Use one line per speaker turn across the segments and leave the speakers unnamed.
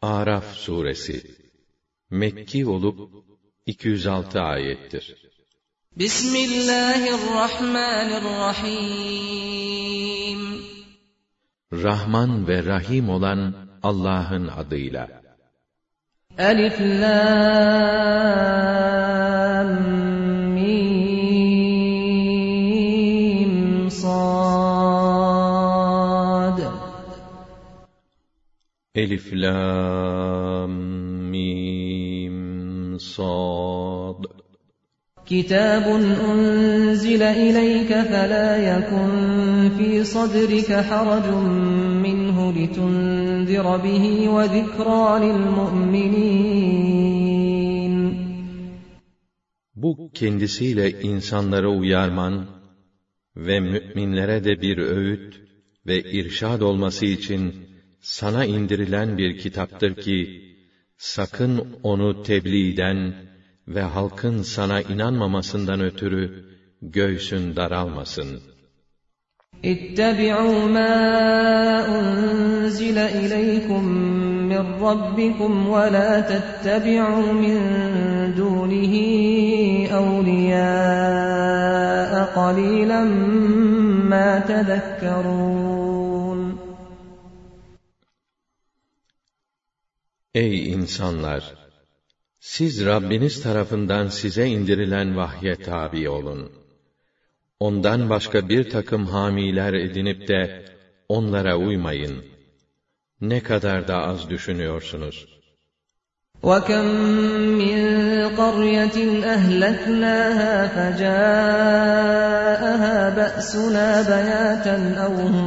Araf suresi Mekki olup 206 ayettir.
Bismillahirrahmanirrahim.
Rahman ve Rahim olan Allah'ın adıyla.
Elif Lam Mim Sad.
Elif Lam Mim Sad.
Kitabun unzile ileyke felâ yekun fî sadrike haracun minhu litundira bihi ve zikrâ lilmu'minîn.
Bu kendisiyle insanları uyarman ve müminlere de bir öğüt ve irşad olması için sana indirilen bir kitaptır ki, sakın onu tebliğden ve halkın sana inanmamasından ötürü göğsün daralmasın.
İttebi'û mâ unzile ileykum min rabbikum ve lâ tettebi'û min dûnihi evliyâe qalîlen mâ tezekkerûn.
Ey insanlar! Siz Rabbiniz tarafından size indirilen vahye tabi olun. Ondan başka bir takım hamiler edinip de onlara uymayın. Ne kadar da az düşünüyorsunuz.
وَكَمْ مِنْ قَرْيَةٍ أَهْلَكْنَاهَا فَجَاءَهَا بَأْسُنَا بَيَاتًا أَوْ هُمْ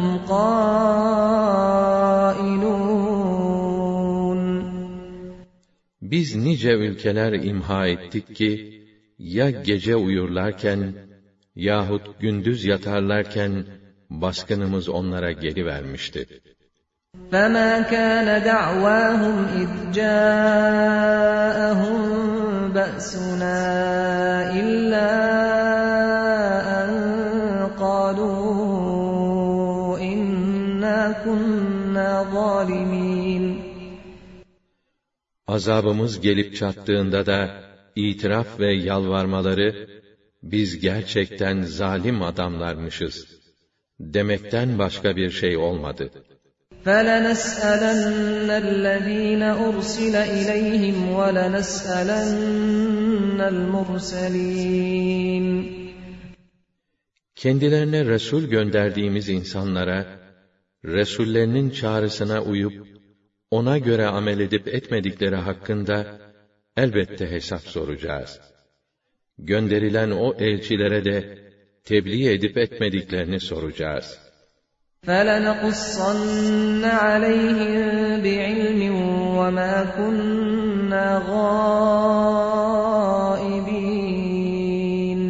قَائِلُونَ.
Biz nice ülkeler imha ettik ki, ya gece uyurlarken, yahut gündüz yatarlarken, baskınımız onlara gelivermişti.
فَمَا كَانَ دَعْوَاهُمْ إِذْ جَاءَهُمْ بَأْسُنَا إِلَّا أَنْ قَالُوا إِنَّا كُنَّا ظَالِمِينَ.
Azabımız gelip çattığında da, itiraf ve yalvarmaları, biz gerçekten zalim adamlarmışız demekten başka bir şey olmadı.
فَلَنَسْأَلَنَّ الَّذ۪ينَ أُرْسِلَ إِلَيْهِمْ وَلَنَسْأَلَنَّ الْمُرْسَلِينَ.
Kendilerine Resul gönderdiğimiz insanlara, Resullerinin çağrısına uyup, ona göre amel edip etmedikleri hakkında, elbette hesap soracağız. Gönderilen o elçilere de, tebliğ edip etmediklerini soracağız.
فَلَنَقُصَّنَّ عَلَيْهِمْ بِعِلْمٍ وَمَا كُنَّا غَائِبِينَ.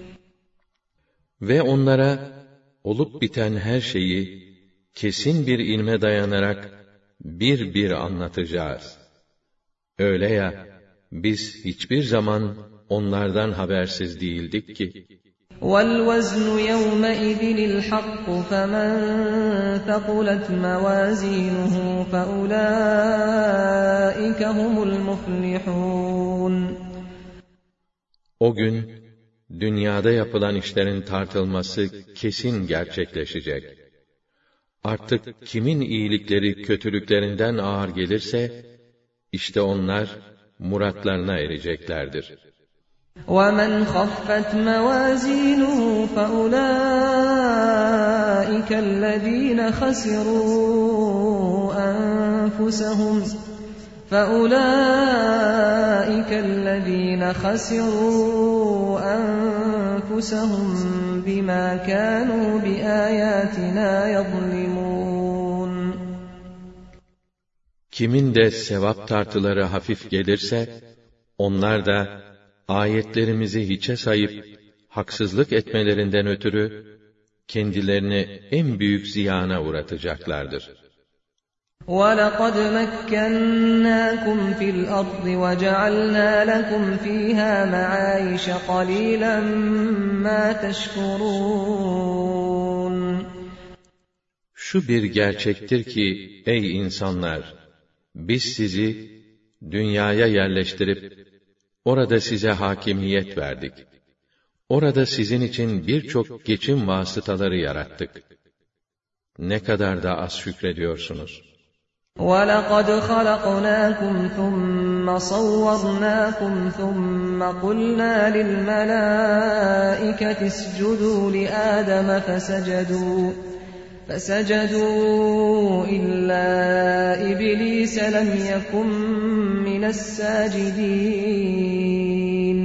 Ve onlara, olup biten her şeyi, kesin bir ilme dayanarak, bir bir anlatacağız. Öyle ya, biz hiçbir zaman onlardan habersiz değildik ki.
وَالْوَزْنُ يَوْمَئِذٍ الْحَقُّ فَمَنْ ثَقُلَتْ مَوَازِينُهُ فَأُولَٰئِكَ هُمُ الْمُفْلِحُونَ.
O gün, dünyada yapılan işlerin tartılması kesin gerçekleşecek. Artık kimin iyilikleri kötülüklerinden ağır gelirse, işte onlar muratlarına ereceklerdir.
وَمَنْ خَفَّتْ مَوَازِينُهُ فَأُولَٰئِكَ الَّذ۪ينَ خَسِرُوا أَنفُسَهُمْ بِمَا كَانُوا بِآيَاتِنَا يَظْلِمُونَ.
Kimin de sevap tartıları hafif gelirse, onlar da, ayetlerimizi hiçe sayıp, haksızlık etmelerinden ötürü, kendilerini en büyük ziyana uğratacaklardır.
وَلَقَدْ مَكَّنَّاكُمْ فِي الْأَرْضِ وَجَعَلْنَا لَكُمْ فِيهَا مَعَايِشَ قَلِيلًا مَا تَشْكُرُونَ.
Şu bir gerçektir ki, ey insanlar! Biz sizi dünyaya yerleştirip orada size hakimiyet verdik. Orada sizin için birçok geçim vasıtaları yarattık. Ne kadar da az şükrediyorsunuz.
وَلَقَدْ خَلَقْنَاكُمْ ثُمَّ صَوَّرْنَاكُمْ ثُمَّ قُلْنَا لِلْمَلَائِكَةِ اسْجُدُوا لِآدَمَ فَسَجَدُوا إِلَّا إِبْلِيسَ لَمْ يَكُنْ مِنَ السَّاجِدِينَ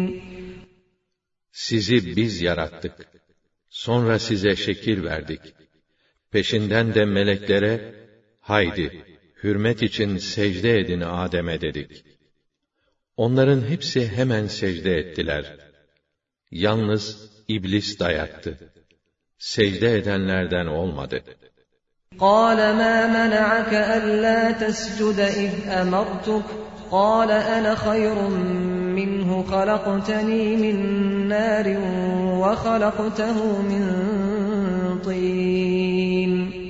Sizi biz yarattık. Sonra size şekil verdik. Peşinden de meleklere, haydi, hürmet için secde edin Adem'e dedik. Onların hepsi hemen secde ettiler. Yalnız iblis dayattı. Secde edenlerden olmadı.
قَالَ مَا مَنَعَكَ أَلَّا تَسْجُدَ إِذْ أَمَرْتُكَ قَالَ أَنَا خَيْرٌ مِّنْهُ خَلَقْتَنِي مِنْ نَارٍ وَخَلَقْتَهُ مِنْ طِينٍ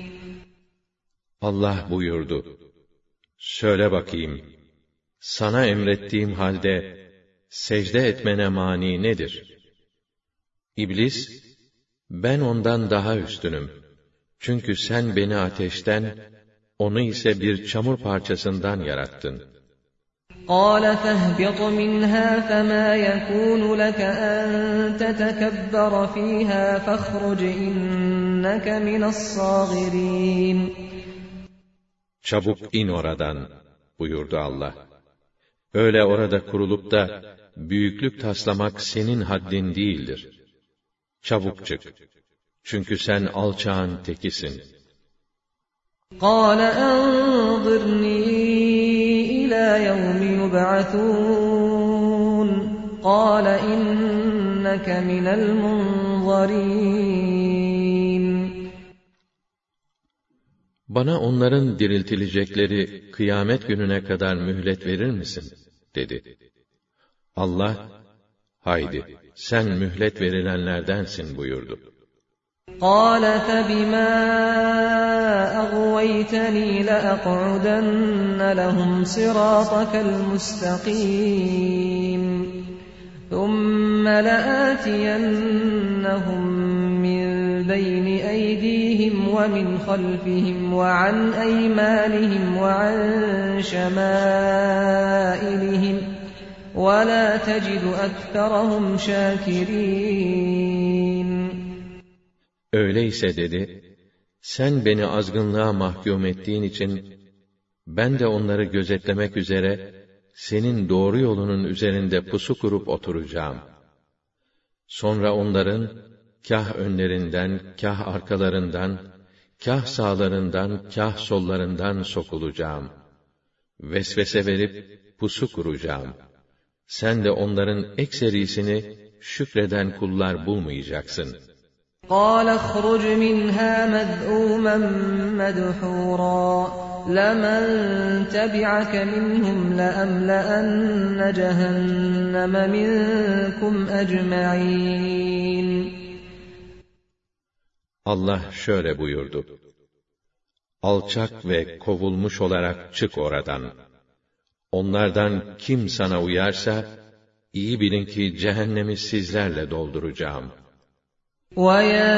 Allah buyurdu, söyle bakayım, sana emrettiğim halde secde etmene mani nedir? İblis, ben ondan daha üstünüm. Çünkü sen beni ateşten, onu ise bir çamur parçasından yarattın.
قَالَ فَاهْبِطْ مِنْهَا فَمَا يَكُونُ لَكَ أَنْ تَتَكَبَّرَ فِيهَا فَاخْرُجْ إِنَّكَ مِنَ الصَّاغِرِينَ
Çabuk in oradan, buyurdu Allah. Öyle orada kurulup da büyüklük taslamak senin haddin değildir. Çabuk çık. Çünkü sen alçağın tekisin.
قَالَ أَنظِرْنِي إِلَى يَوْمِ يُبْعَثُونَ قَالَ إِنَّكَ مِنَ الْمُنظَرِينَ
Bana onların diriltilecekleri kıyamet gününe kadar mühlet verir misin? Dedi. Allah, haydi sen mühlet verilenlerdensin buyurdu.
قَالَ فَبِمَا أَغْوَيْتَنِي لَأَقْعُدَنَّ لَهُمْ صِرَاطَكَ الْمُسْتَقِيمَ ثُمَّ لَآتِيَنَّهُمْ مِنْ بَيْنِ أَيْدِيهِمْ وَمِنْ خَلْفِهِمْ وَعَنْ أَيْمَانِهِمْ وَعَنْ شَمَائِلِهِمْ وَلَا تَجِدُ أَكْثَرَهُمْ شَاكِرِينَ
Öyleyse dedi, sen beni azgınlığa mahkum ettiğin için, ben de onları gözetlemek üzere, senin doğru yolunun üzerinde pusu kurup oturacağım. Sonra onların, kâh önlerinden, kâh arkalarından, kâh sağlarından, kâh sollarından sokulacağım. Vesvese verip, pusu kuracağım. Sen de onların ekserisini, şükreden kullar bulmayacaksın.
قَالَ اخْرُجْ مِنْهَا مَذْءُومًا مَدْحُورًا لَمَنْ تَبِعَكَ مِنْهُمْ لَأَمْلَأَنَّ جَهَنَّمَ مِنْكُمْ أَجْمَعِينَ
Allah şöyle buyurdu. Alçak ve kovulmuş olarak çık oradan. Onlardan kim sana uyarsa, iyi bilin ki cehennemi sizlerle dolduracağım.
وَيَا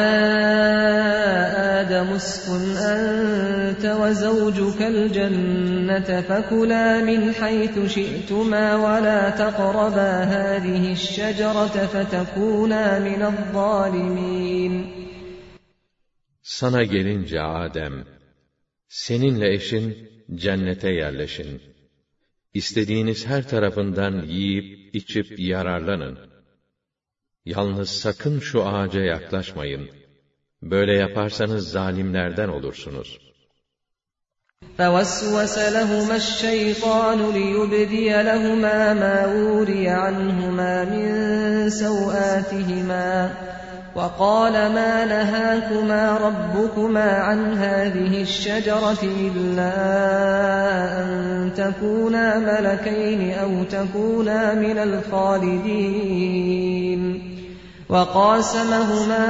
آدَمُ اسْكُنْ أَنْتَ وَزَوْجُكَ الْجَنَّةَ فَكُلَا مِنْ حَيْثُ شِئْتُمَا وَلَا تَقْرَبَا هَٰذِهِ الشَّجَرَةَ فَتَكُونَا مِنَ الظَّالِمِينَ
Sana gelince Adem, seninle eşin cennete yerleşin. İstediğiniz her tarafından yiyip içip yararlanın. Yalnız sakın şu ağaca yaklaşmayın. Böyle yaparsanız zalimlerden olursunuz.
فَوَسْوَسَ لَهُمَا الشَّيْطَانُ لِيُبْدِيَ لَهُمَا مَا وُورِيَ عَنْهُمَا مِنْ سَوْآتِهِمَا وَقَالَ مَا نَهَاكُمَا رَبُّكُمَا عَنْ هَٰذِهِ الشَّجَرَةِ إِلَّا أَن تَكُونَا مَلَكَيْنِ أَوْ تَكُونَا مِنَ الْخَالِدِينَ وَقَاسَمَهُمَا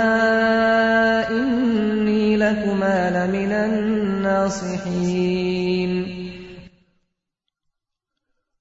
إِنِّي لَكُمَا لَمِنَ النَّاصِحِينَ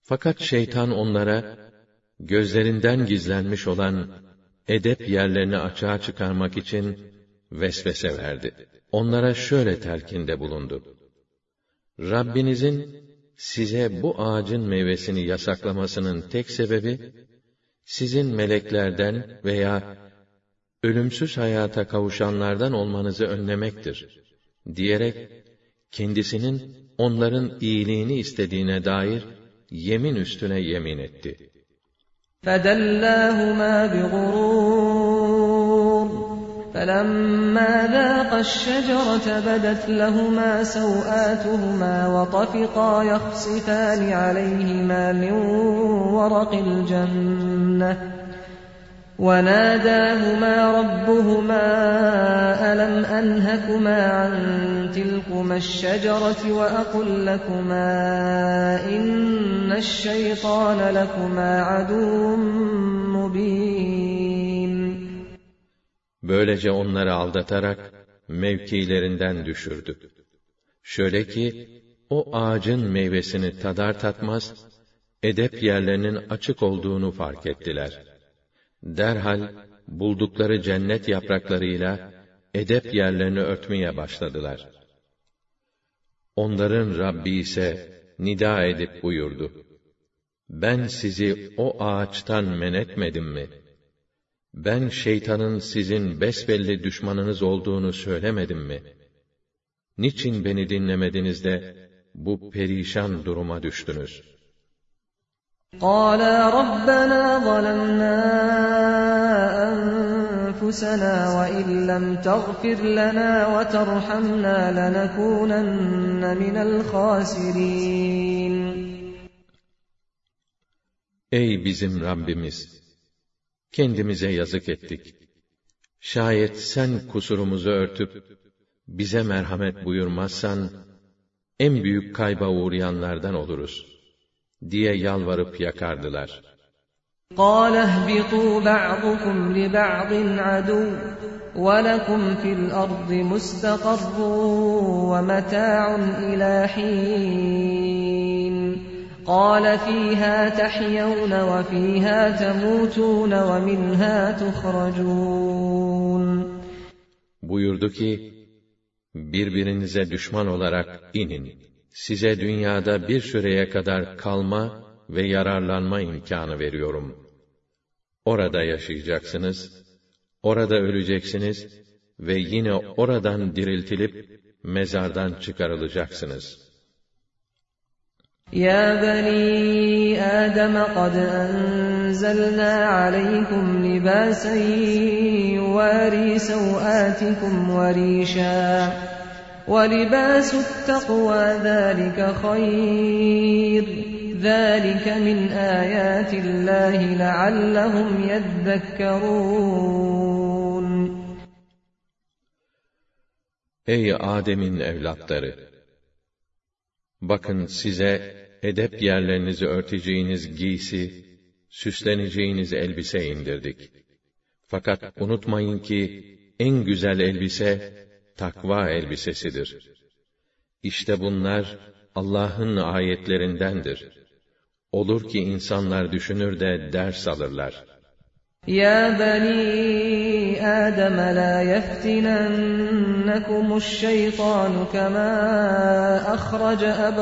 Fakat şeytan onlara, gözlerinden gizlenmiş olan edep yerlerini açığa çıkarmak için vesvese verdi. Onlara şöyle telkinde bulundu: Rabbinizin size bu ağacın meyvesini yasaklamasının tek sebebi, sizin meleklerden veya ölümsüz hayata kavuşanlardan olmanızı önlemektir, diyerek, kendisinin onların iyiliğini istediğine dair yemin üstüne yemin etti.
فَدَلَّاهُمَا بِغُرُورٍ فَلَمَّا ذَاقَا الشَّجَرَةَ بَدَتْ لَهُمَا سَوْآتُهُمَا وَطَفِقَا يَخْصِفَانِ عَلَيْهِمَا مِنْ وَرَقِ الْجَنَّةِ وَنَادَاهُمَا رَبُّهُمَا أَلَمْ أَنْهَكُمَا عَنْ تِلْكُمَا الشَّجَرَةِ وَأَقُلْ لَكُمَا إِنَّ الشَّيْطَانَ لَكُمَا عَدُوٌّ مُّبِينٌ.
Böylece onları aldatarak mevkilerinden düşürdü. Şöyle ki, o ağacın meyvesini tadar tatmaz, edep yerlerinin açık olduğunu fark ettiler. Derhal buldukları cennet yapraklarıyla edep yerlerini örtmeye başladılar. Onların Rabbi ise nida edip buyurdu: Ben sizi o ağaçtan men etmedim mi? Ben şeytanın sizin besbelli düşmanınız olduğunu söylemedim mi? Niçin beni dinlemediniz de bu perişan duruma düştünüz?
قَالَا رَبَّنَا ظَلَمْنَا أَنفُسَنَا وَإِن لَّمْ تَغْفِرْ لَنَا وَتَرْحَمْنَا لَنَكُونَنَّ مِنَ الْخَاسِرِينَ.
Ey bizim Rabbimiz! Kendimize yazık ettik. Şayet sen kusurumuzu örtüp bize merhamet buyurmazsan, en büyük kayba uğrayanlardan oluruz diye yalvarıp yakardılar.
قَالَ اهْبِطُوا بَعْضُكُمْ لِبَعْضٍ عَدُوٌّ وَلَكُمْ فِي الْأَرْضِ مُسْتَقَرٌّ وَمَتَاعٌ إِلَى حِينٍ قَالَ فِيهَا تَحْيَوْنَ وَفِيهَا تَمُوتُونَ وَمِنْهَا تُخْرَجُونَ.
Buyurdu ki, birbirinize düşman olarak inin. Size dünyada bir süreye kadar kalma ve yararlanma imkânı veriyorum. Orada yaşayacaksınız, orada öleceksiniz ve yine oradan diriltilip mezardan çıkarılacaksınız.
يَا بَنِي آدَمَ قَدْ أَنزَلْنَا عَلَيْكُمْ لِبَاسًا يُوَارِي سَوْآتِكُمْ وَرِيشًا وَلِبَاسُ التَّقْوَى ذَلِكَ خَيْرٌ ذَلِكَ مِنْ آيَاتِ اللّٰهِ لَعَلَّهُمْ يَذَّكَّرُونَ.
Ey Adem'in evlatları! Bakın size edep yerlerinizi örteceğiniz giysi, süsleneceğiniz elbise indirdik. Fakat unutmayın ki en güzel elbise takva elbisesidir. İşte bunlar Allah'ın ayetlerindendir. Olur ki insanlar düşünür de ders alırlar.
يَا بَنِي آدَمَ لَا يَفْتِنَنَّكُمُ الشَّيْطَانُ كَمَا أَخْرَجَ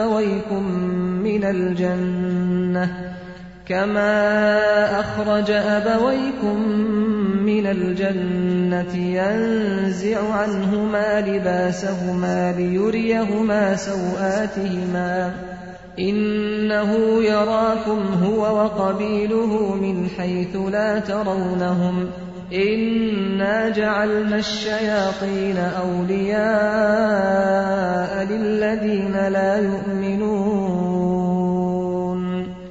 أَبَوَيْكُمْ مِنَ الْجَنَّةِ يَنزِعُ عَنْهُمَا لِبَاسَهُمَا لِيُرِيَهُمَا سَوْآتِهِمَا إِنَّهُ يَرَاكُمْ هُوَ وَقَبِيلُهُ مِنْ حَيْثُ لَا تَرَوْنَهُمْ إِنَّا جَعَلْنَا الشَّيَاطِينَ أَوْلِيَاءَ لِلَّذِينَ لَا يُؤْمِنُونَ.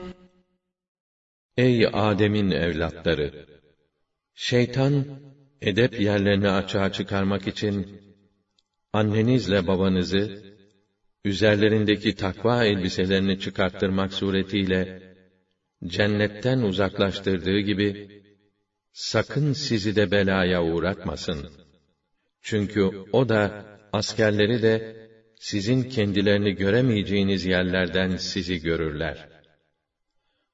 Ey Adem'in evlatları! Şeytan, edep yerlerini açığa çıkarmak için, annenizle babanızı, üzerlerindeki takva elbiselerini çıkarttırmak suretiyle, cennetten uzaklaştırdığı gibi, sakın sizi de belaya uğratmasın. Çünkü o da, askerleri de, sizin kendilerini göremeyeceğiniz yerlerden sizi görürler.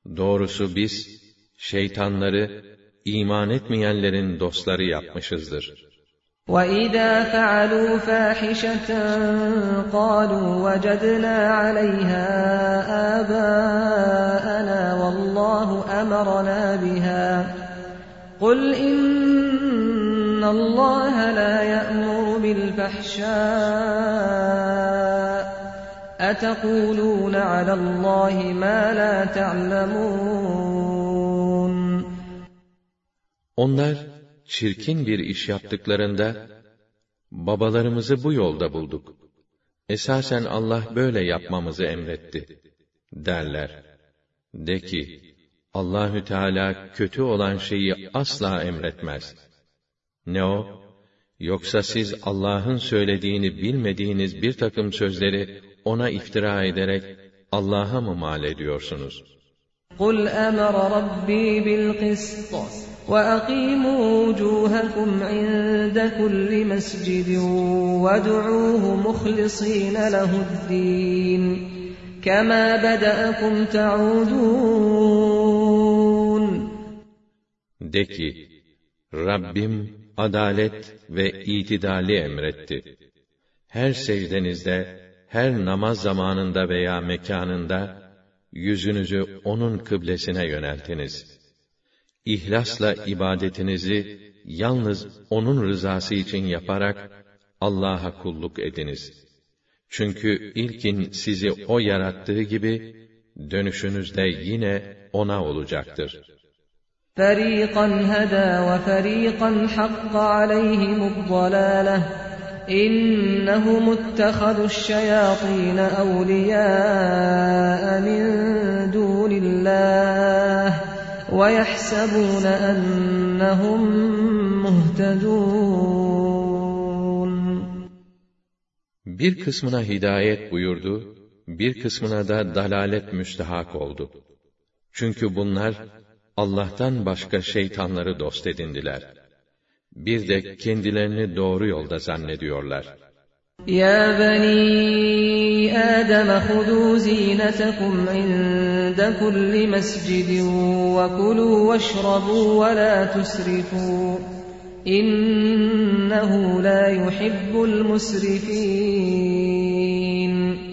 Doğrusu biz, şeytanları, iman etmeyenlerin dostları yapmışızdır.
وَإِذَا فَعَلُوا فَاحِشَةً قَالُوا وَجَدْنَا عَلَيْهَا آبَاءَنَا وَاللَّهُ أَمَرَنَا بِهَا قُلْ إِنَّ اللَّهَ لَا يَأْمُرُ بِالْفَحْشَاءِ أَتَقُولُونَ عَلَى اللَّهِ مَا لَا تَعْلَمُونَ
Onlar, çirkin bir iş yaptıklarında, babalarımızı bu yolda bulduk. Esasen Allah böyle yapmamızı emretti, derler. De ki, Allahü Teala kötü olan şeyi asla emretmez. Ne o? Yoksa siz Allah'ın söylediğini bilmediğiniz bir takım sözleri ona iftira ederek Allah'a mı mal ediyorsunuz?
قُلْ أَمَرَ رَبِّي بِالْقِسْطِ وَأَقِيمُوا وُجُوهَكُمْ عِندَ كُلِّ مَسْجِدٍ وَادْعُوهُ مُخْلِصِينَ لَهُ الدِّينَ كَمَا بَدَأَكُمْ تَعُودُونَ
De ki, Rabbim adalet ve itidali emretti. Her secdenizde, her namaz zamanında veya mekanında, yüzünüzü onun kıblesine yöneltiniz. İhlasla ibadetinizi yalnız onun rızası için yaparak Allah'a kulluk ediniz. Çünkü ilkin sizi o yarattığı gibi dönüşünüz de yine ona olacaktır.
فَرِيقًا هَدَى وَفَرِيقًا حَقَّ عَلَيْهِمُ الضَّلَالَةُ إِنَّهُمُ اتَّخَذُوا الشَّيَاطِينَ أَوْلِيَاءَ مِن دُونِ اللَّهِ وَيَحْسَبُونَ أَنَّهُمْ مُهْتَدُونَ
Bir kısmına hidayet buyurdu, bir kısmına da dalalet müstehak oldu. Çünkü bunlar, Allah'tan başka şeytanları dost edindiler. Bir de kendilerini doğru yolda zannediyorlar.
يَا بَنِي آدَمَ خُذُوا زِينَتَكُمْ عِندَ كُلِّ مَسْجِدٍ وَكُلُوا وَاشْرَبُوا وَلَا تُسْرِفُوا إِنَّهُ لَا يُحِبُّ الْمُسْرِفِينَ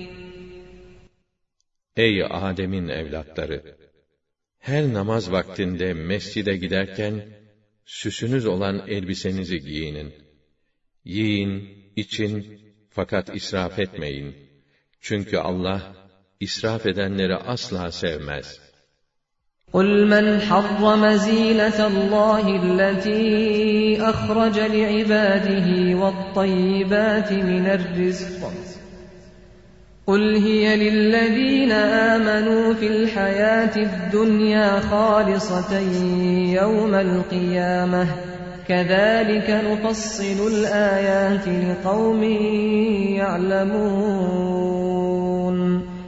Ey Adem'in evlatları! Her namaz vaktinde mescide giderken, süsünüz olan elbisenizi giyinin. Yiyin, için, fakat israf etmeyin. Çünkü Allah, israf edenleri asla sevmez.
قُلْ مَنْ حَرَّمَ زِينَةَ اللَّهِ الَّتِي أَخْرَجَ لِعِبَادِهِ وَالطَّيِّبَاتِ مِنَ الرِّزْقِ قُلْ هِيَ لِلَّذِينَ آمَنُوا فِي الْحَيَاةِ الدُّنْيَا خَالِصَةً يَوْمَ الْقِيَامَةِ كَذَٰلِكَ نُفَصِّلُ الْآيَاتِ لِقَوْمٍ يَعْلَمُونَ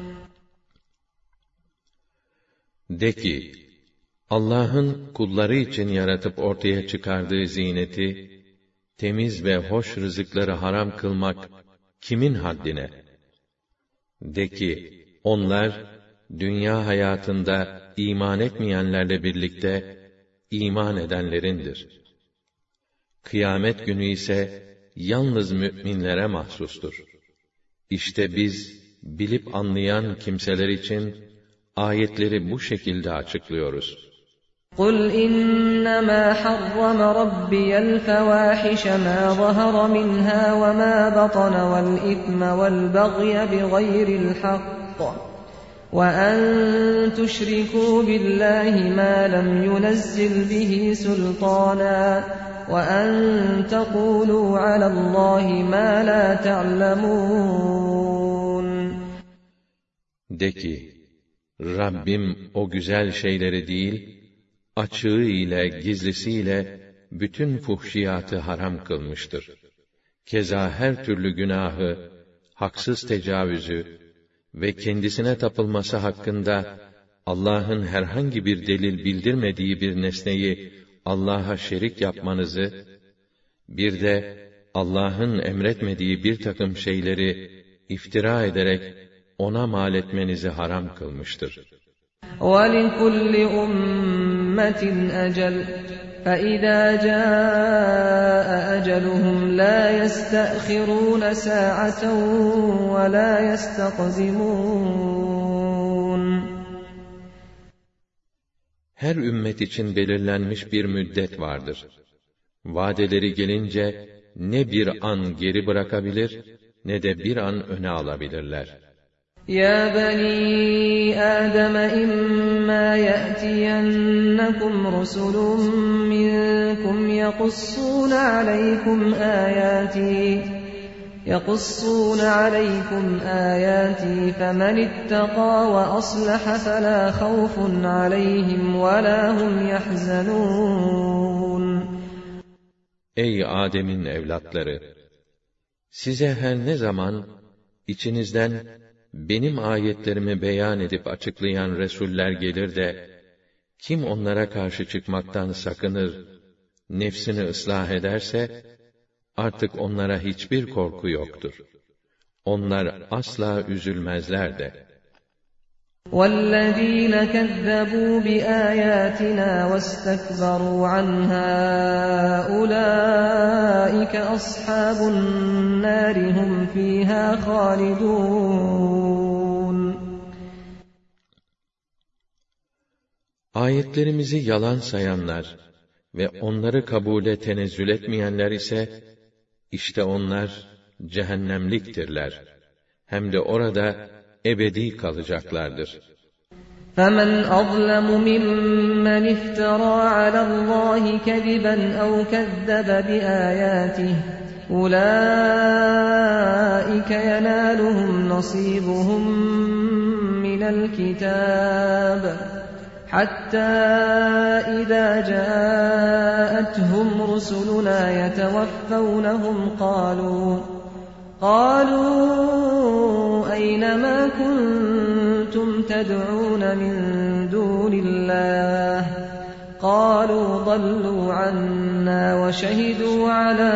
De ki, Allah'ın kulları için yaratıp ortaya çıkardığı zineti, temiz ve hoş rızıkları haram kılmak kimin haddine? De ki, onlar, dünya hayatında iman etmeyenlerle birlikte, iman edenlerindir. Kıyamet günü ise, yalnız mü'minlere mahsustur. İşte biz, bilip anlayan kimseler için, ayetleri bu şekilde açıklıyoruz.
قُلْ إِنَّمَا حَرَّمَ رَبِّيَ الْفَوَاحِشَ مَا ظَهَرَ مِنْهَا وَمَا بَطَنَ وَالْإِثْمَ وَالْبَغْيَ بِغَيْرِ الْحَقِّ وَأَن تُشْرِكُوا بِاللَّهِ مَا لَمْ يُنَزِّلْ بِهِ سُلْطَانًا وَأَن تَقُولُوا عَلَى اللَّهِ مَا لَا تَعْلَمُونَ
De ki, Rabbim o güzel şeyleri değil, açığı ile gizlisiyle bütün fuhşiyatı haram kılmıştır. Keza her türlü günahı, haksız tecavüzü ve kendisine tapılması hakkında Allah'ın herhangi bir delil bildirmediği bir nesneyi Allah'a şerik yapmanızı, bir de Allah'ın emretmediği bir takım şeyleri iftira ederek ona mal etmenizi haram kılmıştır.
وَلِكُلِّ أُمَّةٍ أَجَلٌ فَإِذَا جَاءَ أَجَلُهُمْ لَا يَسْتَأْخِرُونَ سَاعَةً وَلَا يَسْتَقْدِمُونَ.
Her ümmet için belirlenmiş bir müddet vardır. Vadeleri gelince ne bir an geri bırakabilir ne de bir an öne alabilirler.
يَا بَنِي آدَمَ إِمَّا يَأْتِيَنَّكُمْ رُسُلٌ مِّنكُمْ يَقُصُّونَ عَلَيْكُمْ آيَاتِي فَمَنِ اتَّقَىٰ وَأَصْلَحَ فَلَا خَوْفٌ عَلَيْهِمْ وَلَا هُمْ يَحْزَنُونَ.
Ey Adem'in evlatları! Size her ne zaman içinizden benim ayetlerimi beyan edip açıklayan resuller gelir de, kim onlara karşı çıkmaktan sakınır, nefsini ıslah ederse, artık onlara hiçbir korku yoktur. Onlar asla üzülmezler de.
وَالَّذ۪ينَ كَذَّبُوا بِآيَاتِنَا وَاسْتَكْبَرُوا عَنْهَا أُولَٰئِكَ أَصْحَابُ النَّارِ هُمْ ف۪يهَا خَالِدُونَ.
Ayetlerimizi yalan sayanlar ve onları kabule tenezzül etmeyenler ise, işte onlar cehennemliktirler. Hem de orada ebedi kalacaklardır.
فَمَنْ أَظْلَمُ مِمَّنِ افْتَرَىٰ عَلَى اللّٰهِ كَذِبًا أَوْ كَذَّبَ بِآيَاتِهِ أُولَٰئِكَ يَنَالُهُمْ نَصِيبُهُم مِّنَ الْكِتَابِ حَتَّى إِذَا جَاءَتْهُمْ رُسُلُنَا يَتَوَفَّوْنَهُمْ قالوا أين ما كنتم تدعون من دون الله قالوا ضلوا عنا وشهدوا على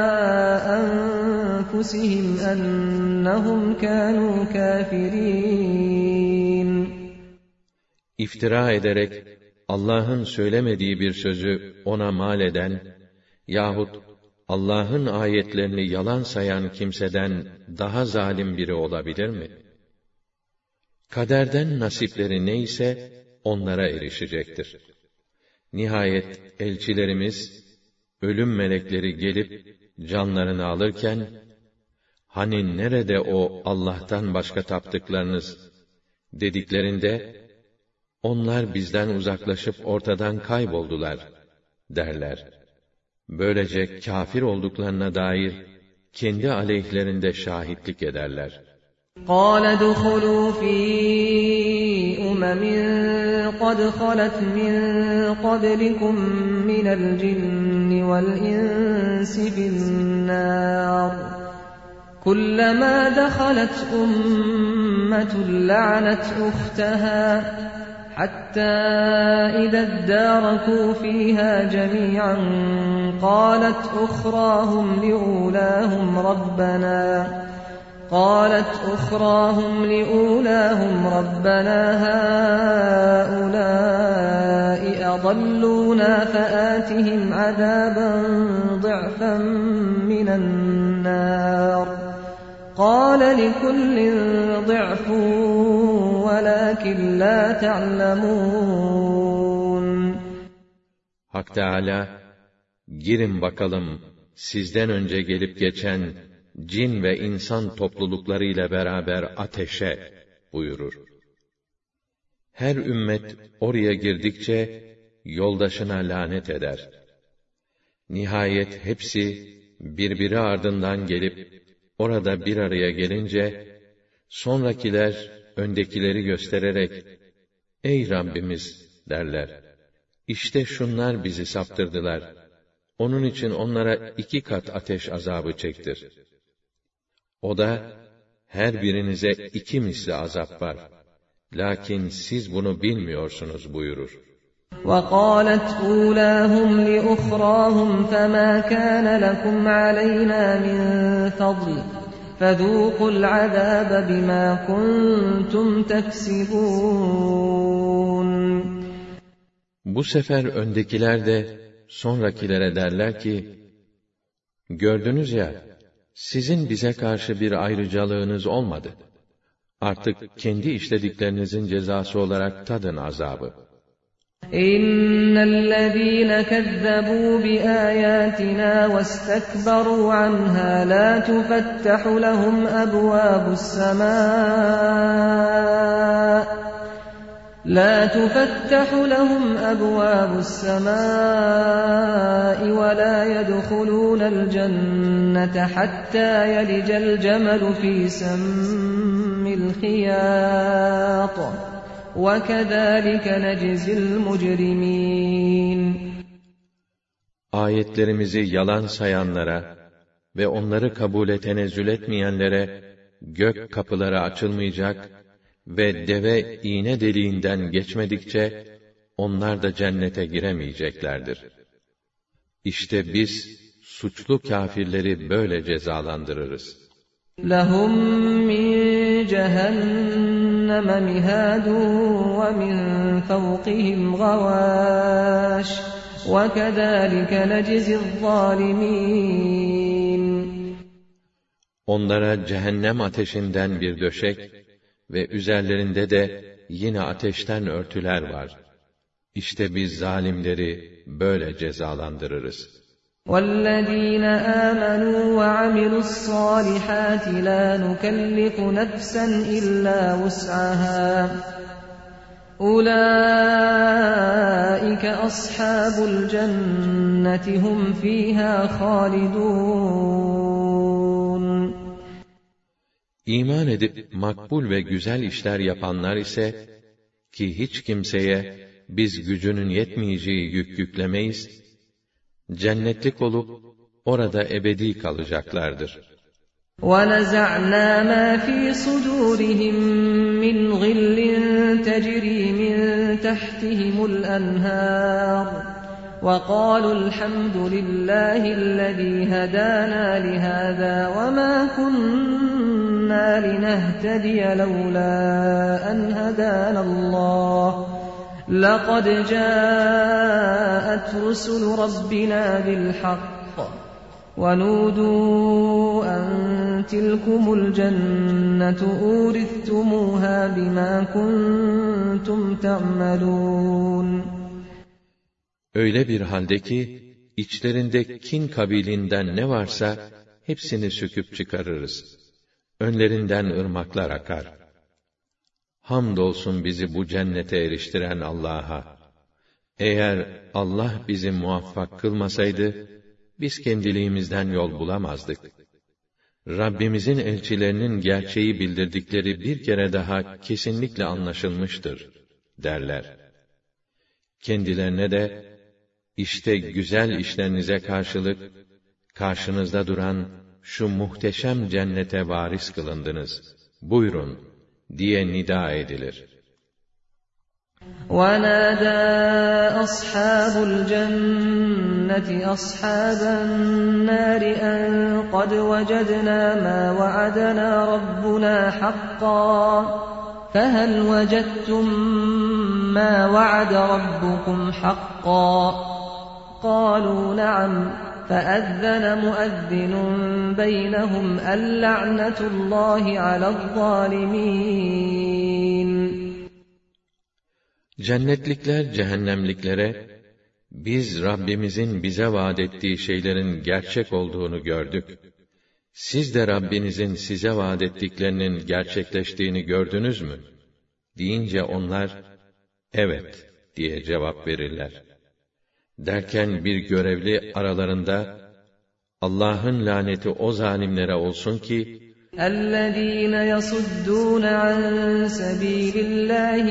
أنفسهم أنهم كانوا كافرين.
İftira ederek Allah'ın söylemediği bir sözü ona mal eden yahut Allah'ın ayetlerini yalan sayan kimseden daha zalim biri olabilir mi? Kaderden nasipleri neyse onlara erişecektir. Nihayet elçilerimiz, ölüm melekleri gelip canlarını alırken, hani nerede o Allah'tan başka taptıklarınız dediklerinde, onlar bizden uzaklaşıp ortadan kayboldular derler. Böylece kâfir olduklarına dair kendi aleyhlerinde şahitlik ederler.
قَالَ ادْخُلُوا فِي أُمَمٍ قَدْ خَلَتْ مِن قَبْلِكُم مِّنَ الْجِنِّ وَالْإِنسِ فِي النَّارِ كُلَّمَا دَخَلَتْ أُمَّةٌ لَّعَنَتْ أُخْتَهَا حَتَّى إِذَا ادَّارَكُوا فِيهَا جَمِيعًا قَالَتْ أُخْرَاهُمْ لِأُولَاهُمْ رَبَّنَا هَٰؤُلَاءِ أَضَلُّونَا فَآتِهِمْ عَذَابًا ضِعْفًا مِّنَ النَّارِ قَالَ لِكُلٍّ ضِعْفٌ وَلَٰكِنْ لَا تَعْلَمُونَ.
Hak Teâlâ, girin bakalım sizden önce gelip geçen cin ve insan topluluklarıyla beraber ateşe buyurur. Her ümmet oraya girdikçe yoldaşına lanet eder. Nihayet hepsi birbiri ardından gelip orada bir araya gelince, sonrakiler öndekileri göstererek, "Ey Rabbimiz!" derler. "İşte şunlar bizi saptırdılar. Onun için onlara 2 kat ateş azabı çektir." O da, her birinize 2 misli azap var. Lakin siz bunu bilmiyorsunuz buyurur.
وَقَالَتْ أُولَاهُمْ لِأُخْرَاهُمْ فَمَا كَانَ لَكُمْ عَلَيْنَا مِنْ فَضْلٍ فَذُوقُوا الْعَذَابَ بِمَا كُنْتُمْ تَكْسِبُونَ.
Bu sefer öndekiler de sonrakilere derler ki, gördünüz ya, sizin bize karşı bir ayrıcalığınız olmadı. Artık kendi işlediklerinizin cezası olarak tadın azabı.
İnnellezîne kezzebû biâyâtinâ vestekberû anhâ lâ tufettahu lehum ebvâbus semâ لا تفتح لهم أبواب السماء ولا يدخلون الجنة حتى يلج الجمل في سم الخياط وكذلك نجزي المجرمين.
Ayetlerimizi yalan sayanlara ve onları kabule tenezzül etmeyenlere gök kapıları açılmayacak ve deve iğne deliğinden geçmedikçe onlar da cennete giremeyeceklerdir. İşte biz suçlu kâfirleri böyle cezalandırırız.
لَهُمْ مِنْ جَهَنَّمَ مِهَادٌ وَمِنْ فَوْقِهِمْ غَوَاشٍ وَكَذَلِكَ نَجْزِي الظَّالِمِينَ.
Onlara cehennem ateşinden bir döşek ve üzerlerinde de yine ateşten örtüler var. İşte biz zalimleri böyle cezalandırırız.
وَالَّذ۪ينَ آمَنُوا وَعَمِلُوا الصَّالِحَاتِ لَا نُكَلِّفُ نَفْسًا إِلَّا وُسْعَهَا أُولَٰئِكَ أَصْحَابُ الْجَنَّةِ هُمْ ف۪يهَا خَالِدُونَ.
İman edip makbul ve güzel işler yapanlar ise, ki hiç kimseye biz gücünün yetmeyeceği yük yüklemeyiz, cennetlik olup orada ebedi kalacaklardır.
وَنَزَعْنَا مَا فِي صُدُورِهِمْ مِنْ غِلٍّ تَجْرِي مِنْ تَحْتِهِمُ الْأَنْهَارُ وَقَالُوا الْحَمْدُ لِلَّهِ الَّذِي هَدَانَا لِهَذَا وَمَا كُنَّا لِنَهْتَدِيَ لَوْلَا أَنْ هَدَانَا اللَّهُ لَقَدْ جَاءَتْ رُسُلُ رَبِّنَا بِالْحَقِّ وَنُودُوا أَنْ تِلْكُمُ الْجَنَّةُ أُورِثْتُمُوهَا بِمَا كُنْتُمْ تَعْمَلُونَ.
Öyle bir halde ki, içlerinde kin kabilinden ne varsa, hepsini söküp çıkarırız. Önlerinden ırmaklar akar. Hamdolsun bizi bu cennete eriştiren Allah'a. Eğer Allah bizi muvaffak kılmasaydı, biz kendiliğimizden yol bulamazdık. Rabbimizin elçilerinin gerçeği bildirdikleri bir kere daha kesinlikle anlaşılmıştır, derler. Kendilerine de, işte güzel işlerinize karşılık, karşınızda duran şu muhteşem cennete varis kılındınız. Buyurun, diye nida edilir.
وَنَادَى أَصْحَابُ الْجَنَّةِ أَصْحَابَ النَّارِ أَنْ قَدْ وَجَدْنَا مَا وَعَدَنَا رَبُّنَا حَقًّا فَهَلْ وَجَدْتُمْ مَا وَعَدَ رَبُّكُمْ حَقًّا قَالُوا نَعَمْ فَأَذَّنَ مُؤَذِّنٌ بَيْنَهُمْ اللَّعْنَةُ اللّٰهِ عَلَى الظَّالِمِينَ.
Cennetlikler cehennemliklere, biz Rabbimizin bize vaat ettiği şeylerin gerçek olduğunu gördük. Siz de Rabbinizin size vaat ettiklerinin gerçekleştiğini gördünüz mü? Deyince onlar, evet diye cevap verirler. Derken bir görevli aralarında, Allah'ın laneti o zalimlere olsun ki,
اَلَّذ۪ينَ يَصُدُّونَ عَنْ سَب۪يلِ اللّٰهِ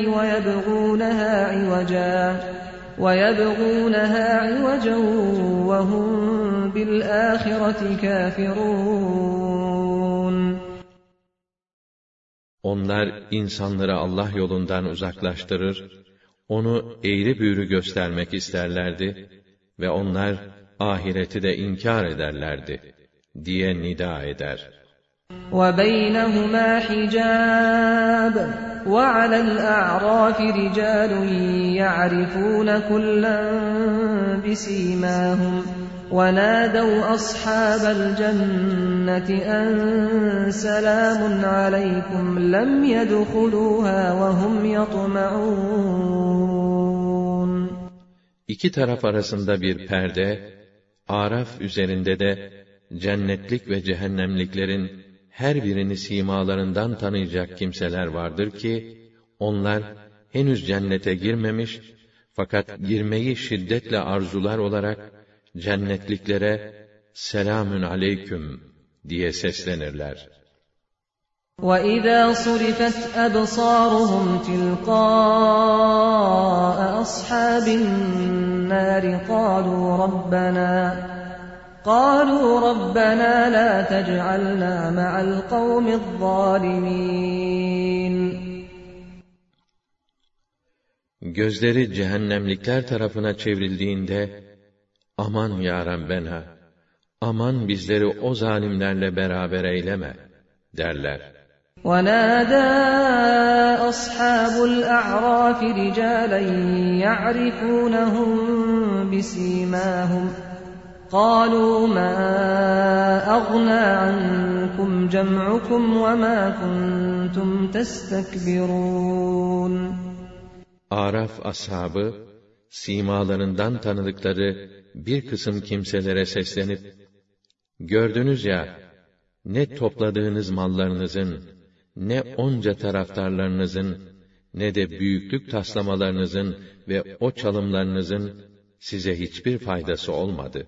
وَيَبْغُونَهَا عِوَجًا وَهُمْ بِالْآخِرَةِ كَافِرُونَ.
Onlar insanları Allah yolundan uzaklaştırır, onu eğri büğrü göstermek isterlerdi ve onlar ahireti de inkar ederlerdi diye nida eder.
وَبَيْنَهُمَا حِجَابٌ وَعَلَى الْأَعْرَافِ رِجَالٌ يَعْرِفُونَ كُلًّا بِسِيمَاهُمْ وَنَادَوْا أَصْحَابَ الْجَنَّةِ أَنْ سَلَامٌ عَلَيْكُمْ لَمْ يَدْخُلُوهَا وَهُمْ يَطْمَعُونَ.
İki taraf arasında bir perde, Araf üzerinde de cennetlik ve cehennemliklerin her birini simalarından tanıyacak kimseler vardır ki, onlar henüz cennete girmemiş, fakat girmeyi şiddetle arzular olarak, cennetliklere selamün aleyküm diye seslenirler.
وَإِذَا صُرِفَتْ أَبْصَارُهُمْ تِلْقَاءَ أَصْحَابِ النَّارِ قَالُوا رَبَّنَا لَا تَجْعَلْنَا مَعَ الْقَوْمِ الظَّالِمِينَ.
Gözleri cehennemlikler tarafına çevrildiğinde, aman ya Rabbena, aman bizleri o zalimlerle beraber eyleme derler.
وَنَادَى أَصْحَابُ الْأَعْرَافِ رِجَالًا يَعْرِفُونَهُم بِسِيمَاهُمْ قَالُوا مَا أَغْنَىٰ عَنكُمْ جَمْعُكُمْ وَمَا كُنتُمْ تَسْتَكْبِرُونَ.
Araf ashabı, simalarından tanıdıkları bir kısım kimselere seslenip, gördünüz ya, ne topladığınız mallarınızın, ne onca taraftarlarınızın, ne de büyüklük taslamalarınızın ve o çalımlarınızın size hiçbir faydası olmadı.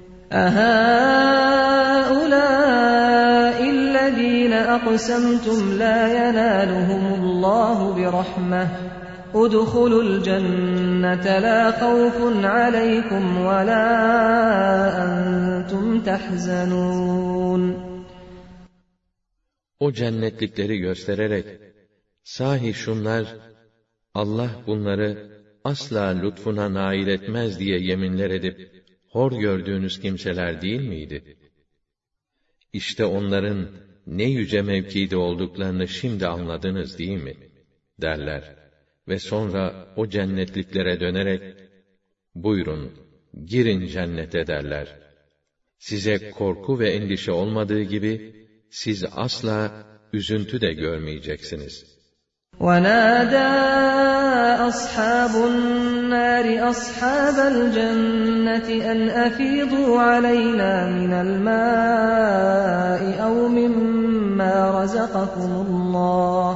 أَهَٰؤُلَاءِ الَّذ۪ينَ أَقْسَمْتُمْ لَا يَنَالُهُمُ اللّٰهُ بِرَحْمَةٍ اُدْخُلُوا الْجَنَّةَ لَا خَوْفٌ عَلَيْكُمْ وَلَا أَنْتُمْ تَحْزَنُونَ.
O cennetlikleri göstererek, sahi şunlar, Allah bunları asla lütfuna nail etmez diye yeminler edip, hor gördüğünüz kimseler değil miydi? İşte onların ne yüce mevkide olduklarını şimdi anladınız değil mi? derler. Ve sonra o cennetliklere dönerek, buyurun, girin cennete derler. Size korku ve endişe olmadığı gibi, siz asla üzüntü de görmeyeceksiniz.
وَنَادَى أَصْحَابُ النَّارِ أَصْحَابَ الْجَنَّةِ أَنْ أَفِيضُوا عَلَيْنَا مِنَ الْمَاءِ أَوْ مِمَّا رَزَقَكُمُ اللّٰهُ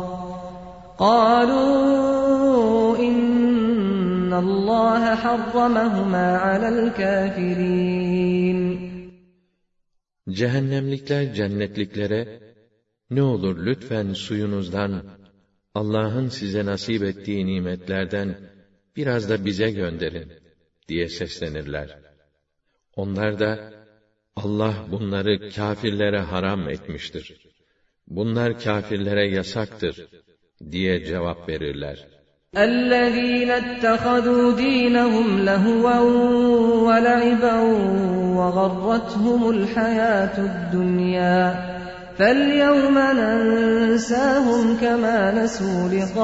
قَالُوا إِنَّ اللّٰهَ حَرَّمَهُمَا عَلَى الْكَافِرِينَ.
Cehennemlikler cennetliklere, ne olur lütfen suyunuzdan, Allah'ın size nasip ettiği nimetlerden biraz da bize gönderin diye seslenirler. Onlar da, Allah bunları kâfirlere haram etmiştir. Bunlar kâfirlere yasaktır diye cevap verirler.
اَلَّذ۪ينَ اتَّخَذُوا د۪ينَهُمْ لَهُوًا وَلَعِبًا وَغَرَّتْهُمُ الْحَيَاةُ الدُّنْيَا فَالْيَوْمَ نَنْسَاهُمْ كَمَا نَسُوا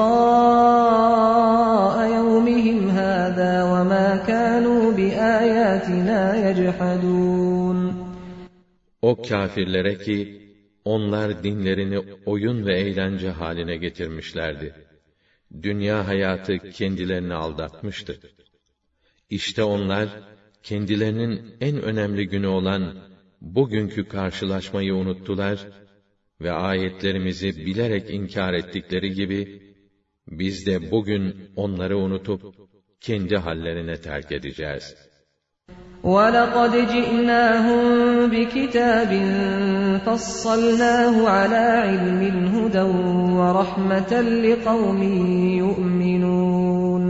لِقَاءَ يَوْمِهِمْ هَذَا وَمَا كَانُوا بِآيَاتِنَا يَجْحَدُونَ.
O kâfirlere ki, onlar dinlerini oyun ve eğlence haline getirmişlerdi. Dünya hayatı kendilerini aldatmıştı. İşte onlar, kendilerinin en önemli günü olan bugünkü karşılaşmayı unuttular ve ayetlerimizi bilerek inkar ettikleri gibi, biz de bugün onları unutup, kendi hallerine terk edeceğiz.
وَلَقَدْ جِئْنَاهُمْ بِكِتَابٍ فَصَّلْنَاهُ عَلَى عِلْمٍ هُدًى وَرَحْمَةً لِقَوْمٍ يُؤْمِنُونَ.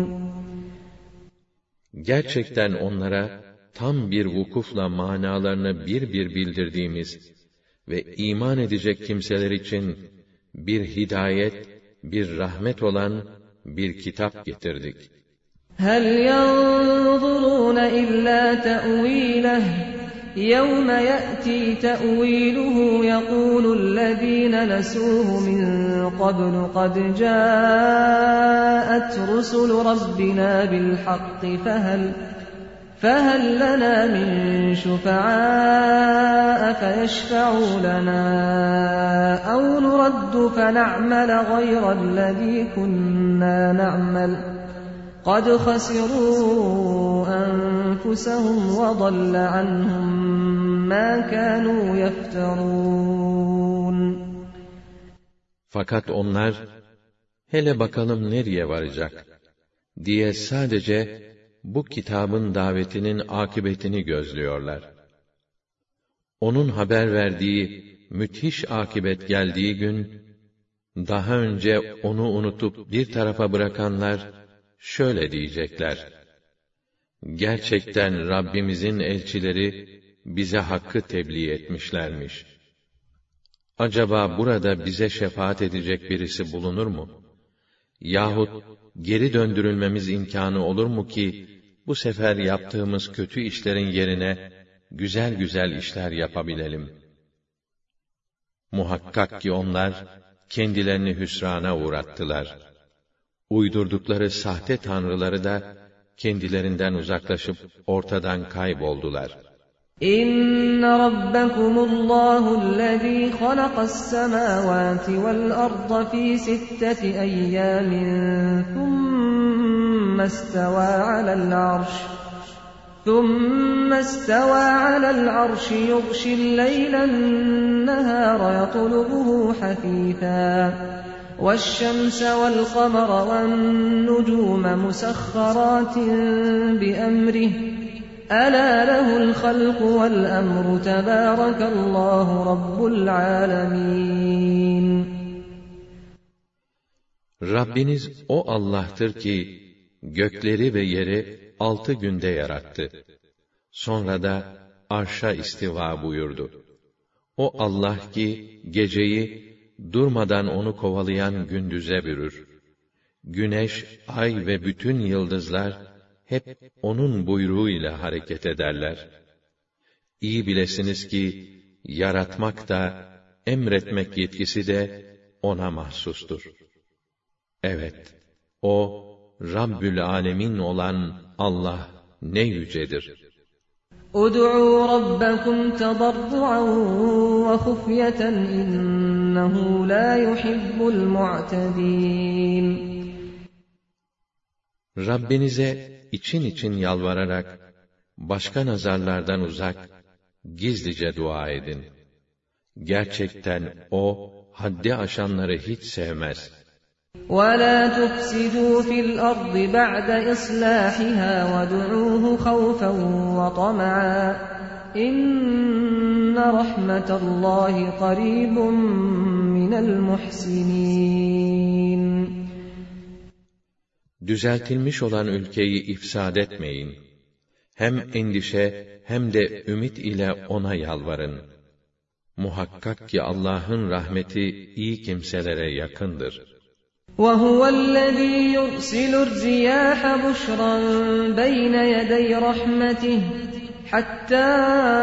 Gerçekten onlara tam bir vukufla manalarını bir bir bildirdiğimiz ve iman edecek kimseler için bir hidayet, bir rahmet olan bir kitap getirdik.
هَلْ يَنْظُرُونَ إِلَّا تَأْوِيلَهُ يَوْمَ يَأْتِي تَأْوِيلُهُ يَقُولُ الَّذِينَ نَسُوهُ مِنْ قَبْلُ قَدْ جَاءَتْ رُسُلُ رَبِّنَا بِالْحَقِّ فَهَلْ لَنَا مِنْ شُفَعَاءَ فَيَشْفَعُوا لَنَا أَوْ نُرَدُّ فَنَعْمَلَ غَيْرَ الَّذِي كُنَّا نَعْمَلُ قَدْ خَسِرُوا أَنفُسَهُمْ وَضَلَّ عَنْهُمْ مَا كَانُوا يَفْتَرُونَ.
Fakat onlar, hele bakalım nereye varacak diye sadece bu kitabın davetinin akıbetini gözlüyorlar. Onun haber verdiği müthiş akıbet geldiği gün, daha önce onu unutup bir tarafa bırakanlar, şöyle diyecekler: gerçekten Rabbimizin elçileri bize hakkı tebliğ etmişlermiş. Acaba burada bize şefaat edecek birisi bulunur mu? Yahut geri döndürülmemiz imkânı olur mu ki, bu sefer yaptığımız kötü işlerin yerine güzel güzel işler yapabilelim? Muhakkak ki onlar kendilerini hüsrana uğrattılar. Uydurdukları sahte tanrıları da kendilerinden uzaklaşıp ortadan kayboldular.
İnne rabbekumullâhu'llezî halaqas-semâvâti vel-arda fî sitteti eyyâmin thumma istevâ alel-arşi yughşil-leylen-nehâra yatlubuhu hafîfâ وَالشَّمْسَ وَالْقَمَرَ وَالنُّجُومَ مُسَخَّرَاتٍ بِأَمْرِهِ أَلَا لَهُ الْخَلْقُ وَالْأَمْرُ تَبَارَكَ اللّٰهُ رَبُّ الْعَالَمِينَ.
Rabbiniz o Allah'tır ki, gökleri ve yeri 6 günde yarattı. Sonra da arşa istiva buyurdu. O Allah ki, geceyi durmadan onu kovalayan gündüze bürür. Güneş, ay ve bütün yıldızlar hep onun buyruğuyla hareket ederler. İyi bilesiniz ki yaratmak da emretmek yetkisi de ona mahsustur. Evet, o Rabbül Alemin olan Allah ne yücedir.
اُدْعُوا رَبَّكُمْ تَضَرُّعًا وَخُفْيَةً إِنَّهُ لَا يُحِبُّ الْمُعْتَدِينَ.
Rabbinize için için yalvararak, başka nazarlardan uzak, gizlice dua edin. Gerçekten o, haddi aşanları hiç sevmez.
وَلَا تُفْسِدُوا فِي الْأَرْضِ بَعْدَ إِصْلَاحِهَا وَادْعُوهُ خَوْفًا وَطَمَعًا إِنَّ رَحْمَةَ اللّٰهِ قَرِيبٌ مِنَ الْمُحْسِنِينَ.
Düzeltilmiş olan ülkeyi ifsad etmeyin. Hem endişe hem de ümit ile ona yalvarın. Muhakkak ki Allah'ın rahmeti iyi kimselere yakındır.
وَهُوَ الَّذ۪ي يُرْسِلُ الرِّيَاحَ بُشْرًا بَيْنَ يَدَيْ رَحْمَتِهِ حَتَّى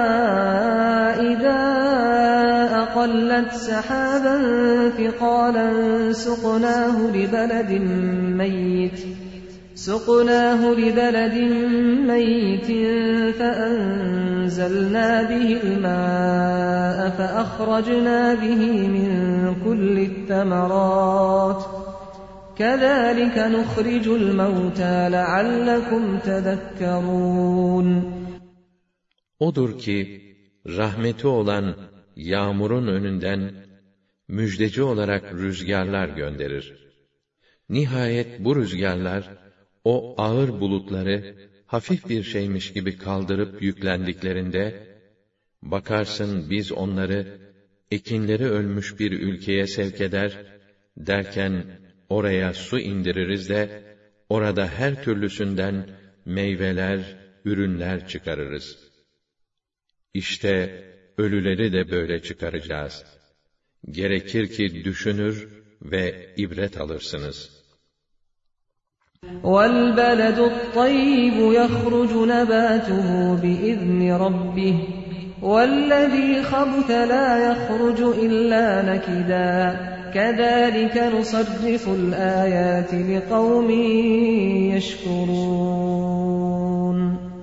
إِذَا أَقَلَّتْ سَحَابًا ثِقَالًا سُقْنَاهُ لِبَلَدٍ مَّيِّتٍ فَأَنزَلْنَا بِهِ الْمَاءَ فَأَخْرَجْنَا بِهِ مِن كُلِّ الثَّمَرَاتِ كَذَٰلِكَ نُخْرِجُ الْمَوْتَىٰ لَعَلَّكُمْ تَذَكَّرُونَ.
Odur ki, rahmeti olan yağmurun önünden müjdeci olarak rüzgarlar gönderir. Nihayet bu rüzgarlar, o ağır bulutları hafif bir şeymiş gibi kaldırıp yüklendiklerinde, bakarsın biz onları ekinleri ölmüş bir ülkeye sevk eder, derken oraya su indiririz de, orada her türlüsünden meyveler, ürünler çıkarırız. İşte ölüleri de böyle çıkaracağız. Gerekir ki düşünür ve ibret alırsınız.
وَالْبَلَدُ الطَّيِّبُ يَخْرُجُ نَبَاتُهُ بِإِذْنِ رَبِّهِ وَالَّذ۪ي خَبُثَ لَا يَخْرُجُ إِلَّا نَكِدًا كَذَٰلِكَ نُصَرِّفُ الْآيَاتِ لِقَوْمٍ يَشْكُرُونَ.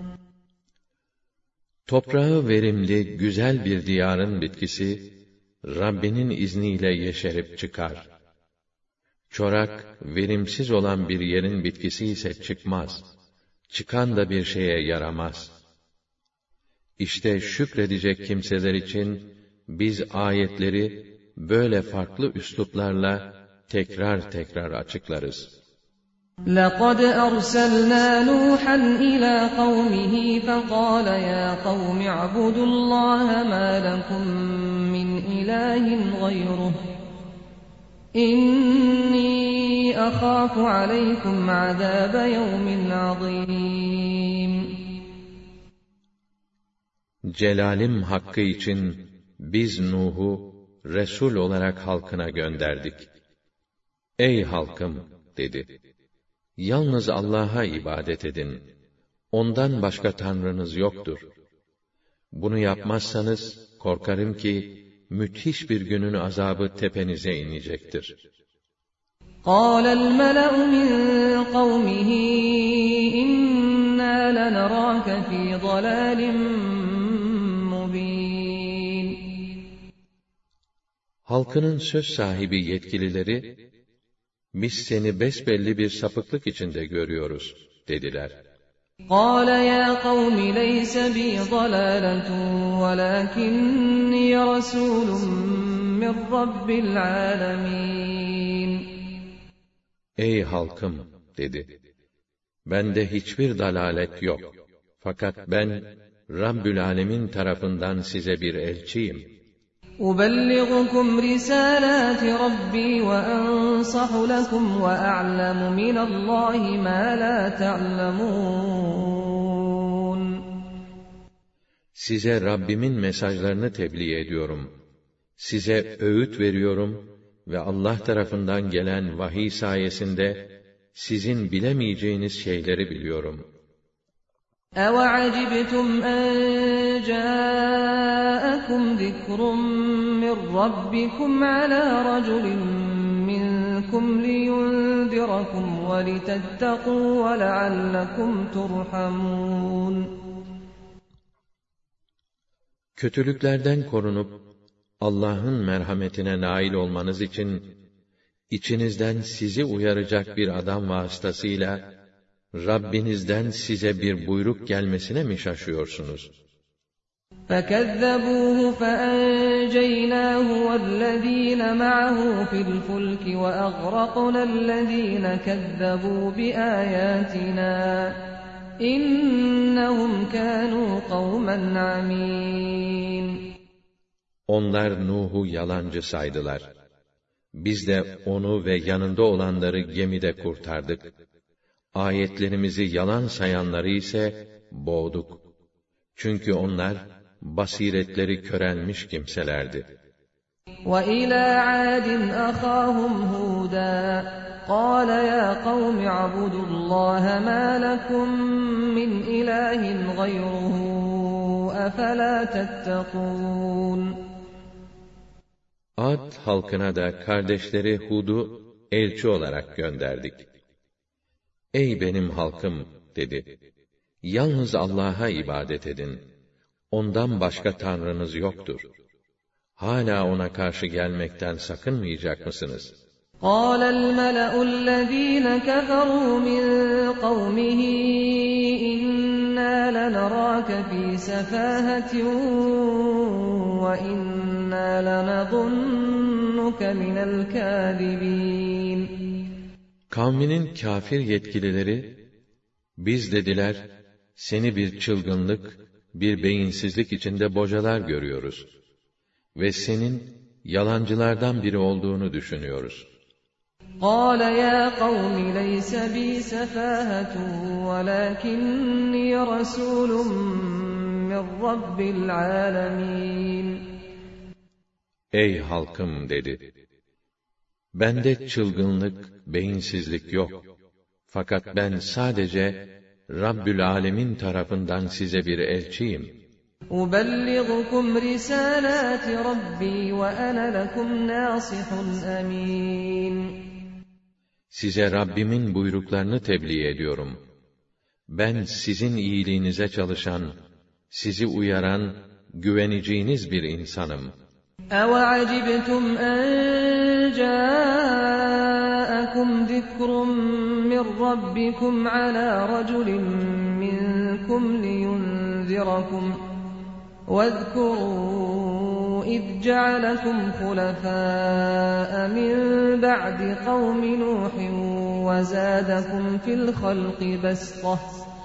Toprağı verimli, güzel bir diyarın bitkisi, Rabbinin izniyle yeşerip çıkar. Çorak, verimsiz olan bir yerin bitkisi ise çıkmaz. Çıkan da bir şeye yaramaz. İşte şükredecek kimseler için, biz ayetleri böyle farklı üsluplarla tekrar tekrar açıklarız.
لَقَدْ أَرْسَلْنَا نُوحًا إِلَى قَوْمِهِ فَقَالَ يَا قَوْمِ اعْبُدُوا اللَّهَ مَا لَكُمْ مِنْ إِلَٰهٍ غَيْرُهُ إِنِّي أَخَافُ عَلَيْكُمْ عَذَابَ يَوْمٍ عَظِيمٍ.
Celalim hakkı için biz Nuh'u Resul olarak halkına gönderdik. Ey halkım, dedi. Yalnız Allah'a ibadet edin. Ondan başka tanrınız yoktur. Bunu yapmazsanız korkarım ki müthiş bir günün azabı tepenize inecektir.
قَالَ الْمَلَأُ مِنْ قَوْمِهِ إِنَّا لَنَرَاكَ فِي ضَلَالٍ مُبِينٍ.
Halkının söz sahibi yetkilileri, biz seni besbelli bir sapıklık içinde görüyoruz, dediler.
قَالَ يَا قَوْمِ لَيْسَ بِي ضَلَالَةٌ وَلَكِنِّي رَسُولٌ مِّن رَّبِّ الْعَالَمِينَ.
Ey halkım, dedi. Bende hiçbir dalalet yok. Fakat ben, Rabbül Alemin tarafından size bir elçiyim.
أُبَلِّغُكُمْ رِسَالَاتِ رَبِّي وَأَنصَحُ لَكُمْ وَأَعْلَمُ مِنَ اللّٰهِ مَا لَا تَعْلَمُونَ.
Size Rabbimin mesajlarını tebliğ ediyorum. Size öğüt veriyorum ve Allah tarafından gelen vahiy sayesinde sizin bilemeyeceğiniz şeyleri biliyorum.
أَوَعَجِبْتُمْ أَنْ جَاءَكُمْ ذِكْرٌ مِّن رَّبِّكُمْ عَلَى رَجُلٍ مِّنكُمْ لِيُنذِرَكُمْ وَلِتَتَّقُوا وَلَعَلَّكُمْ تُرْحَمُونَ.
Kötülüklerden korunup Allah'ın merhametine nail olmanız için içinizden sizi uyaracak bir adam vasıtasıyla Rabbinizden size bir buyruk gelmesine mi şaşıyorsunuz?
فَكَذَّبُوهُ فَأَنْجَيْنَاهُ وَالَّذ۪ينَ مَعَهُ فِي الْفُلْكِ وَأَغْرَقْنَا الَّذ۪ينَ كَذَّبُوا بِآيَاتِنَا إِنَّهُمْ كَانُوا قَوْمًا عَمِينَ.
Onlar Nuh'u yalancı saydılar. Biz de onu ve yanında olanları gemide kurtardık. Ayetlerimizi yalan sayanları ise boğduk. Çünkü onlar basiretleri körelmiş kimselerdi.
وَإِلَى عَادٍ أَخَاهُمْ هُودًا قَالَ يَا قَوْمِ اعْبُدُوا اللَّهَ مَا لَكُمْ مِنْ إِلَٰهٍ غَيْرُهُ أَفَلَا تَتَّقُونَ.
Ad halkına da kardeşleri Hud'u elçi olarak gönderdik. Ey benim halkım, dedi. Yalnız Allah'a ibadet edin. Ondan başka tanrınız yoktur. Hala ona karşı gelmekten sakınmayacak mısınız?
قَالَ الْمَلَأُ الَّذ۪ينَ كَفَرُوا مِنْ قَوْمِهِ إِنَّا لَنَرَاكَ فِي سَفَاهَةٍ وَإِنَّا لَنَظُنُّكَ مِنَ الْكَاذِبِينَ.
Kavminin kâfir yetkilileri, biz dediler, seni bir çılgınlık, bir beyinsizlik içinde bocalar görüyoruz ve senin yalancılardan biri olduğunu düşünüyoruz.
قَالَ يَا قَوْمِ لَيْسَ بِي سَفَاهَةٌ وَلَكِنِّي رَسُولٌ مِّن رَّبِّ الْعَالَمِينَ.
Ey halkım, dedi. Bende çılgınlık, beyinsizlik yok. Fakat ben sadece Rabbül Alemin tarafından size bir elçiyim.
أُبَلِّغُكُمْ رِسَالَاتِ رَبِّي وَأَنَا لَكُمْ نَاصِحٌ أَمِينٌ.
Size Rabbimin buyruklarını tebliğ ediyorum. Ben sizin iyiliğinize çalışan, sizi uyaran, güveneceğiniz bir insanım.
أَوَعَجِبْتُمْ أَنْ جَاءَكُمْ ذِكْرٌ مِّنْ رَبِّكُمْ عَلَى رَجُلٍ مِّنْكُمْ لِيُنْذِرَكُمْ وَاذْكُرُوا إِذْ جَعَلَكُمْ خُلَفَاءَ مِنْ بَعْدِ قَوْمِ نُوحٍ وَزَادَكُمْ فِي الْخَلْقِ بَسْطَةً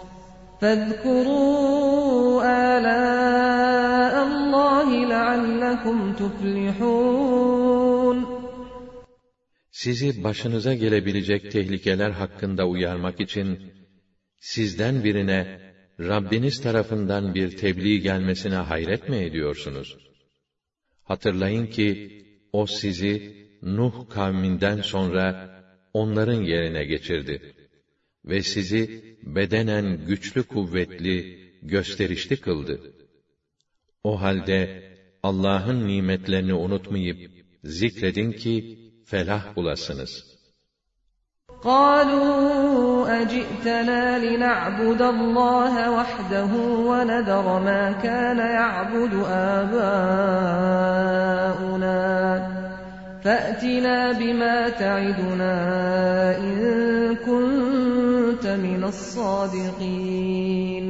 فَاذْكُرُوا آلَاءَ اللّٰهِ لَعَلَّكُمْ تُفْلِحُونَ.
Sizi başınıza gelebilecek tehlikeler hakkında uyarmak için, sizden birine Rabbiniz tarafından bir tebliğ gelmesine hayret mi ediyorsunuz? Hatırlayın ki, o sizi Nuh kavminden sonra onların yerine geçirdi ve sizi bedenen güçlü, kuvvetli, gösterişli kıldı. O halde Allah'ın nimetlerini unutmayıp zikredin ki felah bulasınız.
قَالُوا أَجِئْتَنَا لِنَعْبُدَ اللّٰهَ وَحْدَهُ وَنَذَرَ مَا كَانَ يَعْبُدُ آبَاؤُنَا فَأْتِنَا بِمَا تَعِدُنَا إِن كُنتَ مِنَ الصَّادِقِينَ.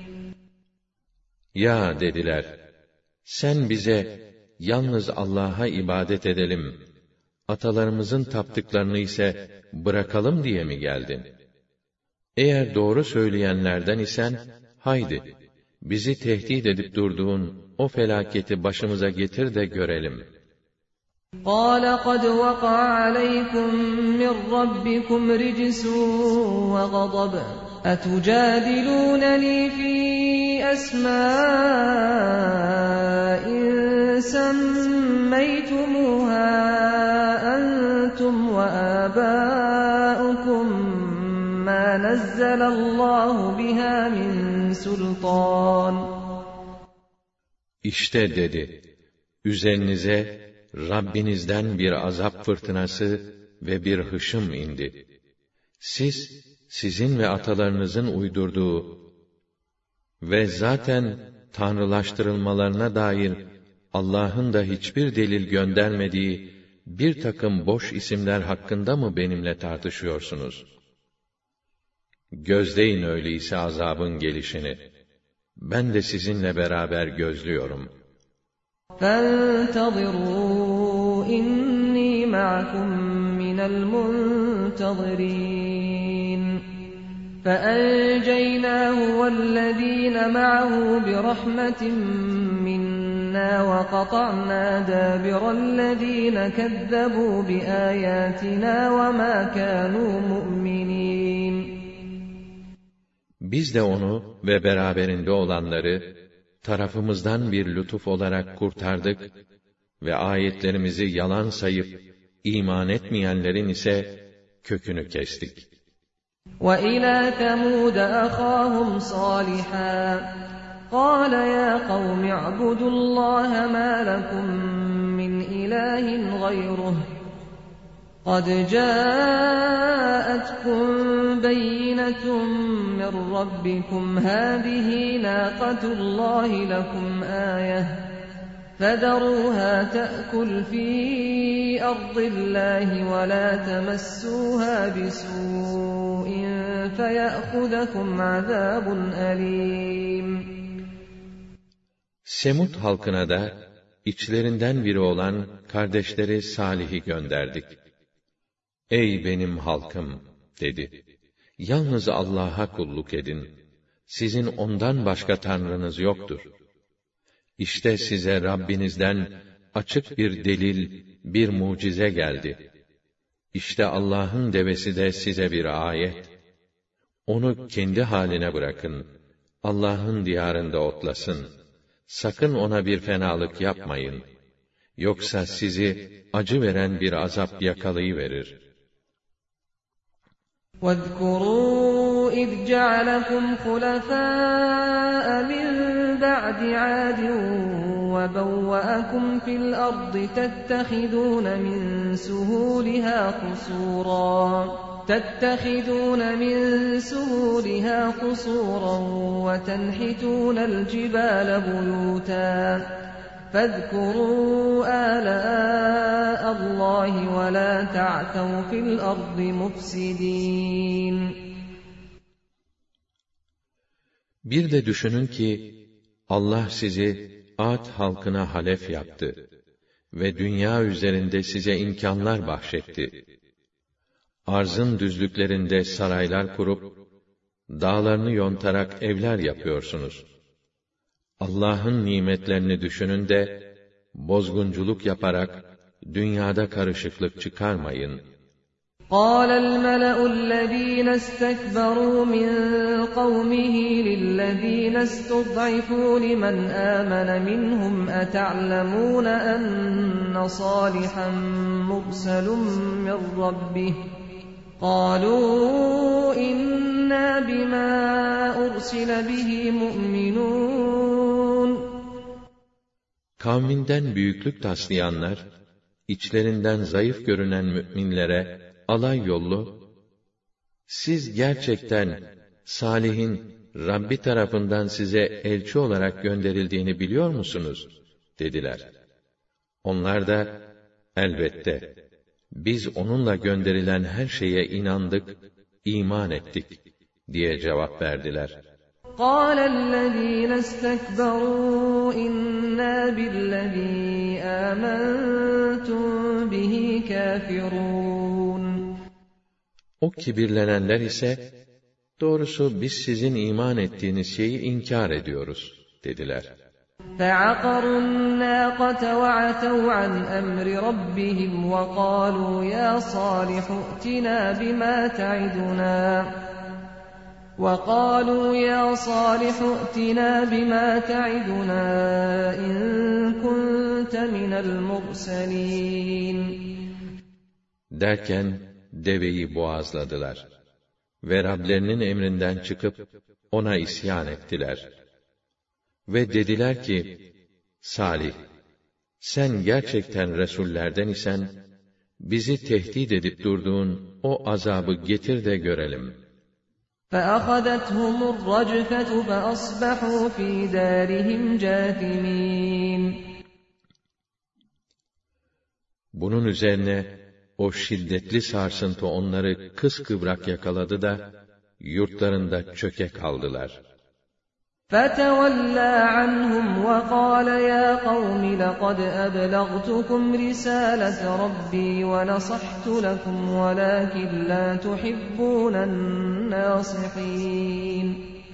Ya dediler, sen bize yalnız Allah'a ibadet edelim, atalarımızın taptıklarını ise bırakalım diye mi geldin? Eğer doğru söyleyenlerden isen, haydi, bizi tehdit edip durduğun o felaketi başımıza getir de görelim.
قَالَ قَدْ وَقَعَ عَلَيْكُمْ مِنْ رَبِّكُمْ رِجْسٌ وَغَضَبٌ أَتُجَادِلُونَنِي فِي أَسْمَاءٍ سَمَّيْتُمُوهَا أَنْتُمْ وَآبَاؤُكُمْ مَا نَزَّلَ اللّٰهُ بِهَا مِنْ سُلْطَانٍ.
İşte dedi, üzerinize Rabbinizden bir azap fırtınası ve bir hışım indi. Sizin ve atalarınızın uydurduğu ve zaten tanrılaştırılmalarına dair Allah'ın da hiçbir delil göndermediği bir takım boş isimler hakkında mı benimle tartışıyorsunuz? Gözleyin öyleyse azabın gelişini. Ben de sizinle beraber gözlüyorum.
فَانْتَظِرُوا إِنِّي مَعَكُمْ مِنَ الْمُنْتَظِرِينَ. فَأَنْجَيْنَاهُ وَالَّذِينَ مَعَهُ بِرَحْمَةٍ مِنَّا وَقَطَعْنَا دَابِرَ الَّذِينَ كَذَّبُوا بِآيَاتِنَا وَمَا كَانُوا مُؤْمِنِينَ.
Biz de onu ve beraberinde olanları tarafımızdan bir lütuf olarak kurtardık ve ayetlerimizi yalan sayıp iman etmeyenlerin ise kökünü kestik.
وَإِلَى ثَمُودَ أَخَاهُمْ صَالِحًا قَالَ يَا قَوْمِ اعْبُدُوا اللَّهَ مَا لَكُمْ مِنْ إِلَٰهٍ غَيْرُهُ قَدْ جَاءَتْكُمْ بَيِّنَةٌ مِّن رَّبِّكُمْ هَٰذِهِ نَاقَةُ اللَّهِ لَكُمْ آيَةً فَذَرُوهَا تَأْكُلْ فِي أَرْضِ اللَّهِ وَلَا تَمَسُّوهَا بِسُوءٍ فَيَأْخُذَكُمْ عَذَابٌ أَلِيمٌ.
Semud halkına da içlerinden biri olan kardeşleri Salih'i gönderdik. Ey benim halkım dedi. Yalnız Allah'a kulluk edin. Sizin ondan başka tanrınız yoktur. İşte size Rabbinizden açık bir delil, bir mucize geldi. İşte Allah'ın devesi de size bir ayet. Onu kendi haline bırakın. Allah'ın diyarında otlasın. Sakın ona bir fenalık yapmayın. Yoksa sizi acı veren bir azap yakalayıverir.
وَاذْكُرُوا إذ جعلكم خلفاء من بعد عاد وبوأكم في الأرض تتخذون من سهولها قصورا وتنحتون الجبال بيوتا فاذكروا آلاء الله ولا تعثوا في الأرض مفسدين.
Bir de düşünün ki Allah sizi Ad halkına halef yaptı ve dünya üzerinde size imkanlar bahşetti. Arzın düzlüklerinde saraylar kurup, dağlarını yontarak evler yapıyorsunuz. Allah'ın nimetlerini düşünün de, bozgunculuk yaparak, dünyada karışıklık çıkarmayın.
قال الملأ الذين استكبروا من قومه للذين استضعفوا لمن آمن منهم أتعلمون أن صالحا مرسل من ربه قالوا إنا بما أرسل به مؤمنون.
Kavminden büyüklük taslayanlar, içlerinden zayıf görünen müminlere, alay yollu, siz gerçekten Salih'in Rabbi tarafından size elçi olarak gönderildiğini biliyor musunuz? Dediler. Onlar da, elbette, biz onunla gönderilen her şeye inandık, iman ettik, diye cevap verdiler.
قَالَ الَّذ۪ينَ اسْتَكْبَرُوا اِنَّا بِالَّذ۪ي آمَنْتُمْ بِهِ كَافِرُونَ.
O kibirlenenler ise, doğrusu biz sizin iman ettiğiniz şeyi inkar ediyoruz, dediler.
فَعَقَرُوا النَّاقَةَ وَعَتَوْا عَنْ أَمْرِ رَبِّهِمْ وَقَالُوا يَا صَالِحُ ائْتِنَا بِمَا تَعِدُنَا إِن كُنتَ مِنَ الْمُرْسَلِينَ.
Derken deveyi boğazladılar ve Rablerinin emrinden çıkıp ona isyan ettiler. Ve dediler ki, Salih, sen gerçekten Resullerden isen, bizi tehdit edip durduğun o azabı getir de görelim.
فَأَخَذَتْهُمُ الرَّجْفَةُ فَأَصْبَحُوا فِي دَارِهِمْ جَاثِمِينَ.
Bunun üzerine, o şiddetli sarsıntı onları kıskıvrak yakaladı da, yurtlarında çöke kaldılar.
فَتَوَلَّى عَنْهُمْ وَقَالَ يَا قَوْمِ لَقَدْ أَبْلَغْتُكُمْ رِسَالَةَ رَبِّي وَنَصَحْتُ لَكُمْ وَلَكِنْ لَا تُحِبُّونَ النَّاصِحِينَ.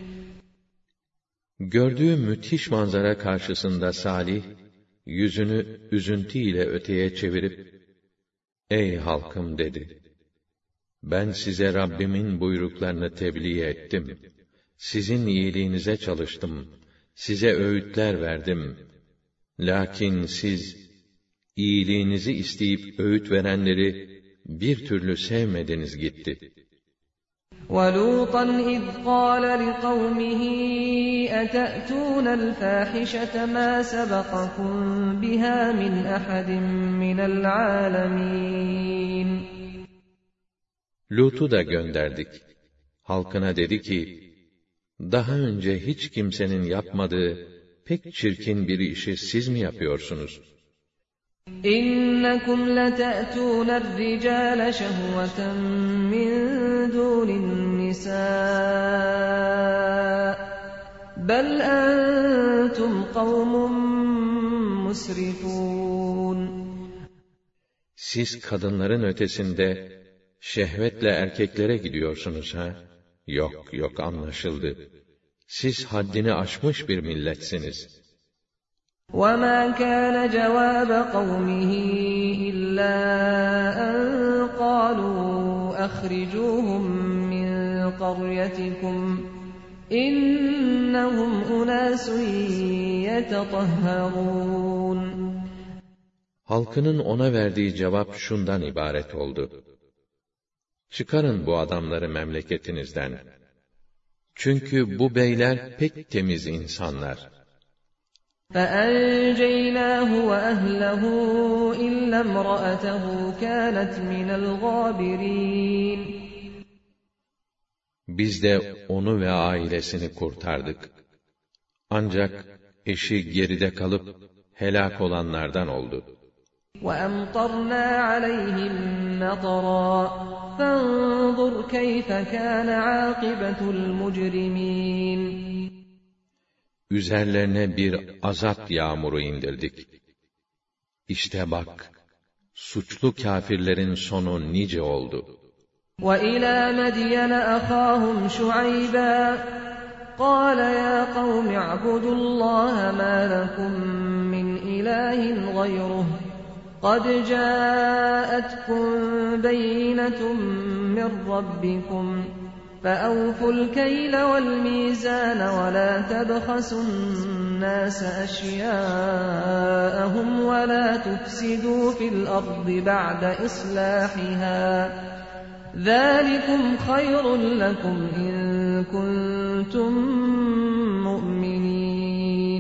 Gördüğü müthiş manzara karşısında Salih, yüzünü üzüntü ile öteye çevirip, "Ey halkım," dedi. "Ben size Rabbimin buyruklarını tebliğ ettim. Sizin iyiliğinize çalıştım. Size öğütler verdim. Lakin siz, iyiliğinizi isteyip öğüt verenleri bir türlü sevmediniz gitti."
وَلُوطًا إِذْ قَالَ لِقَوْمِهِ أَتَأْتُونَ الْفَاحِشَةَ مَا سَبَقَكُمْ بِهَا مِنْ أَحَدٍ مِنَ الْعَالَمِينَ.
Lut'u da gönderdik. Halkına dedi ki, daha önce hiç kimsenin yapmadığı pek çirkin bir işi siz mi yapıyorsunuz?
إِنَّكُمْ لَتَأْتُونَ الرِّجَالَ شَهْوَةً مِّن دُونِ النِّسَاءِ بَلْ أَنْتُمْ قَوْمٌ مُسْرِفُونَ.
Siz kadınların ötesinde şehvetle erkeklere gidiyorsunuz ha? Yok anlaşıldı. Siz haddini aşmış bir milletsiniz.
وَمَا كَانَ جَوَابَ قَوْمِهِ إِلَّا أَنْ قَالُوا أَخْرِجُوهُمْ مِنْ قَرْيَتِكُمْ إِنَّهُمْ أُنَاسٌ يَتَطَهَّرُونَ.
Halkının ona verdiği cevap şundan ibaret oldu: "Çıkarın bu adamları memleketinizden. Çünkü bu beyler pek temiz insanlar.
فَأَنْجَيْنَاهُ وَأَهْلَهُ إِلَّا امْرَأَتَهُ كَانَتْ مِنَ الْغَابِرِينَ
Biz de onu ve ailesini kurtardık. Ancak eşi geride kalıp helak olanlardan oldu.
وَأَمْطَرْنَا عَلَيْهِمْ مَطَرًا فَانظُرْ كَيْفَ كَانَ عَاقِبَةُ الْمُجْرِمِينَ
Üzerlerine bir azap yağmuru indirdik. İşte bak, suçlu kâfirlerin sonu nice oldu.
وَإِلَى مَدْيَنَ أَخَاهُمْ شُعَيْبًا قَالَ يَا قَوْمِ اعْبُدُوا اللَّهَ مَا لَكُمْ مِنْ إِلَٰهٍ غَيْرُهُ قَدْ جَاءَتْكُمْ بَيِّنَةٌ مِّن رَّبِّكُمْ فَأَوْفُوا الْكَيْلَ وَالْمِيزَانَ وَلَا تَبْخَسُوا النَّاسَ أَشْيَاءَهُمْ وَلَا تُفْسِدُوا فِي الْأَرْضِ بَعْدَ إِصْلَاحِهَا ذَٰلِكُمْ خَيْرٌ لَّكُمْ إِن كُنتُم مُّؤْمِنِينَ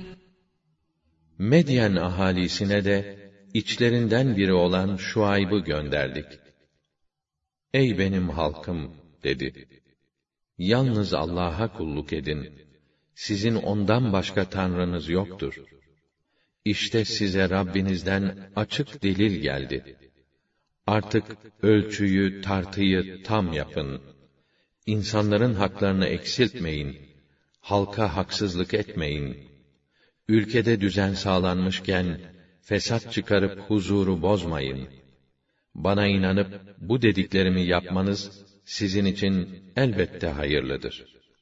Medyen ahalisine de içlerinden biri olan Şuayb'ı gönderdik. Ey benim halkım, dedi. Yalnız Allah'a kulluk edin. Sizin ondan başka tanrınız yoktur. İşte size Rabbinizden açık delil geldi. Artık ölçüyü, tartıyı tam yapın. İnsanların haklarını eksiltmeyin. Halka haksızlık etmeyin. Ülkede düzen sağlanmışken fesat çıkarıp huzuru bozmayın. Bana inanıp bu dediklerimi yapmanız sizin için elbette hayırlıdır.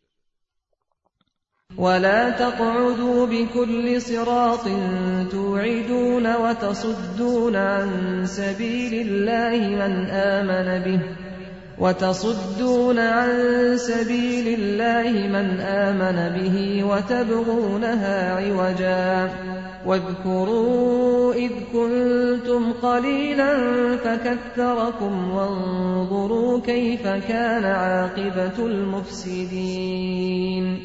وَلَا تَقْعُدُوا بِكُلِّ صِرَاطٍ تُوعِدُونَ وَتَصُدُّونَ عَن سَبِيلِ اللَّهِ مَنْ آمَنَ بِهِ وَتَبْغُونَهَا عِوَجًا وَاذْكُرُوا إِذْ كُنتُمْ قَلِيلًا فَكَثَّرَكُمْ وَانظُرُوا كَيْفَ كَانَ عَاقِبَةُ الْمُفْسِدِينَ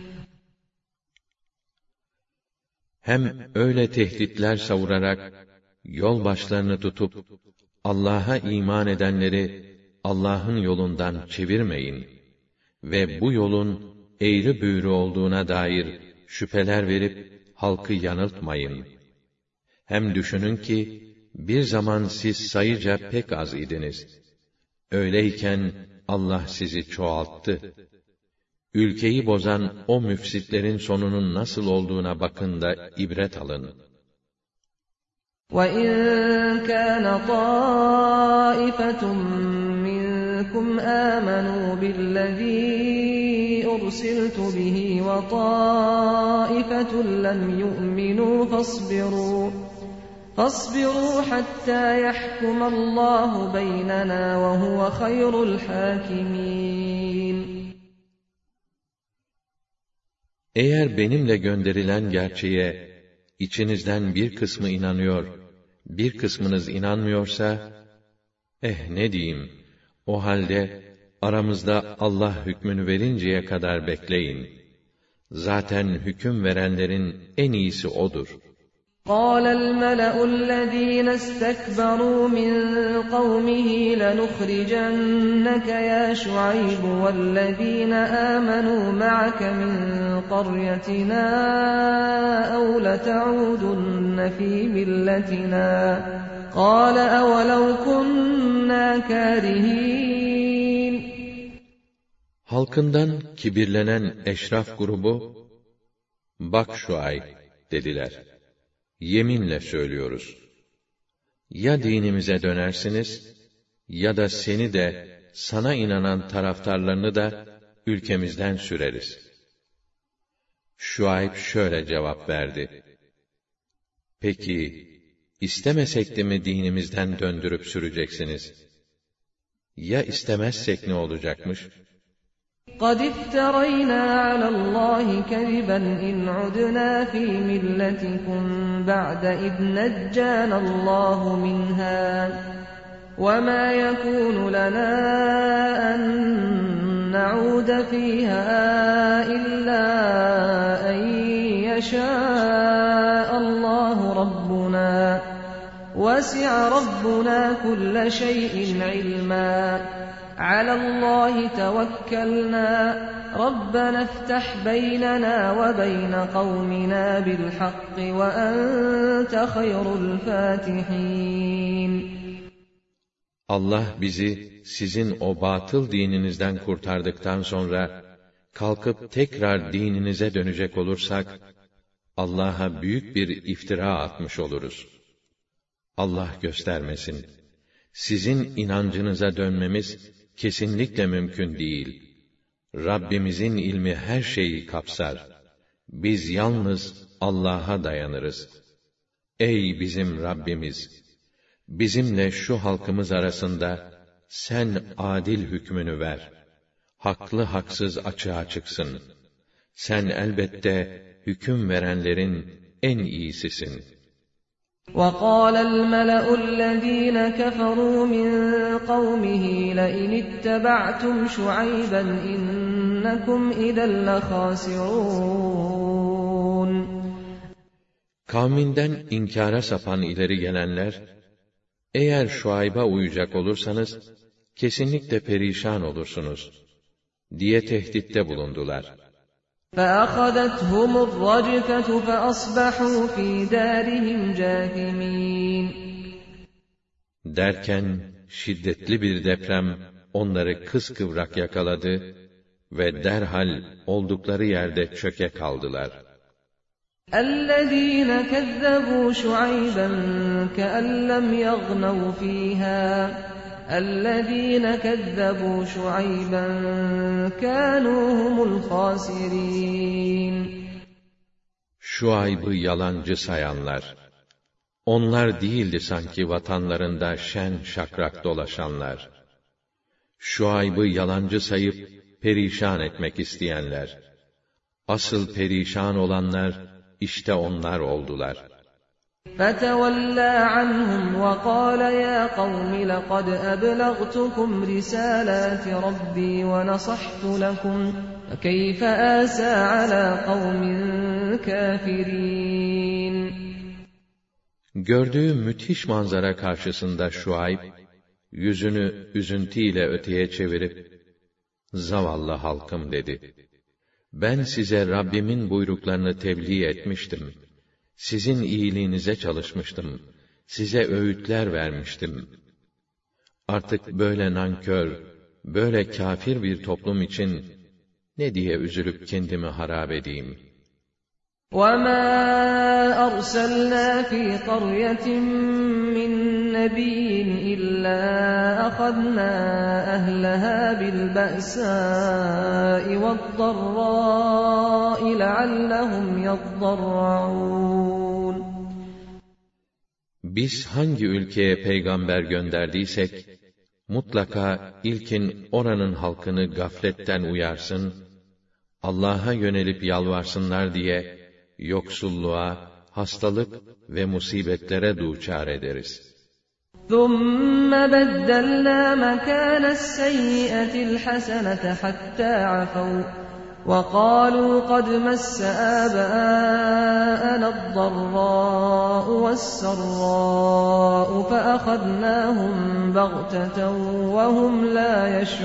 Hem öyle tehditler savurarak yol başlarını tutup Allah'a iman edenleri Allah'ın yolundan çevirmeyin ve bu yolun eğri büğrü olduğuna dair şüpheler verip halkı yanıltmayın. Hem düşünün ki bir zaman siz sayıca pek az idiniz. Öyleyken Allah sizi çoğalttı. Ülkeyi bozan o müfsitlerin sonunun nasıl olduğuna bakın da ibret alın.
وَإِنْ كَانَ طَائِفَةٌ مِّنكُمْ آمَنُوا بِالَّذِي أُرْسِلْتُ بِهِ وَطَائِفَةٌ لَّمْ يُؤْمِنُوا فاصبروا حَتَّى يَحْكُمَ اللَّهُ بَيْنَنَا وَهُوَ خَيْرُ الْحَاكِمِينَ
Eğer benimle gönderilen gerçeğe içinizden bir kısmı inanıyor, bir kısmınız inanmıyorsa, ne diyeyim, o halde aramızda Allah hükmünü verinceye kadar bekleyin. Zaten hüküm verenlerin en iyisi O'dur.
قَالَ الْمَلَأُ الَّذ۪ينَ اسْتَكْبَرُوا مِنْ قَوْمِهِ لَنُخْرِجَنَّكَ يَا شُعَيْبُ وَالَّذ۪ينَ آمَنُوا مَعَكَ مِنْ قَرْيَتِنَا أَوْ لَتَعُودُنَّ ف۪ي مِلَّتِنَا قَالَ أَوَلَوْ كُنَّا كَارِهِينَ
Halkından kibirlenen eşraf grubu, bak Şuayb, dediler. Yeminle söylüyoruz. Ya dinimize dönersiniz, ya da seni de, sana inanan taraftarlarını da ülkemizden süreriz. Şuayb şöyle cevap verdi. Peki, istemesek de mi dinimizden döndürüp süreceksiniz? Ya istemezsek ne olacakmış?
قَدِ افْتَرَيْنَا عَلَى اللّٰهِ كَذِبًا إِنْ عُدْنَا فِي مِلَّتِكُمْ بَعْدَ إِذْ نَجَّانَا اللّٰهُ مِنْهَا وَمَا يَكُونُ لَنَا أَن نعود فيها إلا أن يشاء الله ربنا وسع ربنا كل شيء علما على الله توكلنا ربنا افتح بيننا وبين قومنا بالحق وأنت خير الفاتحين.
Allah bizi sizin o batıl dininizden kurtardıktan sonra kalkıp tekrar dininize dönecek olursak Allah'a büyük bir iftira atmış oluruz. Allah göstermesin. Sizin inancınıza dönmemiz kesinlikle mümkün değil. Rabbimizin ilmi her şeyi kapsar. Biz yalnız Allah'a dayanırız. Ey bizim Rabbimiz! Bizimle şu halkımız arasında sen adil hükmünü ver. Haklı haksız açığa çıksın. Sen elbette hüküm verenlerin en iyisisin.
وَقَالَ الْمَلَأُ الَّذ۪ينَ كَفَرُوا مِنْ قَوْمِهِ لَئِنِ اتَّبَعْتُمْ شُعَيْبًا إِنَّكُمْ اِذًا لَخَاسِرُونَ.
Kavminden inkara sapan ileri gelenler, eğer Şuayb'a uyacak olursanız, kesinlikle perişan olursunuz, diye tehditte bulundular.
فَأَخَذَتْهُمُ الرَّجْفَةُ فَأَصْبَحُوا فِي دَارِهِمْ جَاثِمِينَ.
Derken, şiddetli bir deprem onları kıskıvrak yakaladı ve derhal oldukları yerde çöke kaldılar.
الَّذ۪ينَ كَذَّبُوا شُعَيْبًا كَأَنْ لَمْ يَغْنَوْا فِيهَا الَّذ۪ينَ كَذَّبُوا شُعَيْبًا كَانُوا هُمُ الْخَاسِرِينَ.
Şuayb'ı yalancı sayanlar, onlar değildi sanki vatanlarında şen şakrak dolaşanlar. Şuayb'ı yalancı sayıp perişan etmek isteyenler, asıl perişan olanlar işte onlar oldular.
فَتَوَلَّى عَنْهُمْ وَقَالَ يَا قَوْمِ لَقَدْ أَبْلَغْتُكُمْ رِسَالَاتِ رَبِّي وَنَصَحْتُ لَكُمْ فَكَيْفَ آسَى عَلَى قَوْمٍ كَافِرِينَ.
Gördüğü müthiş manzara karşısında Şuayb, yüzünü üzüntüyle öteye çevirip, "Zavallı halkım" dedi. "Ben size Rabbimin buyruklarını tebliğ etmiştim. Sizin iyiliğinize çalışmıştım. Size öğütler vermiştim. Artık böyle nankör, böyle kâfir bir toplum için ne diye üzülüp kendimi harap edeyim?"
وَمَا أَرْسَلْنَا فِي قَرْيَةٍ مِّن نَّبِيٍّ إِلَّا أَخَذْنَا أَهْلَهَا بِالْبَأْسَاءِ وَالضَّرَّاءِ لَعَلَّهُمْ يَضَّرَّعُونَ.
Biz hangi ülkeye peygamber gönderdiysek, mutlaka ilkin oranın halkını gafletten uyarsın, Allah'a yönelip yalvarsınlar diye, yoksulluğa, hastalık ve musibetlere duçar ederiz.
ثُمَّ بَدَّلْنَا مَكَانَ السَّيِّئَةِ الْحَسَنَةَ حَتَّى عَفَوْا وَقَالُوا قَدْ مَسَّ آبَاءَنَا الضَّرَّاءُ وَالسَّرَّاءُ فَأَخَذْنَاهُمْ بَغْتَةً وَهُمْ لَا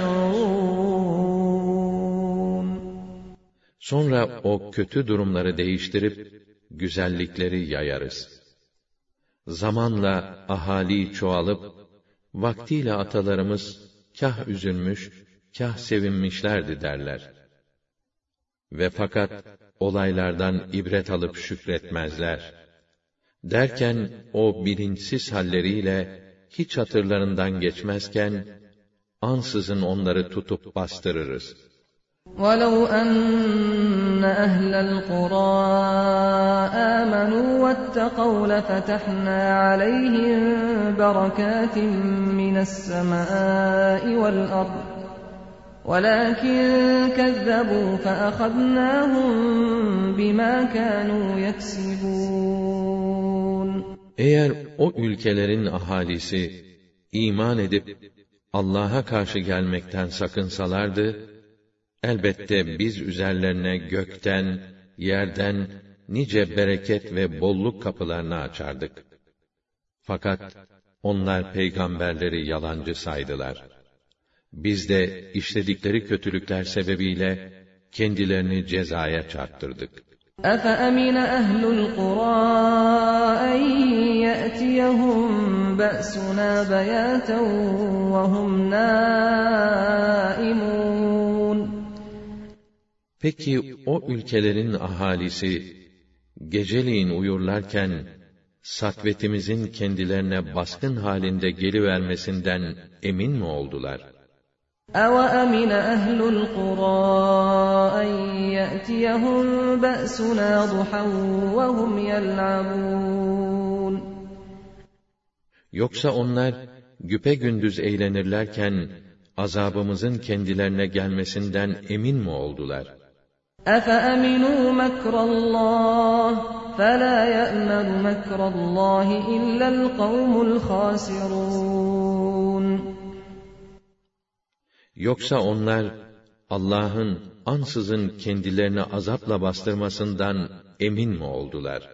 يَشْعُرُونَ.
Sonra o kötü durumları değiştirip, güzellikleri yayarız. Zamanla ahali çoğalıp, vaktiyle atalarımız kah üzülmüş, kah sevinmişlerdi derler. Ve fakat olaylardan ibret alıp şükretmezler. Derken o bilinçsiz halleriyle hiç hatırlarından geçmezken, ansızın onları tutup bastırırız.
وَلَوْ أَنَّ أَهْلَ الْقُرَىٰ آمَنُوا وَاتَّقَوْا لَفَتَحْنَا عَلَيْهِم بَرَكَاتٍ مِّنَ السَّمَاءِ وَالْأَرْضِ وَلَٰكِن كَذَّبُوا فَأَخَذْنَاهُم بِمَا كَانُوا يَكْسِبُونَ.
Eğer o ülkelerin ahalisi iman edip Allah'a karşı gelmekten sakınsalardı, elbette biz üzerlerine gökten, yerden nice bereket ve bolluk kapılarını açardık. Fakat onlar peygamberleri yalancı saydılar. Biz de işledikleri kötülükler sebebiyle kendilerini cezaya çarptırdık.
أَفَأَمِنَ أَهْلُ الْقُرَىٰ أَن يَأْتِيَهُم بَأْسُنَا بَيَاتًا وَهُمْ نَائِمُونَ
Peki o ülkelerin ahalisi geceleyin uyurlarken satvetimizin kendilerine baskın halinde gelivermesinden emin mi oldular?
أَوَأَمِنَ أَهْلُ الْقُرَىٰ أَن يَأْتِيَهُم بَأْسُنَا ضُحًى وَهُمْ يَلْعَبُونَ
Yoksa onlar güpegündüz eğlenirlerken azabımızın kendilerine gelmesinden emin mi oldular?
أَفَأَمِنُوا مَكْرَ اللّٰهِ فَلَا يَأْمَنُ مَكْرَ اللّٰهِ إِلَّا الْقَوْمُ الْخَاسِرُونَ
Yoksa onlar Allah'ın ansızın kendilerini azapla bastırmasından emin mi oldular?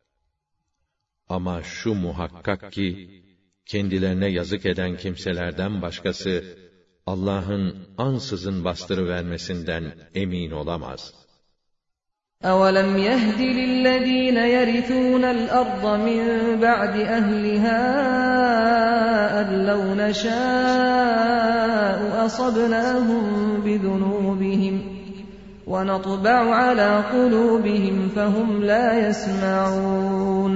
Ama şu muhakkak ki kendilerine yazık eden kimselerden başkası Allah'ın ansızın bastırıvermesinden emin olamaz.
أَوَلَمْ يَهْدِ لِلَّذ۪ينَ يَرِثُونَ الْأَرْضَ مِنْ بَعْدِ أَهْلِهَا أَنْ لَوْ نَشَاءُ أَصَبْنَاهُمْ بِذُنُوبِهِمْ وَنَطْبَعُ عَلَى قُلُوبِهِمْ فَهُمْ لَا يَسْمَعُونَ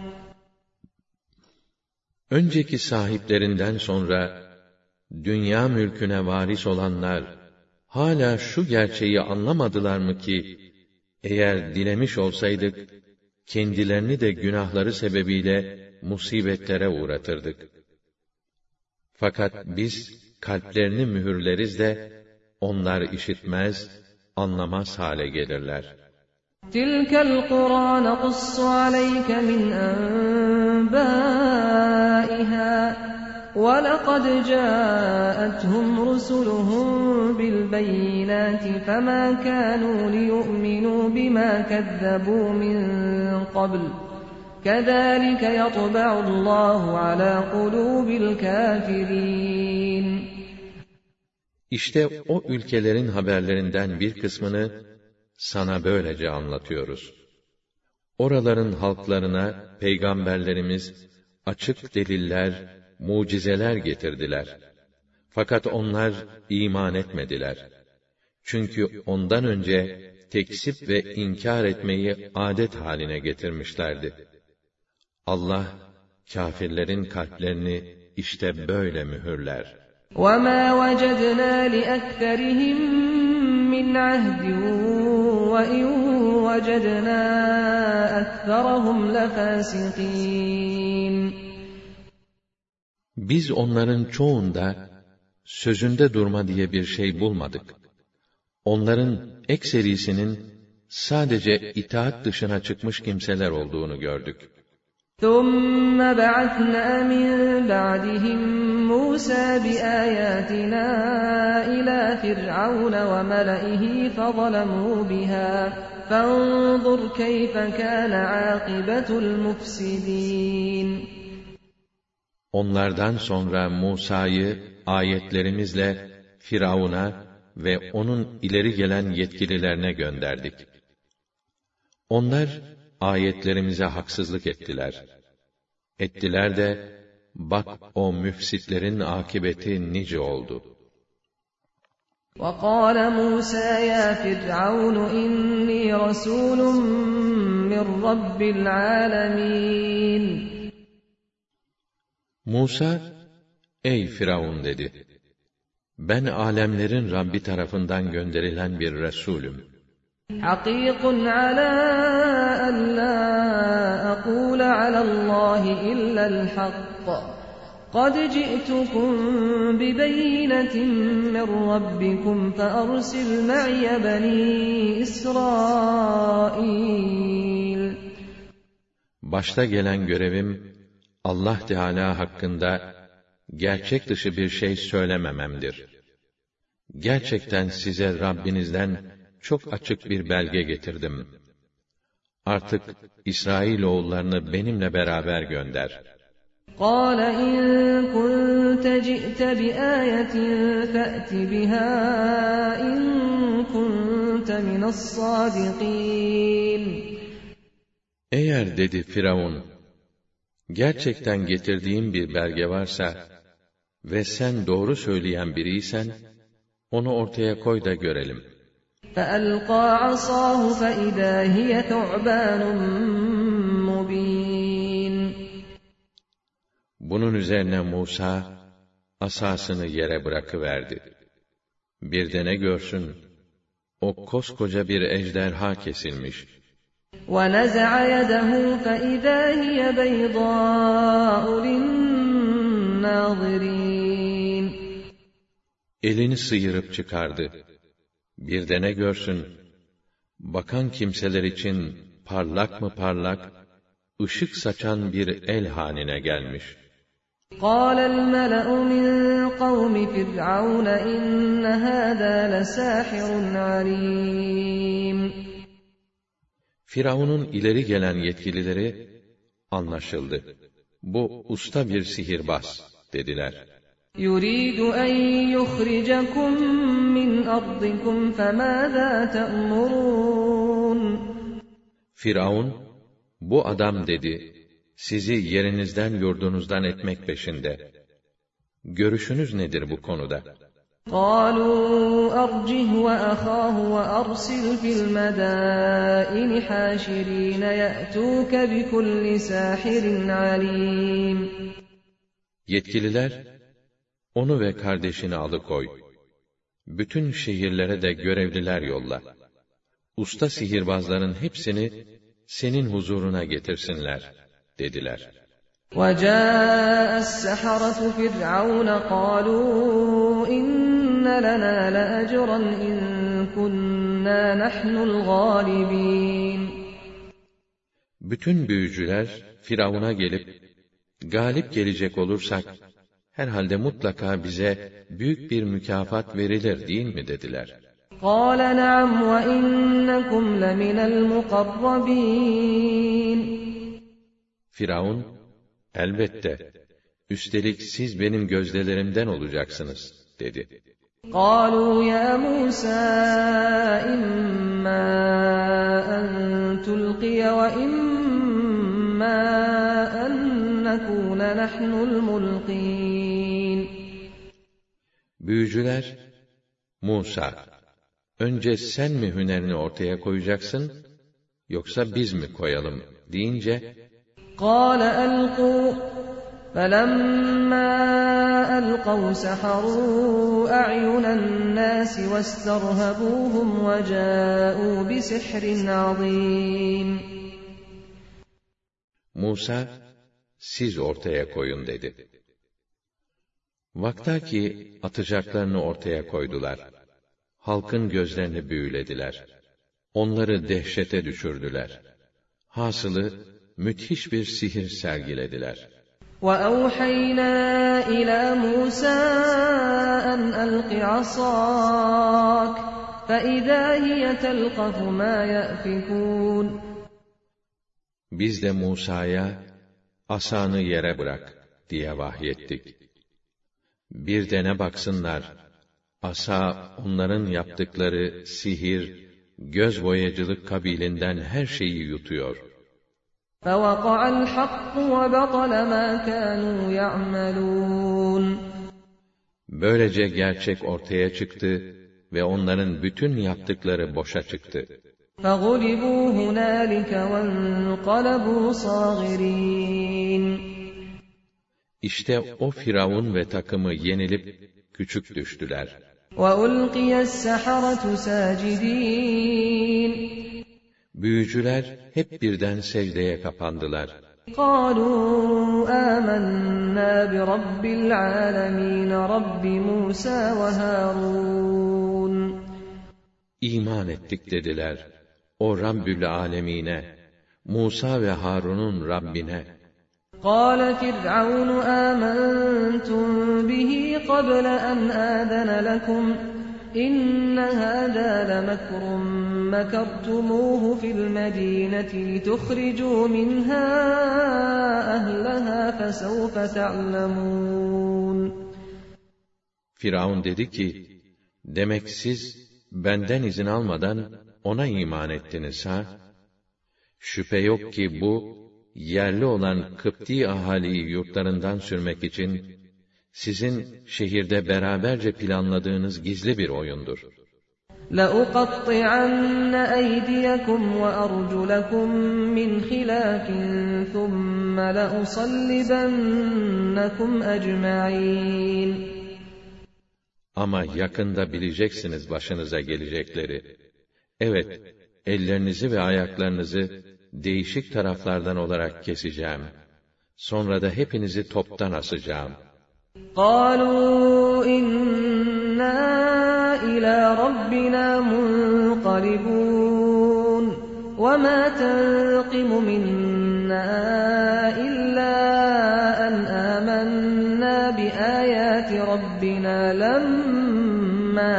Önceki sahiplerinden sonra dünya mülküne varis olanlar hala şu gerçeği anlamadılar mı ki eğer dilemiş olsaydık kendilerini de günahları sebebiyle musibetlere uğratırdık. Fakat biz kalplerini mühürleriz de onlar işitmez, anlamaz hale gelirler.
تِلْكَ الْقُرَى نَقُصُّ عَلَيْكَ مِنْ أَنْبَائِهَا وَلَقَدْ جَاءَتْهُمْ رُسُلُهُم بِالْبَيِّنَاتِ فَمَا كَانُوا لِيُؤْمِنُوا بِمَا كَذَّبُوا مِن قَبْلُ كَذَٰلِكَ يَطْبَعُ اللّٰهُ عَلَى قُلُوبِ الْكَافِرِينَ
İşte o ülkelerin haberlerinden bir kısmını sana böylece anlatıyoruz. Oraların halklarına peygamberlerimiz açık deliller, mucizeler getirdiler. Fakat onlar iman etmediler. Çünkü ondan önce tekzip ve inkar etmeyi adet haline getirmişlerdi. Allah kâfirlerin kalplerini işte böyle mühürler.
وَمَا وَجَدْنَا لِأَكْثَرِهِم مِّنْ عَهْدٍ وَإِن وَجَدْنَا أَكْثَرَهُمْ لَفَاسِقِينَ
Biz onların çoğunda sözünde durma diye bir şey bulmadık. Onların ekserisinin sadece itaat dışına çıkmış kimseler olduğunu gördük.
ثُمَّ بَعَثْنَا مِن بَعْدِهِم مُّوسَىٰ بِآيَاتِنَا إِلَىٰ فِرْعَوْنَ وَمَلَئِهِ فَظَلَمُوا بِهَا فَانظُرْ كَيْفَ كَانَ عَاقِبَةُ الْمُفْسِدِينَ
Onlardan sonra Musa'yı ayetlerimizle Firavun'a ve onun ileri gelen yetkililerine gönderdik. Onlar ayetlerimize haksızlık ettiler. Ettiler de bak o müfsitlerin akıbeti nice oldu.
وَقَالَ مُوسَى يَا فِرْعَوْنُ إِنِّي رَسُولٌ مِّن رَّبِّ الْعَالَمِينَ
Musa, ey Firavun dedi. Ben alemlerin Rabbi tarafından gönderilen bir Resulüm.
حَقِيقٌ عَلَىٰ أَن لَّا أَقُولَ عَلَى اللّٰهِ إِلَّا الْحَقَّ قَدْ جِئْتُكُم بِبَيِّنَةٍ مِّن رَّبِّكُمْ فَأَرْسِلْ مَعِيَ بَنِي إِسْرَائِيلَ
Başta gelen görevim, Allah Teâlâ hakkında gerçek dışı bir şey söylemememdir. gerçekten size Rabbinizden çok açık bir belge getirdim. Artık İsrailoğullarını benimle beraber gönder.
قَالَ إِن كُنتَ جِئْتَ بِآيَةٍ فَأْتِ بِهَا إِن كُنتَ مِنَ الصَّادِقِينَ
Eğer dedi Firavun, gerçekten getirdiğim bir belge varsa ve sen doğru söyleyen biriysen, onu ortaya koy da görelim.
فَأَلْقَى عَصَاهُ فَإِذَا هِيَ ثُعْبَانٌ مُّبِينٌ
Bunun üzerine Musa, asasını yere bırakıverdi. Bir de ne görsün, o koskoca bir ejderha kesilmiş.
وَنَزَعَ يَدَهُ فَإِذَا هِيَ بَيْضَاءُ لِلنَّاظِرِينَ
Elini sıyırıp çıkardı. Bir de ne görsün, bakan kimseler için parlak mı parlak, ışık saçan bir el haline gelmiş.
قَالَ الْمَلَأُ مِنْ قَوْمِ فِرْعَوْنَ إِنَّ هَذَا لَسَاحِرٌ عَلِيمٌ
Firavun'un ileri gelen yetkilileri, anlaşıldı, bu usta bir sihirbaz dediler.
يُرِيدُ أَنْ يُخْرِجَكُمْ مِنْ أَرْضِكُمْ فَمَاذَا تَأْمُرُونَ
Firavun, bu adam dedi, sizi yerinizden yurdunuzdan etmek peşinde. Görüşünüz nedir bu konuda?
قَالُوا أَرْجِهْ وَأَخَاهُ وَأَرْسِلْ فِي الْمَدَائِنِ حَاشِرِينَ يَأْتُوكَ بِكُلِّ سَاحِرٍ عَلِيمٍ
Yetkililer, onu ve kardeşini alıkoy. Bütün şehirlere de görevliler yolla. Usta sihirbazların hepsini senin huzuruna getirsinler, dediler.
وَجَاءَ السَّحَرَةُ فِرْعَوْنَ قَالُوا إِنَّ لَنَا لَأَجْرًا إِن كُنَّا نَحْنُ الْغَالِبِينَ
Bütün büyücüler Firavun'a gelip, galip gelecek olursak, herhalde mutlaka bize büyük bir mükafat verilir değil mi dediler.
قَالَ نَعَمْ وَإِنَّكُمْ لَمِنَ الْمُقَرَّبِينَ
Firavun, elbette, üstelik siz benim gözdelerimden olacaksınız, dedi.
قَالُوا يَا مُوسَى إِمَّا أَن تُلْقِيَ وَإِمَّا أَن نَّكُونَ نَحْنُ الْمُلْقِينَ
Büyücüler, Musa, önce sen mi hünerini ortaya koyacaksın, yoksa biz mi koyalım, deyince,
قَالَ أَلْقُوا فَلَمَّا أَلْقَوْا سَحَرُوا أَعْيُنَ النَّاسِ وَاسْتَرْهَبُوهُمْ وَجَاءُوا بِسِحْرٍ عَظِيمٍ
Musa, siz ortaya koyun dedi. Vaktaki atacaklarını ortaya koydular. Halkın gözlerini büyülediler. Onları dehşete düşürdüler. Hasılı, müthiş bir sihir sergilediler.
وَأَوْحَيْنَا إِلَى مُوسَى أَنْ أَلْقِ عَصَاكَ فَإِذَا هِيَ تَلْقَفُ مَا يَأْفِكُونَ
Biz de Musa'ya, asanı yere bırak diye vahyettik. Bir de ne baksınlar, asa onların yaptıkları sihir, göz boyacılık kabilinden her şeyi yutuyor.
فَوَقَعَ الْحَقُّ وَبَطَلَ مَا كَانُوا يَعْمَلُونَ
Böylece gerçek ortaya çıktı ve onların bütün yaptıkları boşa çıktı.
فَغُلِبُوا هُنَالِكَ وَانقَلَبُوا صَاغِرِينَ
İşte o Firavun ve takımı yenilip küçük düştüler.
وَأُلْقِيَ السَّحَرَةُ سَاجِدِينَ
Büyücüler hep birden secdeye kapandılar.
قَالُوا آمَنَّا بِرَبِّ الْعَالَمِينَ رَبِّ مُوسَى وَهَارُونَ
İman ettik dediler. O Rabbül Alemine, Musa ve Harun'un Rabbine.
قَالَ فِرْعَوْنُ آمَنْتُمْ بِهِ قَبْلَ أَنْ آذَنَ لَكُمْ إن هذا لمكر مكرتموه في المدينة لتخرجوا منها أهلها فسوف تعلمون.
Firavun dedi ki, demek siz benden izin almadan ona iman ettiniz ha? Şüphe yok ki bu, yerli olan Kıpti ahaliyi yurtlarından sürmek için, sizin şehirde beraberce planladığınız gizli bir oyundur.
لَأُقَطِّعَنَّ أَيْدِيَكُمْ وَأَرْجُلَكُمْ مِنْ خِلَافٍ ثُمَّ لَأُصَلِّبَنَّكُمْ أَجْمَعِينَ.
Ama yakında bileceksiniz başınıza gelecekleri. Evet, ellerinizi ve ayaklarınızı değişik taraflardan olarak keseceğim. Sonra da hepinizi toptan asacağım.
قَالُوا إِنَّا إِلَى رَبِّنَا مُنْقَلِبُونَ وَمَا تَنْقِمُ مِنَّا إِلَّا أَنْ آمَنَّا بِآيَاتِ رَبِّنَا لَمَّا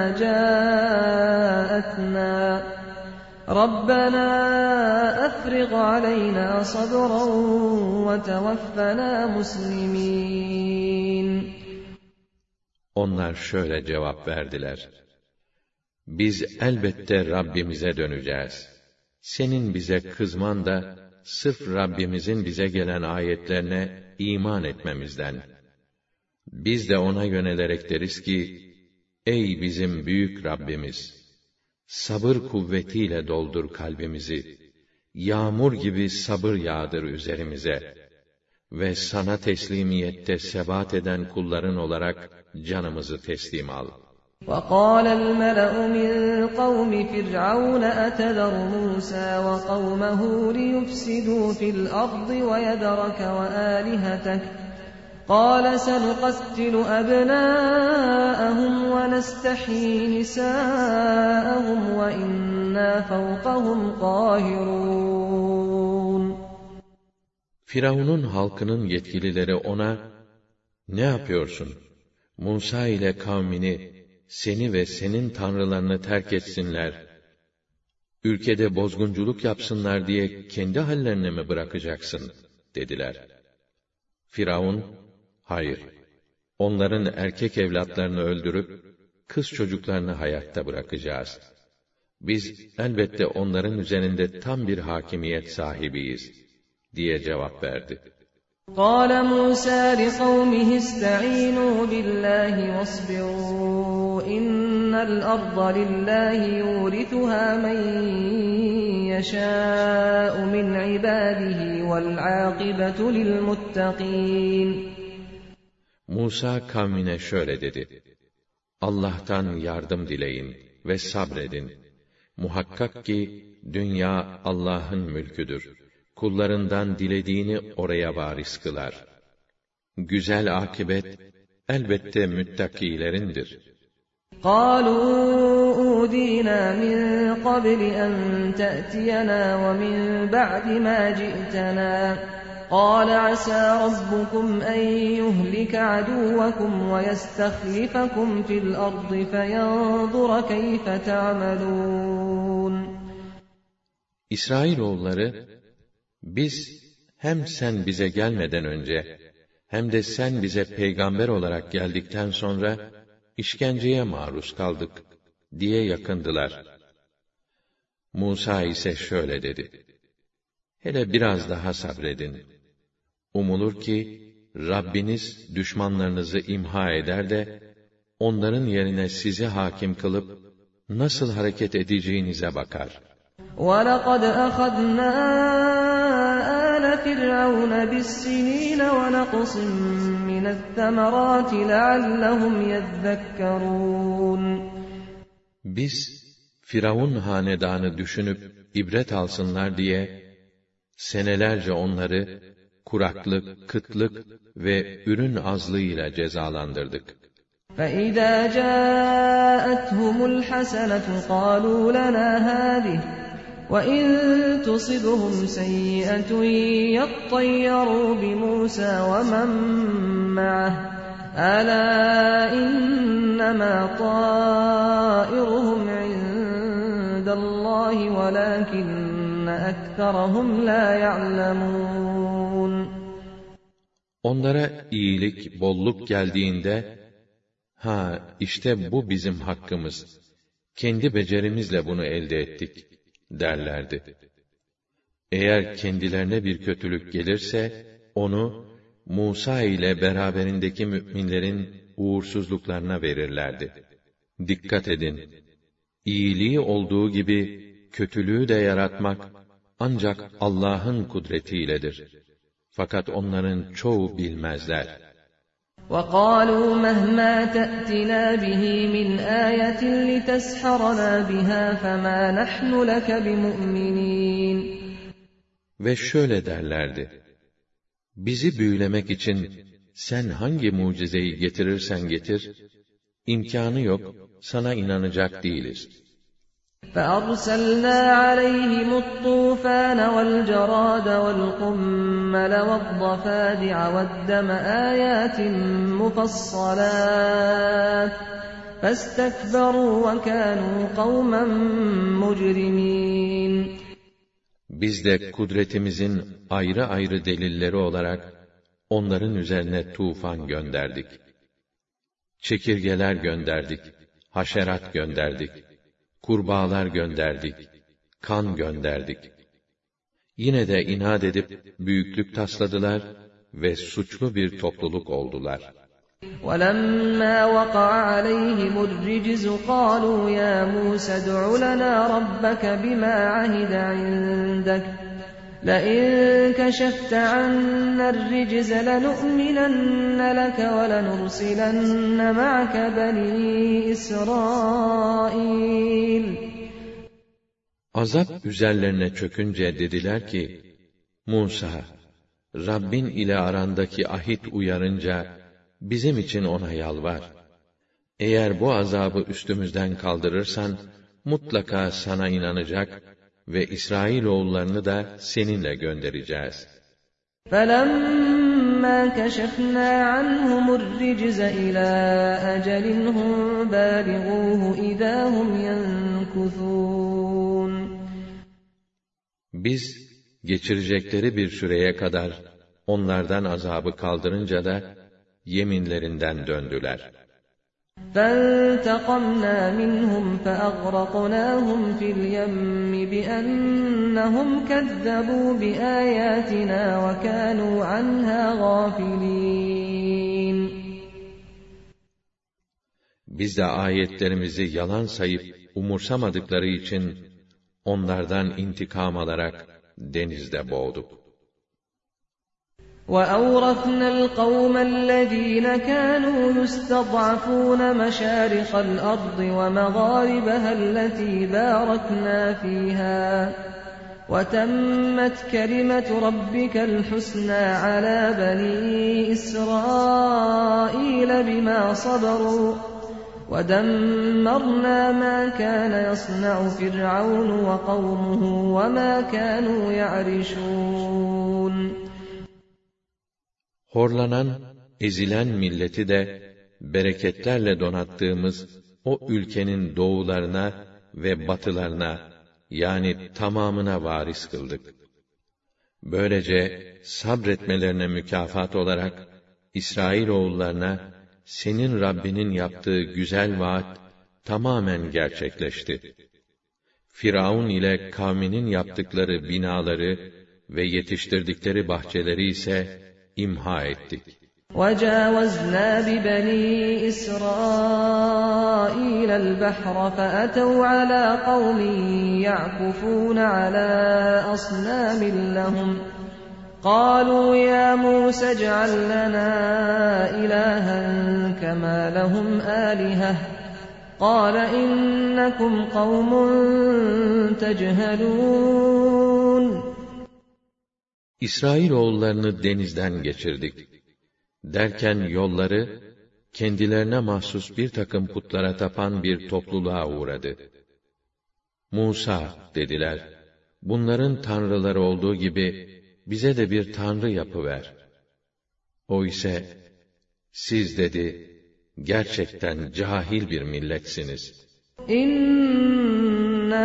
جَاءَتْنَا رَبَّنَا أَفْرِغْ عَلَيْنَا صَبْرًا وَتَوَفَّنَا مُسْلِمِينَ.
Onlar şöyle cevap verdiler: Biz elbette Rabbimize döneceğiz. Senin bize kızman da sırf Rabbimizin bize gelen ayetlerine iman etmemizden. Biz de ona yönelerek deriz ki, ey bizim büyük Rabbimiz! Sabır kuvvetiyle doldur kalbimizi, yağmur gibi sabır yağdır üzerimize ve sana teslimiyette sebat eden kulların olarak canımızı teslim al.
وَقَالَ الْمَلَأُ مِنْ قَوْمِ فِرْعَوْنَ أَتَذَرُ مُوسَى وَقَوْمَهُ لِيُفْسِدُوا فِي الْأَرْضِ وَيَذَرَكَ وَآلِهَتَكَ قَالَ سَنُقَتِّلُ أَبْنَاءَهُمْ وَنَسْتَحْيِي نِسَاءَهُمْ وَإِنَّا فَوْقَهُمْ قَاهِرُونَ.
Firavun'un halkının yetkilileri ona, ne yapıyorsun? Musa ile kavmini, seni ve senin tanrılarını terk etsinler, ülkede bozgunculuk yapsınlar diye kendi hallerine mi bırakacaksın? Dediler. Firavun, hayır, onların erkek evlatlarını öldürüp, kız çocuklarını hayatta bırakacağız. Biz elbette onların üzerinde tam bir hakimiyet sahibiyiz, diye cevap verdi.
قَالَ مُوسَى لِقَوْمِهِ اسْتَعِينُوا بِاللَّهِ وَاصْبِرُوا إِنَّ الْأَرْضَ لِلَّهِ يُورِثُهَا مَن يَشَاءُ مِنْ عِبَادِهِ وَالْعَاقِبَةُ لِلْمُتَّقِينَ.
Musa kavmine şöyle dedi: Allah'tan yardım dileyin ve sabredin. Muhakkak ki dünya Allah'ın mülküdür. Kullarından dilediğini oraya varis kılar. Güzel akibet elbette müttakilerindir.
قَالُوا أُوذِينَا مِنْ قَبْلِ أَنْ تَأْتِيَنَا وَمِنْ بَعْدِ مَا جِئْتَنَا قَالَ عَسَى رَبُّكُمْ أَنْ يُهْلِكَ عَدُوَّكُمْ وَيَسْتَخْلِفَكُمْ فِي الْأَرْضِ فَيَنْظُرَ كَيْفَ تَعْمَلُونَ.
İsrailoğulları, biz hem sen bize gelmeden önce, hem de sen bize peygamber olarak geldikten sonra, işkenceye maruz kaldık, diye yakındılar. Musa ise şöyle dedi: Hele biraz daha sabredin. Umulur ki, Rabbiniz düşmanlarınızı imha eder de, onların yerine sizi hakim kılıp, nasıl hareket edeceğinize bakar.
وَلَقَدْ أَخَذْنَا آلَ فِرْعَوْنَ بِالسِّنِينَ وَنَقْصٍ مِّنَ الثَّمَرَاتِ لَعَلَّهُمْ يَذَّكَّرُونَ.
Biz, Firavun hanedanı düşünüp ibret alsınlar diye, senelerce onları kuraklık, kıtlık ve ürün azlığıyla cezalandırdık.
فَإِذَا جَاءَتْهُمُ الْحَسَنَةُ قَالُوا لَنَا هَٰذِهِ وَإِن تُصِبْهُمْ سَيِّئَةٌ يَطَّيَّرُوا بِمُوسَىٰ وَمَن مَّعَهُ ألا إنما طائرهم عند الله ولكن أكثرهم لا يعلمون.
Onlara iyilik, bolluk geldiğinde, işte bu bizim hakkımız, kendi becerimizle bunu elde ettik derlerdi. Eğer kendilerine bir kötülük gelirse, onu Musa ile beraberindeki müminlerin uğursuzluklarına verirlerdi. Dikkat edin! İyiliği olduğu gibi kötülüğü de yaratmak ancak Allah'ın kudretiyledir. Fakat onların çoğu bilmezler.
وَقَالُوا مَهْمَا تَأْتِنَا بِهِ مِنْ آيَةٍ لِتَسْحَرَنَا بِهَا فَمَا نَحْنُ لَكَ بِمُؤْمِنِينَ.
Ve şöyle derlerdi: bizi büyülemek için sen hangi mucizeyi getirirsen getir, imkânı yok, sana inanacak değiliz.
فَأَرْسَلْنَا عَلَيْهِمُ الطُّوفَانَ وَالْجَرَادَ وَالْقُمَّلَ وَالضَّفَادِعَ وَالدَّمَ آيَاتٍ مُفَصَّلَاتٍ فَاسْتَكْبَرُوا وَكَانُوا قَوْمًا مُجْرِمِينَ.
Biz de kudretimizin ayrı ayrı delilleri olarak onların üzerine tufan gönderdik. Çekirgeler gönderdik, haşerat gönderdik, kurbağalar gönderdik, kan gönderdik. Yine de inat edip büyüklük tasladılar ve suçlu bir topluluk oldular.
وَلَمَّا وَقَعَ عَلَيْهِمُ الرِّجْزُ قَالُوا يَا مُوسَى ادْعُ لَنَا رَبَّكَ بِمَا عَهِدَ عِندَكَ لَئِن كَشَفْتَ عَنَّا الرِّجْزَ لَنُؤْمِنَنَّ لَكَ وَلَنُرْسِلَنَّ مَعَكَ بَنِي إِسْرَائِيلَ.
Azap üzerlerine çökünce dediler ki, Musa, Rabbin ile arandaki ahit uyarınca, bizim için ona yalvar. Eğer bu azabı üstümüzden kaldırırsan, mutlaka sana inanacak ve İsrailoğullarını da seninle göndereceğiz.
فَلَمَّا كَشَفْنَا عَنْهُمُ الرِّجْزَ إِلَى أَجَلٍ هُمْ بَالِغُوهُ إِذَا هُمْ يَنكُثُونَ.
Biz, geçirecekleri bir süreye kadar onlardan azabı kaldırınca da yeminlerinden döndüler.
فَانْتَقَمْنَا مِنْهُمْ فَأَغْرَقْنَاهُمْ فِي الْيَمِّ بِأَنَّهُمْ كَذَّبُوا بِآيَاتِنَا وَكَانُوا عَنْهَا غَافِلِينَ.
Biz de ayetlerimizi yalan sayıp umursamadıkları için onlardan intikam alarak denizde boğduk.
وَأَوْرَثْنَا الْقَوْمَ الَّذِينَ كَانُوا يُسْتَضْعَفُونَ مَشَارِقَ الْأَرْضِ وَمَغَارِبَهَا الَّتِي بَارَكْنَا فِيهَا وَتَمَّتْ كَلِمَةُ رَبِّكَ الْحُسْنَى عَلَى بَنِي إِسْرَائِيلَ بِمَا صَبَرُوا وَدَمَّرْنَا مَا كَانَ يَصْنَعُ فِرْعَوْنُ وَقَوْمُهُ وَمَا كَانُوا يَعْرِشُونَ.
Horlanan, ezilen milleti de bereketlerle donattığımız o ülkenin doğularına ve batılarına, yani tamamına varis kıldık. Böylece sabretmelerine mükafat olarak İsrailoğullarına senin Rabbinin yaptığı güzel vaat tamamen gerçekleşti. Firavun ile kavminin yaptıkları binaları ve yetiştirdikleri bahçeleri ise imha ettik.
وَجَاوَزْنَا بِبَنِي إِسْرَائِيلَ الْبَحْرَ فَأَتَوْا عَلَى قَوْمٍ يَعْكُفُونَ عَلَى أَصْنَامٍ لَهُمْ قَالُوا يَا مُوسَى اجْعَل لَّنَا إِلَٰهًا كَمَا لَهُمْ آلِهَةٌ قَالَ إِنَّكُمْ قَوْمٌ تَجْهَلُونَ.
İsrailoğullarını denizden geçirdik. Derken yolları, kendilerine mahsus bir takım putlara tapan bir topluluğa uğradı. Musa, dediler, bunların tanrıları olduğu gibi, bize de bir tanrı yapıver. O ise, Siz dedi, gerçekten cahil bir milletsiniz.
İnne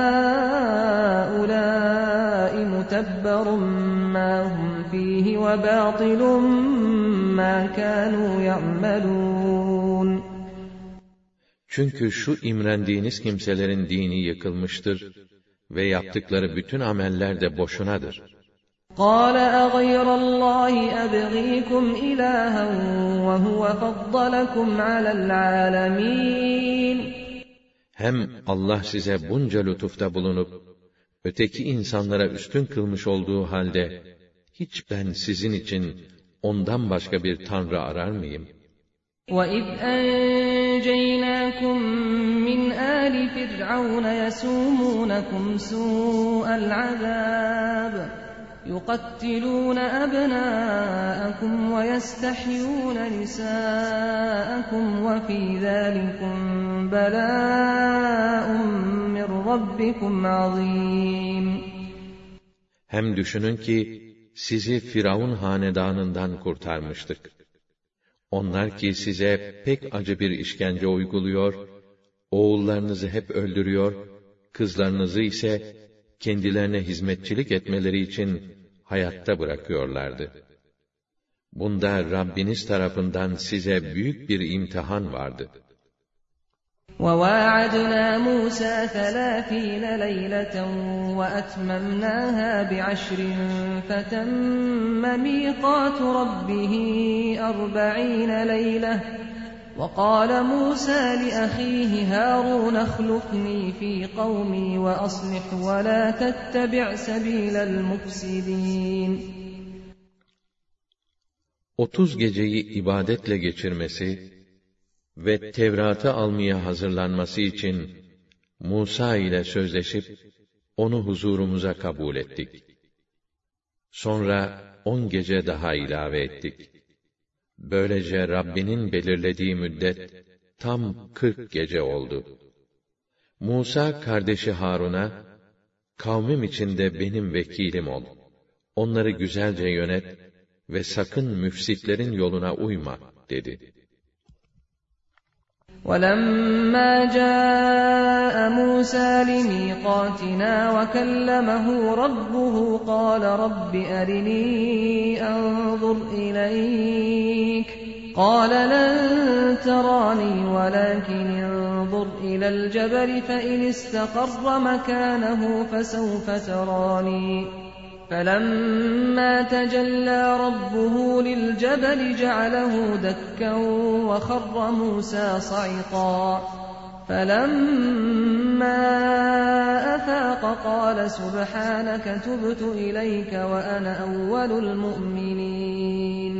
hâulâi mutebberun mâ hum fîhi ve bâtilun mâ kânû ya'melûn.
Çünkü şu imrendiğiniz kimselerin dini yıkılmıştır ve yaptıkları bütün ameller de boşunadır.
قَالَ أَغَيْرَ اللّٰهِ أَبْغِيكُمْ إِلَٰهًا وَهُوَ فَضَّلَكُمْ عَلَى الْعَالَمِينَ.
Hem Allah size bunca lütufta bulunup, öteki insanlara üstün kılmış olduğu halde, hiç ben sizin için ondan başka bir tanrı arar mıyım?
وَإِذْ أَنْجَيْنَاكُمْ مِنْ آلِ فِرْعَوْنَ يَسُومُونَكُمْ سُوءَ الْعَذَابِ يُقَتِّلُونَ أَبْنَاءَكُمْ وَيَسْتَحْيُونَ نِسَاءَكُمْ وَفِي ذَلِكُمْ بَلَاءٌ مِّن رَّبِّكُمْ عَظِيمٌ.
Hem düşünün ki, sizi Firavun hanedanından kurtarmıştık. Onlar ki size pek acı bir işkence uyguluyor, oğullarınızı hep öldürüyor, kızlarınızı ise kendilerine hizmetçilik etmeleri için hayatta bırakıyorlardı. Bunda Rabbiniz tarafından size büyük bir imtihan vardı.
وَوَاعَدْنَا مُوسَى 30 لَيْلَةً وَأَتْمَمْنَاهَا بِعَشْرٍ فَتَمَّ مِيقَاتُ رَبِّهِ 40 لَيْلَةً وَقَالَ مُوسَى لِأَخِيهِ هَارُونَ اخْلُفْنِي فِي قَوْمِي وَأَصْلِحْ وَلَا تَتَّبِعْ سَبِيلَ الْمُفْسِدِينَ.
30 geceyi ibadetle geçirmesi ve Tevrat'ı almaya hazırlanması için Musa ile sözleşip onu huzurumuza kabul ettik. Sonra 10 gece daha ilave ettik. Böylece Rabbinin belirlediği müddet tam 40 gece oldu. Musa kardeşi Harun'a, kavmim içinde benim vekilim ol. Onları güzelce yönet ve sakın müfsitlerin yoluna uyma dedi.
وَلَمَّا جَاءَ مُوسَى لِمِيقَاتِنَا وَكَلَّمَهُ رَبُّهُ قَالَ رَبِّ أَرِنِي أَنظُرْ إِلَيْكَ قَالَ لَن تَرَانِي وَلَكِنِ انظُرْ إِلَى الْجَبَلِ فَإِنِ اسْتَقَرَّ مَكَانَهُ فَسَوْفَ تَرَانِي فَلَمَّا تَجَلَّى رَبُّهُ لِلْجَبَلِ جَعَلَهُ دَكًّا وَخَرَّ مُوسَى صَعِقًا فَلَمَّا أَفَاقَ قَالَ سُبْحَانَكَ تُبْتُ إِلَيْكَ وَأَنَا أَوَّلُ الْمُؤْمِنِينَ.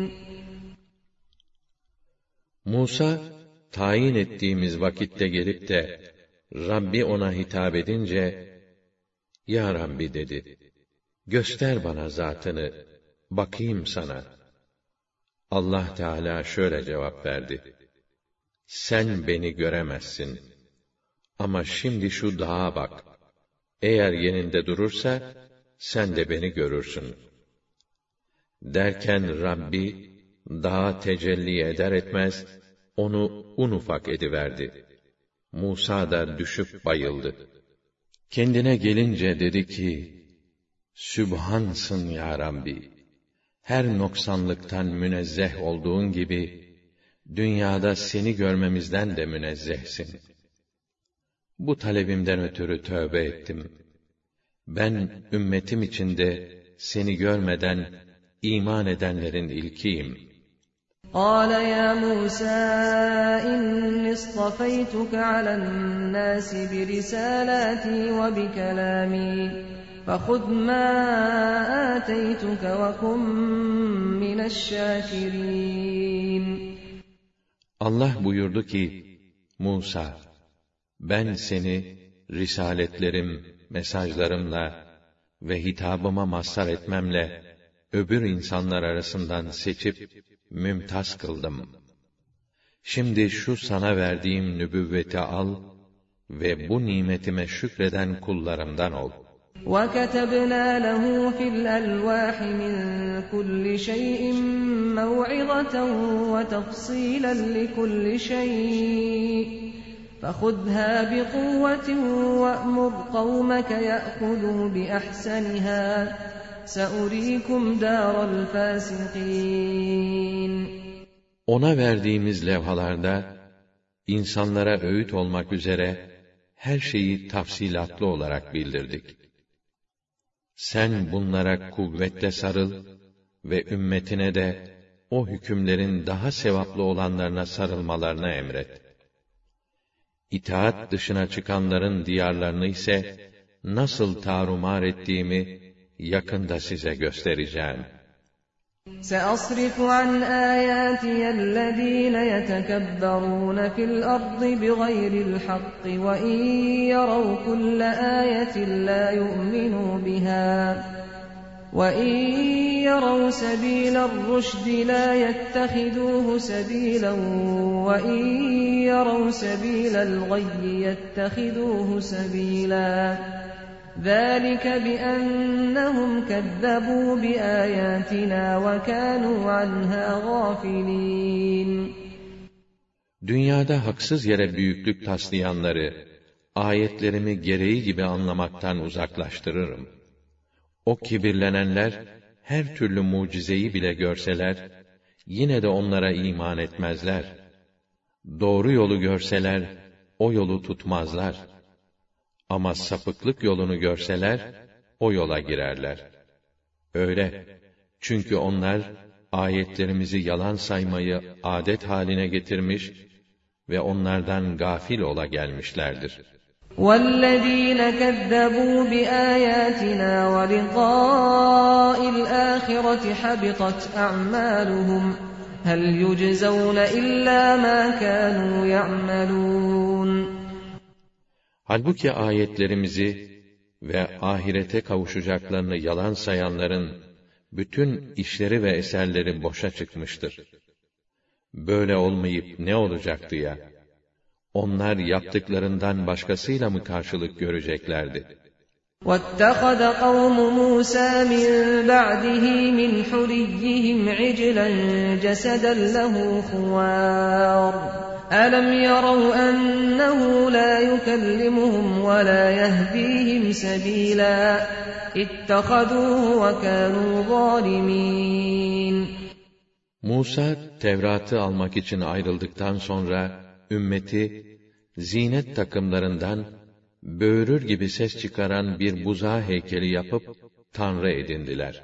Musa, tayin ettiğimiz vakitte gelip de, Rabbi ona hitap edince, Ya Rabbi dedi, göster bana zatını, bakayım sana. Allah Teala şöyle cevap verdi. Sen beni göremezsin. Ama şimdi şu dağa bak. Eğer yerinde durursa, sen de beni görürsün. Derken Rabbi, dağa tecelli eder etmez, onu un ufak ediverdi. Musa da düşüp bayıldı. Kendine gelince dedi ki, Sübhansın ya Rabbi! Her noksanlıktan münezzeh olduğun gibi, dünyada seni görmemizden de münezzehsin. Bu talebimden ötürü tövbe ettim. Ben, ümmetim içinde seni görmeden iman edenlerin ilkiyim.
قَالَ يَا مُوسَى إِنِّي اصْطَفَيْتُكَ عَلَى النَّاسِ بِرِسَالَاتِي وَبِكَلَامِي فَخُذْ مَا آتَيْتُكَ وَكُنْ مِنَ الشَّاكِرِينَ.
Allah buyurdu ki, Musa, ben seni risaletlerim, mesajlarımla ve hitabıma mazhar etmemle öbür insanlar arasından seçip mümtaz kıldım. Şimdi şu sana verdiğim nübüvveti al ve bu nimetime şükreden kullarımdan ol.
وَكَتَبْنَا لَهُ فِي الْأَلْوَاحِ مِنْ كُلِّ شَيْءٍ مَوْعِظَةً وَتَفْصِيلًا لِكُلِّ شَيْءٍ فَخُذْهَا بِقُوَّةٍ وَأْمُرْ قَوْمَكَ يَأْخُذُوا بِأَحْسَنِهَا سَأُرِيكُمْ دَارَ الْفَاسِقِينَ.
Ona verdiğimiz levhalarda, insanlara öğüt olmak üzere, her şeyi tafsilatlı olarak bildirdik. Sen bunlara kuvvetle sarıl ve ümmetine de o hükümlerin daha sevaplı olanlarına sarılmalarına emret. İtaat dışına çıkanların diyarlarını ise nasıl tarumar ettiğimi yakında size göstereceğim.
سَأَصْرِفُ عَنْ آيَاتِيَ الَّذ۪ينَ يَتَكَبَّرُونَ فِي الْأَرْضِ بِغَيْرِ الْحَقِّ وَاِنْ يَرَوْا كُلَّ آيَةٍ لَا يُؤْمِنُوا بِهَا وَاِنْ يَرَوْا سَب۪يلَ الرُّشْدِ لَا يَتَّخِذُوهُ سَب۪يلًا وَاِنْ يَرَوْا سَب۪يلَ الْغَيِّ يَتَّخِذُوهُ سَب۪يلًا ذَٰلِكَ بِأَنَّهُمْ كَذَّبُوا بِآيَاتِنَا وَكَانُوا عَنْهَا غَافِلِينَ.
Dünyada haksız yere büyüklük taslayanları, ayetlerimi gereği gibi anlamaktan uzaklaştırırım. O kibirlenenler, her türlü mucizeyi bile görseler, yine de onlara iman etmezler. Doğru yolu görseler, o yolu tutmazlar. Ama sapıklık yolunu görseler, o yola girerler. Öyle, çünkü onlar, ayetlerimizi yalan saymayı adet haline getirmiş ve onlardan gafil ola gelmişlerdir.
وَالَّذ۪ينَ كَذَّبُوا بِآيَاتِنَا وَلِقَاءِ الْآخِرَةِ حَبِطَتْ أَعْمَالُهُمْ هَلْ يُجْزَوْنَ إِلَّا مَا كَانُوا يَعْمَلُونَ.
Halbuki ayetlerimizi ve ahirete kavuşacaklarını yalan sayanların bütün işleri ve eserleri boşa çıkmıştır. Böyle olmayıp ne olacaktı ya? Onlar yaptıklarından başkasıyla mı karşılık göreceklerdi?
وَاتَّخَذَ قَوْمُ مُوسَى مِنْ بَعْدِهِ مِنْ حُلِيِّهِمْ عِجْلًا جَسَدًا لَهُ خُوَارٌ أَلَمْ يَرَوْا أَنَّهُ لَا يُكَلِّمُهُمْ وَلَا يَهْدِيهِمْ سَبِيلًا اتَّخَذُوهُ وَكَانُوا ظَالِمِينَ.
Musa, Tevrat'ı almak için ayrıldıktan sonra, ümmeti, zinet takımlarından, böğürür gibi ses çıkaran bir buzağı heykeli yapıp, tanrı edindiler.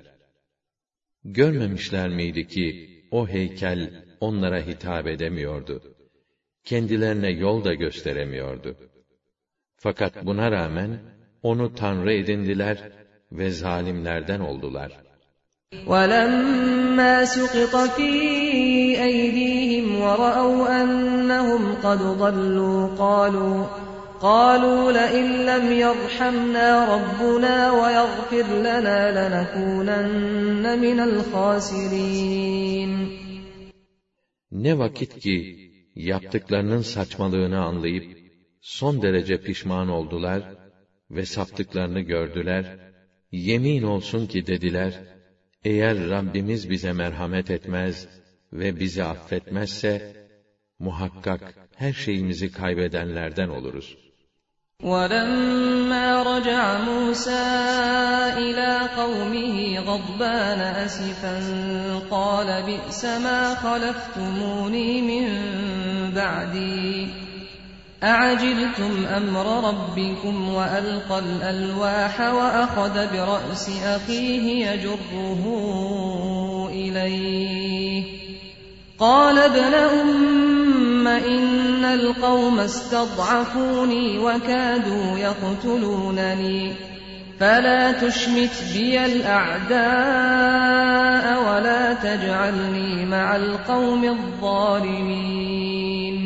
Görmemişler miydi ki, o heykel onlara hitap edemiyordu? Kendilerine yol da gösteremiyordu. Fakat buna rağmen, onu tanrı edindiler ve zalimlerden oldular.
وَلَمَّا سُقِطَ فِي أَيْدِيهِمْ وَرَأَوْا أَنَّهُمْ قَدْ ضَلُّوا قَالُوا لَئِنْ لَمْ يَرْحَمْنَا رَبُّنَا وَيَغْفِرْ لَنَا لَنَكُونَنَّ مِنَ الْخَاسِرِينَ.
Ne vakit ki, yaptıklarının saçmalığını anlayıp, son derece pişman oldular ve saptıklarını gördüler, yemin olsun ki dediler, eğer Rabbimiz bize merhamet etmez ve bizi affetmezse, muhakkak her şeyimizi kaybedenlerden oluruz.
وَلَمَّا رَجَعَ مُوسَى إِلَى قَوْمِهِ غَضْبَانَ أَسِفًا قَالَ بِئْسَ مَا خَلَفْتُمُونِي مِنْ بَعْدِي أَعَجِلْتُمْ أَمْرَ رَبِّكُمْ وَأَلْقَى الْأَلْوَاحَ وَأَخَذَ بِرَأْسِ أَخِيهِ يَجُرُّهُ إِلَيْهِ قَالَ ابْنَ أُمَّ إِنَّ الْقَوْمَ اسْتَضْعَفُونِي وَكَادُوا يَقْتُلُونَنِي فَلَا تُشْمِتْ بِيَ الْأَعْدَاءَ وَلَا تَجْعَلْنِي مَعَ الْقَوْمِ الظَّالِمِينَ.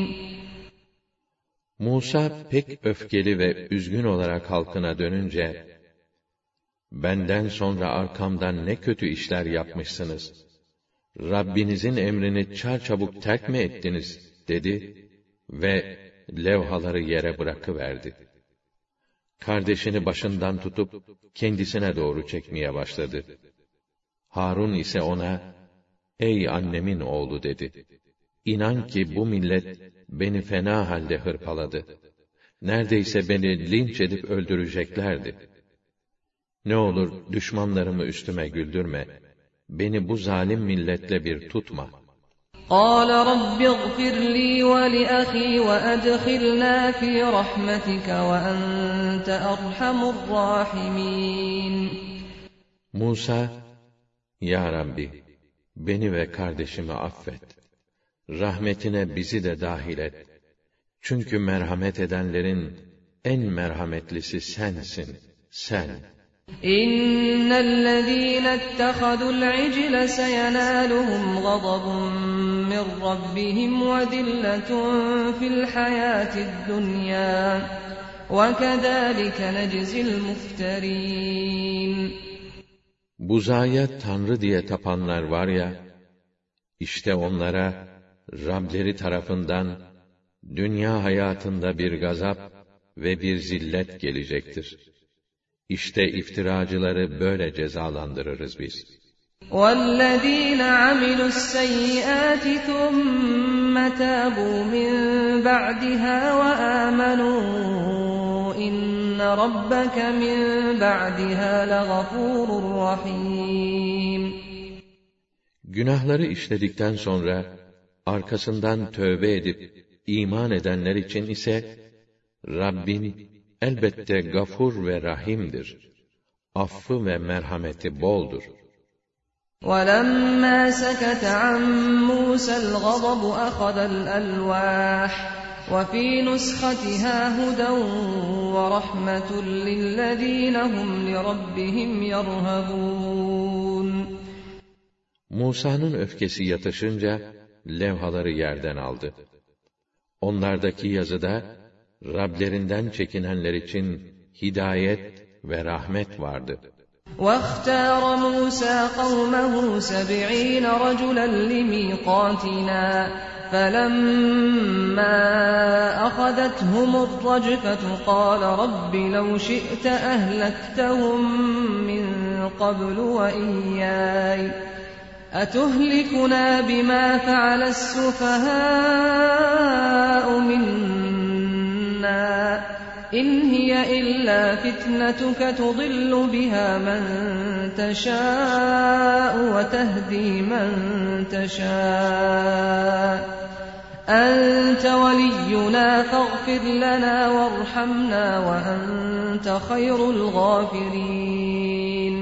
Musa pek öfkeli ve üzgün olarak halkına dönünce, benden sonra arkamdan ne kötü işler yapmışsınız, Rabbinizin emrini çarçabuk terk mi ettiniz, dedi ve levhaları yere bırakıverdi. kardeşini başından tutup kendisine doğru çekmeye başladı. Harun ise ona, "Ey annemin oğlu," dedi. "İnan ki bu millet beni fena halde hırpaladı. Neredeyse beni linç edip öldüreceklerdi. Ne olur düşmanlarımı üstüme güldürme. Beni bu zalim milletle bir tutma."
قال رب اغفر لي ولأخي وأدخلنا في رحمتك وأنت أرحم الراحمين.
Musa, "Ya Rabbi, beni ve kardeşimi affet. Rahmetine bizi de dahil et. Çünkü merhamet edenlerin en merhametlisi sensin, sen."
إِنَّ الَّذِينَ اتَّخَذُوا الْعِجْلَ سَيَنَالُهُمْ غَضَبٌ مِّن رَّبِّهِمْ وَذِلَّةٌ فِي الْحَيَاةِ الدُّنْيَا وَكَذَٰلِكَ نَجْزِي الْمُفْتَرِينَ.
Buzaya tanrı diye tapanlar var ya, işte onlara Rableri tarafından dünya hayatında bir gazap ve bir zillet gelecektir. İşte iftiracıları böyle cezalandırırız biz.
وَالَّذ۪ينَ عَمِلُوا السَّيِّئَاتِ ثُمَّ تَابُوا مِنْ بَعْدِهَا وَآمَنُوا إِنَّ رَبَّكَ مِنْ بَعْدِهَا لَغَفُورٌ رَحِيمٌ.
Günahları işledikten sonra arkasından tövbe edip iman edenler için ise Rabbin elbette gafur ve rahimdir. Affı ve merhameti boldur.
وَلَمَّا سَكَتَ عَنْ مُوسَى الْغَضَبُ أَخَذَ الْأَلْوَاحَ وَفِي نُسْخَتِهَا هُدًى وَرَحْمَةٌ لِلَّذ۪ينَ هُمْ لِرَبِّهِمْ يَرْهَبُونَ.
Musa'nın öfkesi yatışınca levhaları yerden aldı. Onlardaki yazıda Rablerinden çekinenler için hidayet ve rahmet vardı.
وَاخْتَارَ مُوسَى قَوْمَهُ 70 رَجُلًا لِمِيقَاتِنَا فَلَمَّا أَخَذَتْهُمُ الرَّجْفَةُ قَالَ رَبِّ لَوْ شِئْتَ أَهْلَكْتَهُم مِّن قَبْلُ وَإِيَّايَ أَتُهْلِكُنَا بِمَا فَعَلَ السُّفَهَاءُ مِنَّا إِنْ هِيَ إِلَّا فِتْنَتُكَ تُضِلُّ بِهَا مَن تَشَاءُ وَتَهْدِي مَن تَشَاءُ أَنْتَ وَلِيُّنَا فَاغْفِرْ لَنَا وَارْحَمْنَا وَأَنْتَ خَيْرُ الْغَافِرِينَ.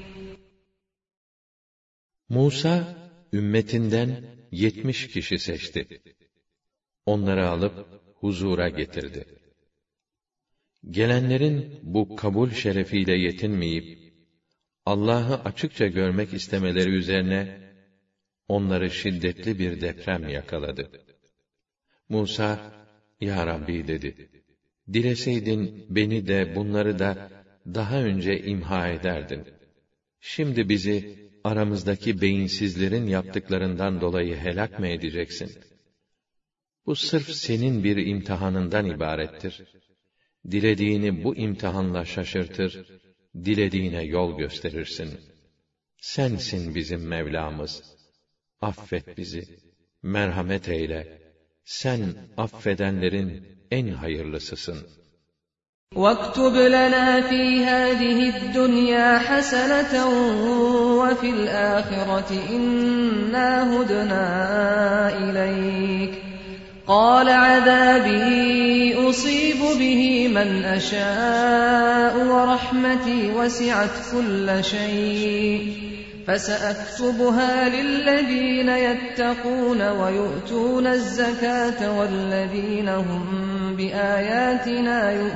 Musa, ümmetinden 70 kişi seçti. Onları alıp huzura getirdi. Gelenlerin bu kabul şerefiyle yetinmeyip, Allah'ı açıkça görmek istemeleri üzerine, onları şiddetli bir deprem yakaladı. Musa, "Ya Rabbi," dedi, "dileseydin beni de bunları da daha önce imha ederdin. Şimdi bizi aramızdaki beyinsizlerin yaptıklarından dolayı helak mı edeceksin? Bu sırf senin bir imtihanından ibarettir. Dilediğini bu imtihanla şaşırtır, dilediğine yol gösterirsin. Sensin bizim Mevlamız. Affet bizi, merhamet eyle. Sen affedenlerin en hayırlısısın."
وَاكْتُبْ لَنَا فِي هَٰذِهِ الدُّنْيَا حَسَنَةً وَفِي الْآخِرَةِ إِنَّا هُدْنَا إِلَيْكَ قَالَ عَذَابِي أُصِيبُ بِهِ مَنْ أَشَاءُ وَرَحْمَتِي وَسِعَتْ كُلَّ شَيْءٍ فَسَأَكْتُبُهَا لِلَّذِينَ يَتَّقُونَ وَيُؤْتُونَ الزَّكَاةَ وَالَّذِينَ هُمْ بِآيَاتِنَا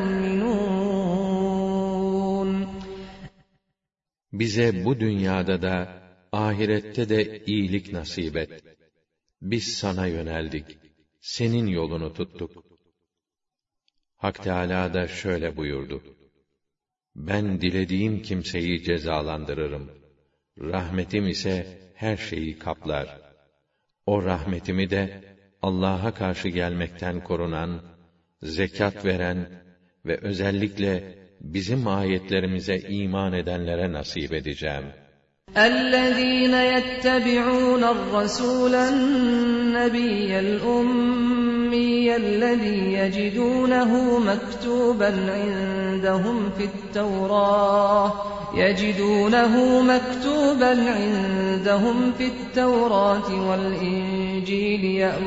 يُؤْمِنُونَ.
Bize bu dünyada da, ahirette de iyilik nasip et. Biz sana yöneldik, senin yolunu tuttuk. Hak Teâlâ da şöyle buyurdu: "Ben dilediğim kimseyi cezalandırırım. Rahmetim ise her şeyi kaplar. O rahmetimi de Allah'a karşı gelmekten korunan, zekat veren ve özellikle bizim ayetlerimize iman edenlere nasip edeceğim.
اَلَّذ۪ينَ يَتَّبِعُونَ الرَّسُولَ النَّبِيَّ الْأُمِّيَّ الَّذ۪ي يَجِدُونَهُ مَكْتُوبًا عِنْدَهُمْ فِي التَّوْرَاةِ وَالْإِنْجِيلِ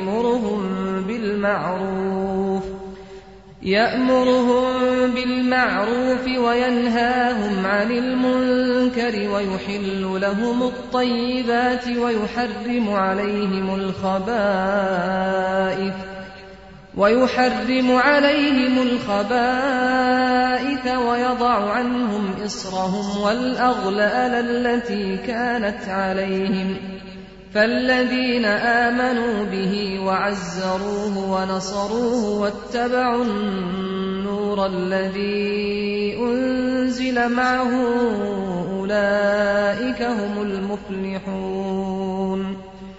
يَأْمُرُهُم بِالْمَعْرُوفِ وَيَنْهَاهُمْ عَنِ الْمُنكَرِ وَيُحِلُّ لَهُمُ الطَّيِّبَاتِ وَيُحَرِّمُ عَلَيْهِمُ الْخَبَائِثَ وَيَضَعُ عَنْهُمْ إِصْرَهُمْ وَالْأَغْلَالَ الَّتِي كَانَتْ عَلَيْهِمْ فَالَّذِينَ آمَنُوا بِهِ وَعَزَّرُوهُ وَنَصَرُوهُ وَاتَّبَعُوا النُّورَ الَّذِي أُنْزِلَ مَعَهُ أُولَٰئِكَ هُمُ الْمُفْلِحُونَ.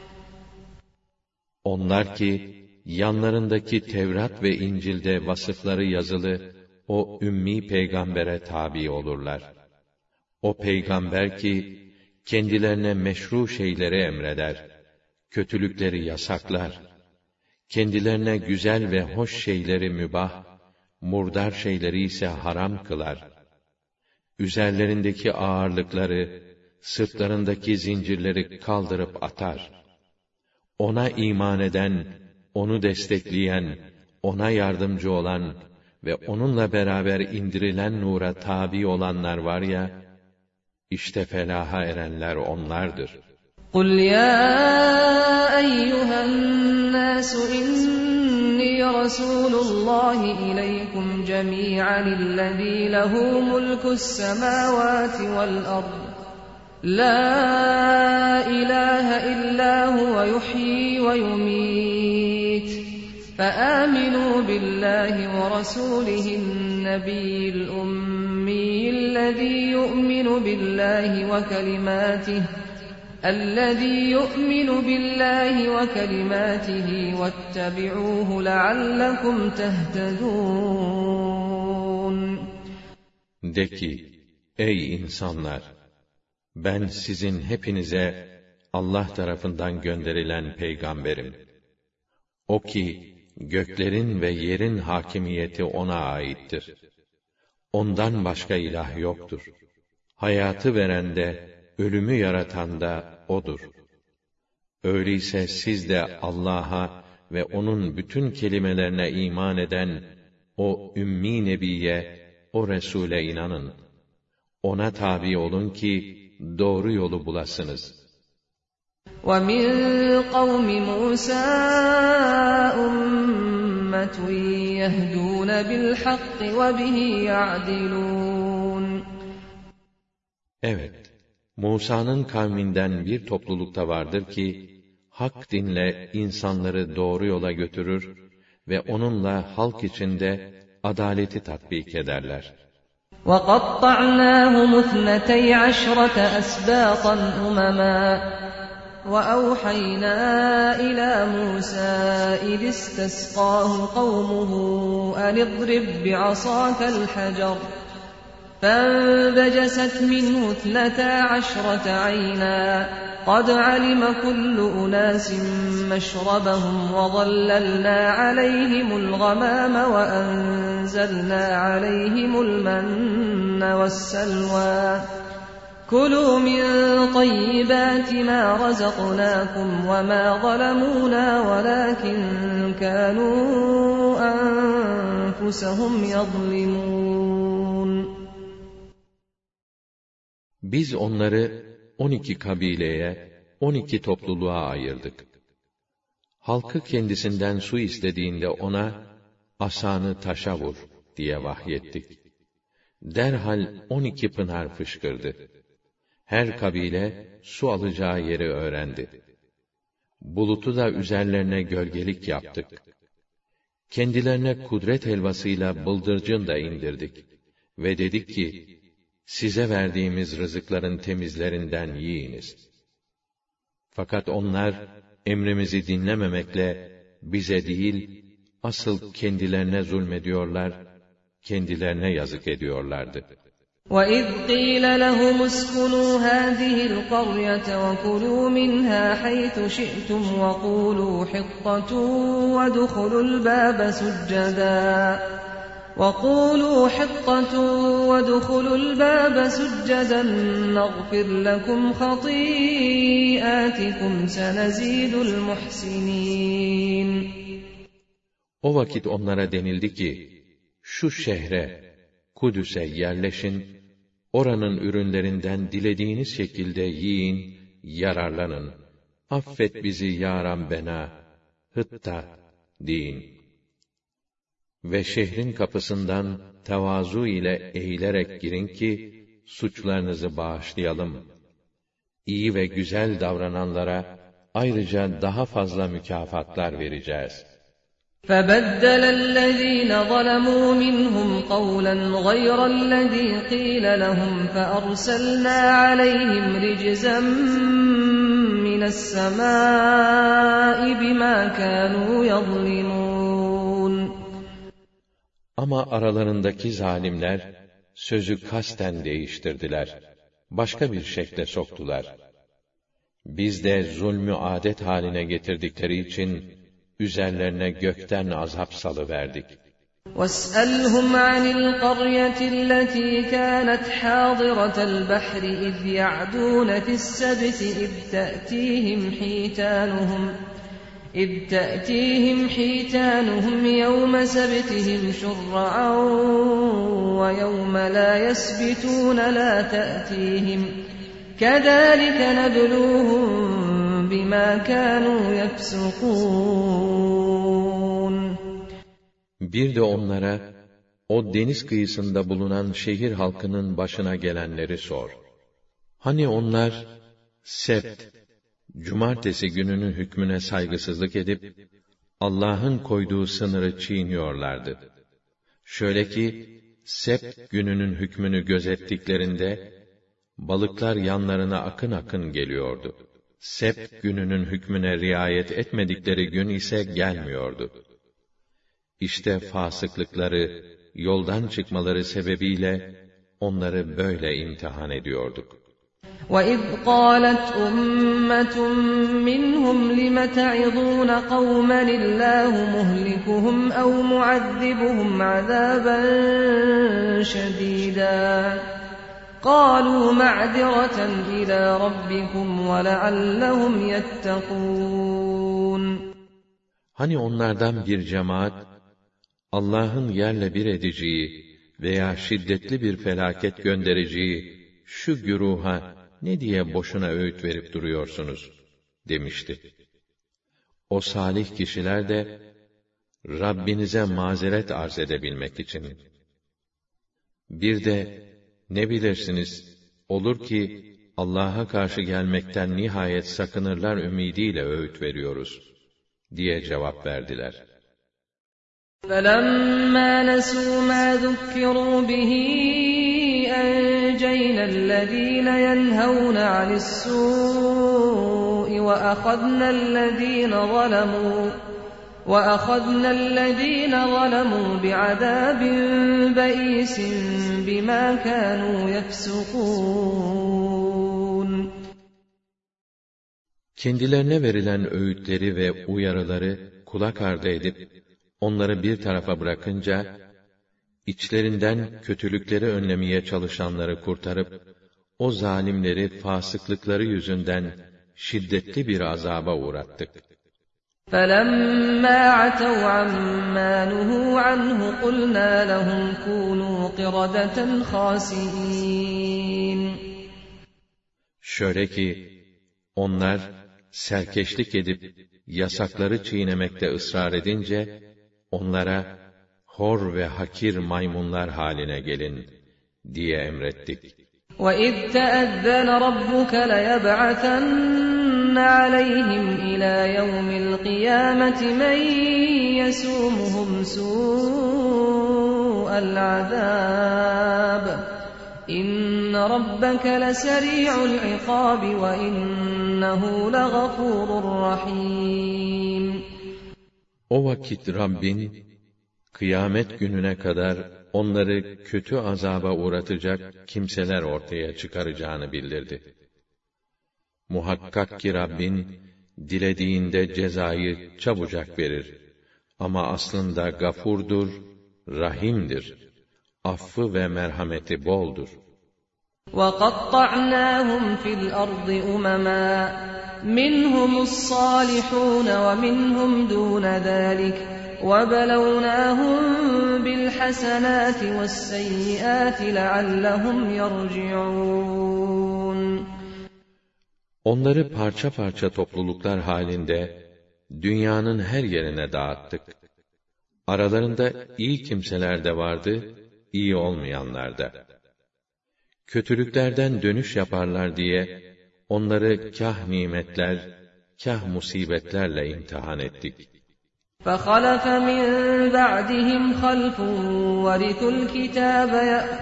Onlar ki, yanlarındaki Tevrat ve İncil'de vasıfları yazılı o ümmi peygambere tabi olurlar. O peygamber ki, kendilerine meşru şeyleri emreder, kötülükleri yasaklar, kendilerine güzel ve hoş şeyleri mübah, murdar şeyleri ise haram kılar. Üzerlerindeki ağırlıkları, sırtlarındaki zincirleri kaldırıp atar. Ona iman eden, onu destekleyen, ona yardımcı olan ve onunla beraber indirilen nura tabi olanlar var ya, İşte felaha erenler onlardır.
قُلْ يَا أَيُّهَا النَّاسُ إِنِّي رَسُولُ اللّٰهِ إِلَيْكُمْ جَمِيعًا الَّذ۪ي لَهُ مُلْكُ السَّمَاوَاتِ وَالْأَرْضِ لَا إِلَٰهَ إِلَّا هُوَ يُحْيِي وَيُمِيتُ فَآمِنُوا بِاللّٰهِ وَرَسُولِهِ النَّبِيِّ الْأُمِّيِّ الَّذ۪ي يُؤْمِنُ بِاللّٰهِ وَكَلِمَاتِهِ وَاتَّبِعُوهُ لَعَلَّكُمْ تَهْتَدُونَ.
De ki, ey insanlar! Ben sizin hepinize Allah tarafından gönderilen peygamberim. O ki, göklerin ve yerin hakimiyeti ona aittir. Ondan başka ilah yoktur. Hayatı veren de, ölümü yaratan da O'dur. Öyleyse siz de Allah'a ve O'nun bütün kelimelerine iman eden o Ümmi Nebi'ye, o Resul'e inanın. Ona tabi olun ki, doğru yolu bulasınız.
وَمِنْ قَوْمِ مُوسَى أُمَّةٌ يَهْدُونَ بِالْحَقِّ وَبِهِ يَعْدِلُونَ.
Evet, Musa'nın kavminden bir toplulukta vardır ki, hak dinle insanları doğru yola götürür ve onunla halk içinde adaleti tatbik ederler.
وَقَطَّعْنَاهُمُ اثْنَتَيْ عَشْرَةَ أَسْبَاطًا أُمَمًا وَأَوْحَيْنَا إِلَى مُوسَى إِذِ اسْتَسْقَاهُ قَوْمُهُ أَنِ اضْرِبْ بِعَصَاكَ الْحَجَرَ فَانبَجَسَتْ مِنْهُ 12 عَيْنًا قَدْ عَلِمَ كُلُّ أُنَاسٍ مَّشْرَبَهُمْ وَظَلَّلْنَا عَلَيْهِمُ الْغَمَامَ وَأَنزَلْنَا عَلَيْهِمُ الْمَنَّ وَالسَّلْوَىٰ كُلُوا مِن طَيِّبَاتِ مَا رَزَقْنَاكُمْ وَمَا ظَلَمُونَا وَلَٰكِن كَانُوا أَنفُسَهُمْ يَظْلِمُونَ.
Biz onları 12 kabileye, 12 topluluğa ayırdık. Halkı kendisinden su istediğinde ona, asanı taşa vur diye vahyettik. Derhal 12 pınar fışkırdı. Her kabile su alacağı yeri öğrendi. Bulutu da üzerlerine gölgelik yaptık. Kendilerine kudret helvasıyla bıldırcın da indirdik. Ve dedik ki, size verdiğimiz rızıkların temizlerinden yiyiniz. Fakat onlar, emrimizi dinlememekle, bize değil, asıl kendilerine zulmediyorlar kendilerine yazık ediyorlardı.
وَإِذْ قِيلَ لَهُمُ اسْكُنُوا هَٰذِهِ الْقَرْيَةَ وَكُلُوا مِنْهَا حَيْثُ شِئْتُمْ وَقُولُوا حِطَّةٌ وَادْخُلُوا الْبَابَ سُجَّدًا نَغْفِرْ لَكُمْ خَطِيئَاتِكُمْ سَنَزِيدُ الْمُحْسِنِينَ.
O vakit onlara denildi ki, şu şehre, Kudüs'e yerleşin, oranın ürünlerinden dilediğiniz şekilde yiyin, yararlanın. Affet bizi ya Rabbena, Hıtta deyin. Ve şehrin kapısından tevazu ile eğilerek girin ki, suçlarınızı bağışlayalım. İyi ve güzel davrananlara ayrıca daha fazla mükafatlar vereceğiz.
فَبَدَّلَ الَّذ۪ينَ ظَلَمُوا مِنْهُمْ قَوْلًا غَيْرَ الَّذ۪ي قِيلَ لَهُمْ فَأَرْسَلْنَا عَلَيْهِمْ رِجْزًا مِنَ السَّمَاءِ بِمَا كَانُوا يَظْلِمُونَ.
Ama aralarındaki zalimler, sözü kasten değiştirdiler. Başka bir şekle soktular. Biz de zulmü adet haline getirdikleri için, üzerlerine gökten azap salıverdik.
وَاسْأَلْهُمْ عَنِ الْقَرْيَةِ الَّتِي كَانَتْ حَاضِرَةَ الْبَحْرِ إِذْ يَعْدُونَ فِي السَّبْتِ إِذْ تَأْتِيهِمْ حِيتَانُهُمْ يَوْمَ سَبْتِهِمْ شُرَّعًا وَيَوْمَ لَا يَسْبِتُونَ لَا تَأْتِيهِمْ كَذَٰلِكَ نَبْلُوهُمْ بِمَا كَانُوا يَفْسُقُونَ.
Bir de onlara, o deniz kıyısında bulunan şehir halkının başına gelenleri sor. Hani onlar, Sebt, cumartesi gününün hükmüne saygısızlık edip, Allah'ın koyduğu sınırı çiğniyorlardı. Şöyle ki, Sebt gününün hükmünü gözettiklerinde, balıklar yanlarına akın akın geliyordu. Sebt gününün hükmüne riayet etmedikleri gün ise gelmiyordu. İşte fasıklıkları, yoldan çıkmaları sebebiyle onları böyle imtihan ediyorduk.
وَإِذْ قَالَتْ أُمَّةٌ مِّنْهُمْ لِمَ تَعِظُونَ قَوْمًا اللَّهُ مُهْلِكُهُمْ أَوْ مُعَذِّبُهُمْ عَذَابًا شَدِيدًا قَالُوا مَعْذِرَةً إِلَى رَبِّكُمْ وَلَعَلَّهُمْ يَتَّقُونَ.
Hani onlardan bir cemaat, Allah'ın yerle bir edeceği veya şiddetli bir felaket göndereceği şu güruha ne diye boşuna öğüt verip duruyorsunuz demişti. O salih kişiler de Rabbinize mazeret arz edebilmek için. Bir de ne bilirsiniz, olur ki Allah'a karşı gelmekten nihayet sakınırlar ümidiyle öğüt veriyoruz diye cevap verdiler.
فَلَمَّا نَسُوا مَا ذُكِّرُوا بِهِ أَنْجَيْنَا الَّذ۪ينَ يَنْهَوْنَ عَنِ السُّوءِ وَأَخَذْنَا الَّذ۪ينَ ظَلَمُوا بِعَذَابٍ بَئِيسٍ بِمَا كَانُوا يَفْسُقُونَ.
Kendilerine verilen öğütleri ve uyarıları kulak ardı edip, onları bir tarafa bırakınca, içlerinden kötülükleri önlemeye çalışanları kurtarıp, o zalimleri fasıklıkları yüzünden şiddetli bir azaba uğrattık.
فَلَمَّا عَتَوْا عَمَّا نُهُوا عَنْهُ قُلْنَا لَهُمْ كُونُوا قِرَدَةً خَاسِئِينَ.
Şöyle ki, onlar serkeşlik edip, yasakları çiğnemekte ısrar edince, onlara, hor ve hakir maymunlar haline gelin diye emrettik.
وَإِذْ تَأَذَّنَ رَبُّكَ لَيَبْعَثَنَّ عَلَيْهِمْ إِلَى يَوْمِ الْقِيَامَةِ مَنْ يَسُومُهُمْ سُوءَ الْعَذَابِ إِنَّ رَبَّكَ لَسَرِيعُ الْعِقَابِ وَإِنَّهُ لَغَفُورٌ رَحِيمٌ.
O vakit Rabbin, kıyamet gününe kadar onları kötü azaba uğratacak kimseler ortaya çıkaracağını bildirdi. Muhakkak ki Rabbin, dilediğinde cezayı çabucak verir. Ama aslında gafurdur, rahimdir. Affı ve merhameti boldur.
وَقَطَّعْنَاهُمْ فِي الْأَرْضِ أُمَمًا مِنْهُمُ الصَّالِحُونَ وَمِنْهُمْ دُونَ ذَلِكَ وَبَلَوْنَاهُمْ بِالْحَسَنَاتِ وَالسَّيِّئَاتِ لَعَلَّهُمْ يَرْجِعُونَ
Onları parça parça topluluklar halinde dünyanın her yerine dağıttık. Aralarında iyi kimseler de vardı, iyi olmayanlar da. Kötülüklerden dönüş yaparlar diye onları kâh nimetler, kâh musibetlerle imtihan ettik.
فَخَلَفَ مِنْ بَعْدِهِمْ خَلْفٌ وَرِثُوا الْكِتَابَ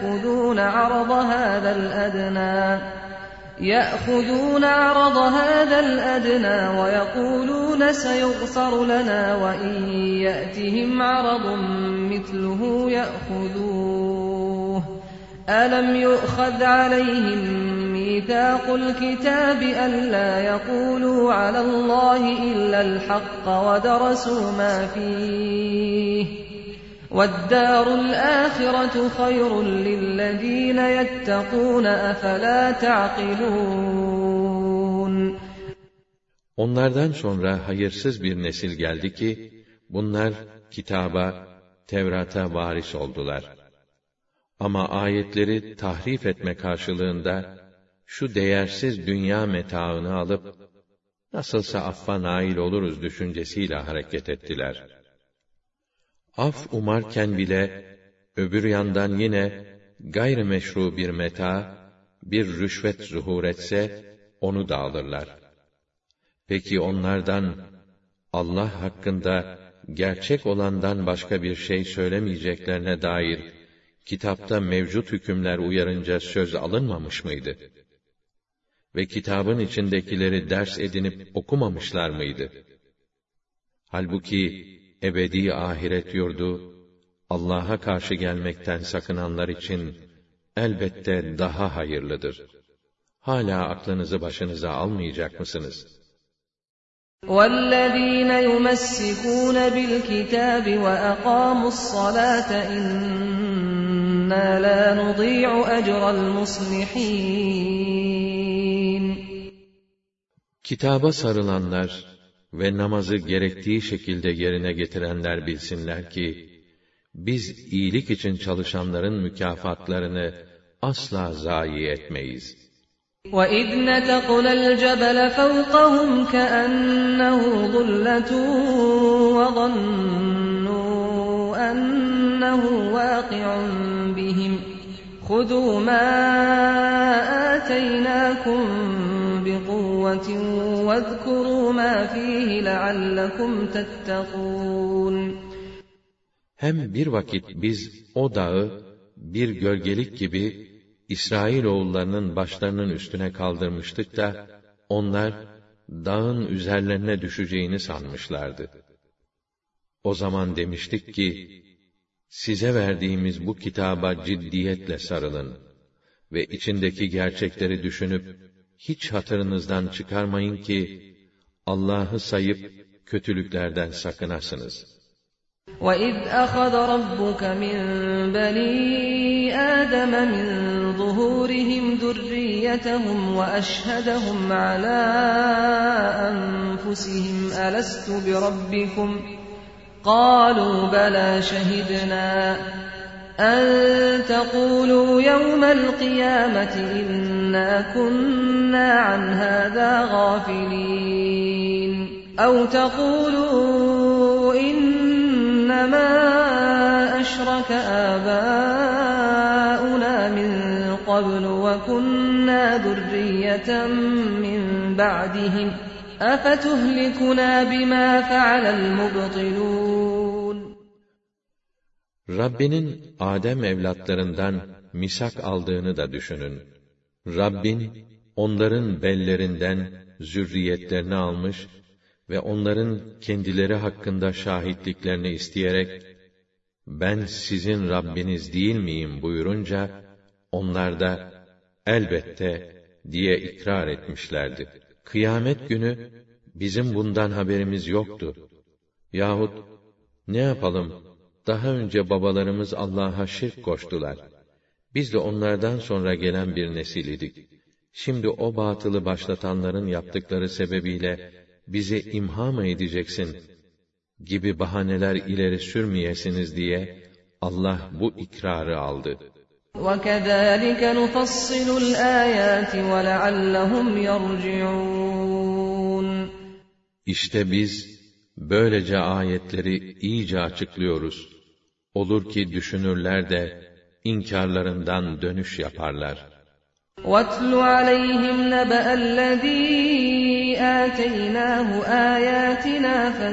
يَأْخُذُونَ عَرَضَ هَذَا الْأَدْنَى وَيَقُولُونَ سَيُغْفَرُ لَنَا وَإِنْ يَأْتِهِمْ عَرَضٌ مِثْلُهُ يَأْخُذُوهُ أَلَمْ يُؤْخَذْ عَلَيْهِمْ مِيثَاقُ الْكِتَابِ أَلَّا يَقُولُوا عَلَى اللَّهِ إِلَّا الْحَقَّ وَدَرَسُوا مَا فِيهِ وَالدَّارُ الْآخِرَةُ خَيْرٌ لِلَّذ۪ينَ يَتَّقُونَ أَفَلَا تَعْقِلُونَ
Onlardan sonra hayırsız bir nesil geldi ki, bunlar kitaba, Tevrat'a varis oldular. Ama ayetleri tahrif etme karşılığında, şu değersiz dünya metaını alıp, nasılsa affa nail oluruz düşüncesiyle hareket ettiler. Af umarken bile, öbür yandan yine, gayrimeşru bir meta, bir rüşvet zuhur etse, onu da alırlar. Peki onlardan, Allah hakkında, gerçek olandan başka bir şey söylemeyeceklerine dair, kitapta mevcut hükümler uyarınca söz alınmamış mıydı? Ve kitabın içindekileri ders edinip okumamışlar mıydı? Halbuki, ebedi ahiret yurdu, Allah'a karşı gelmekten sakınanlar için, elbette daha hayırlıdır. Hala aklınızı başınıza almayacak mısınız?
وَالَّذ۪ينَ يُمَسِّكُونَ بِالْكِتَابِ وَأَقَامُوا الصَّلَاةَ إِنَّا لَا نُضِيعُ أَجْرَ الْمُصْلِحِينَ
Kitaba sarılanlar ve namazı gerektiği şekilde yerine getirenler bilsinler ki, biz iyilik için çalışanların mükafatlarını asla zayi etmeyiz.
وَإِذْ نَتَقْنَا الْجَبَلَ فَوْقَهُمْ كَأَنَّهُ ظُلَّةٌ وَظَنُّوا أَنَّهُ وَاقِعٌ بِهِمْ خُذُوا مَا آتَيْنَاكُمْ بِقُوَّةٍ وَاذْكُرُوا مَا فِيهِ لَعَلَّكُمْ تَتَّقُونَ
Hem bir vakit biz o dağı bir gölgelik gibi İsrailoğullarının başlarının üstüne kaldırmıştık da, onlar dağın üzerlerine düşeceğini sanmışlardı. O zaman demiştik ki, size verdiğimiz bu kitaba ciddiyetle sarılın ve içindeki gerçekleri düşünüp, hiç hatırınızdan çıkarmayın ki, Allah'ı sayıp kötülüklerden sakınasınız.
وَإِذْ أَخَذَ رَبُّكَ مِنْ بَنِي آدَمَ مِنْ ظُهُورِهِمْ ذُرِّيَّتَهُمْ وَأَشْهَدَهُمْ عَلَى أَنفُسِهِمْ أَلَسْتُ بِرَبِّكُمْ قَالُوا بَلَى شَهِدْنَا أَنْ تَقُولُوا يَوْمَ الْقِيَامَةِ إِنَّا كُنَّا عَنْ هَذَا غَافِلِينَ أَوْ تَقُولُوا إِنَّمَا أَشْرَكَ آبَاؤُنَا مِنْ قَبْلُ وَكُنَّا ذُرِّيَّةً مِنْ بَعْدِهِمْ أَفَتُهْلِكُنَا بِمَا فَعَلَ الْمُبْطِلُونَ
Rabbinin Adem evlatlarından misak aldığını da düşünün. Rabbin, onların bellerinden zürriyetlerini almış ve onların kendileri hakkında şahitliklerini isteyerek, ben sizin Rabbiniz değil miyim buyurunca, onlar da elbette diye ikrar etmişlerdi. Kıyamet günü bizim bundan haberimiz yoktu. Yahut ne yapalım, daha önce babalarımız Allah'a şirk koştular. Biz de onlardan sonra gelen bir nesil idik. Şimdi o batılı başlatanların yaptıkları sebebiyle bizi imha mı edeceksin gibi bahaneler ileri sürmeyesiniz diye Allah bu ikrarı aldı.
وَكَذَٰلِكَ نُفَصِّلُ الْآيَاتِ وَلَعَلَّهُمْ يَرْجِعُونَ
İşte biz böylece ayetleri iyice açıklıyoruz. Olur ki düşünürler de inkarlarından dönüş yaparlar.
وَاتْلُ عَلَيْهِمْ نَبَأَ الَّذ۪ي آتَيْنَاهُ آيَاتِنَا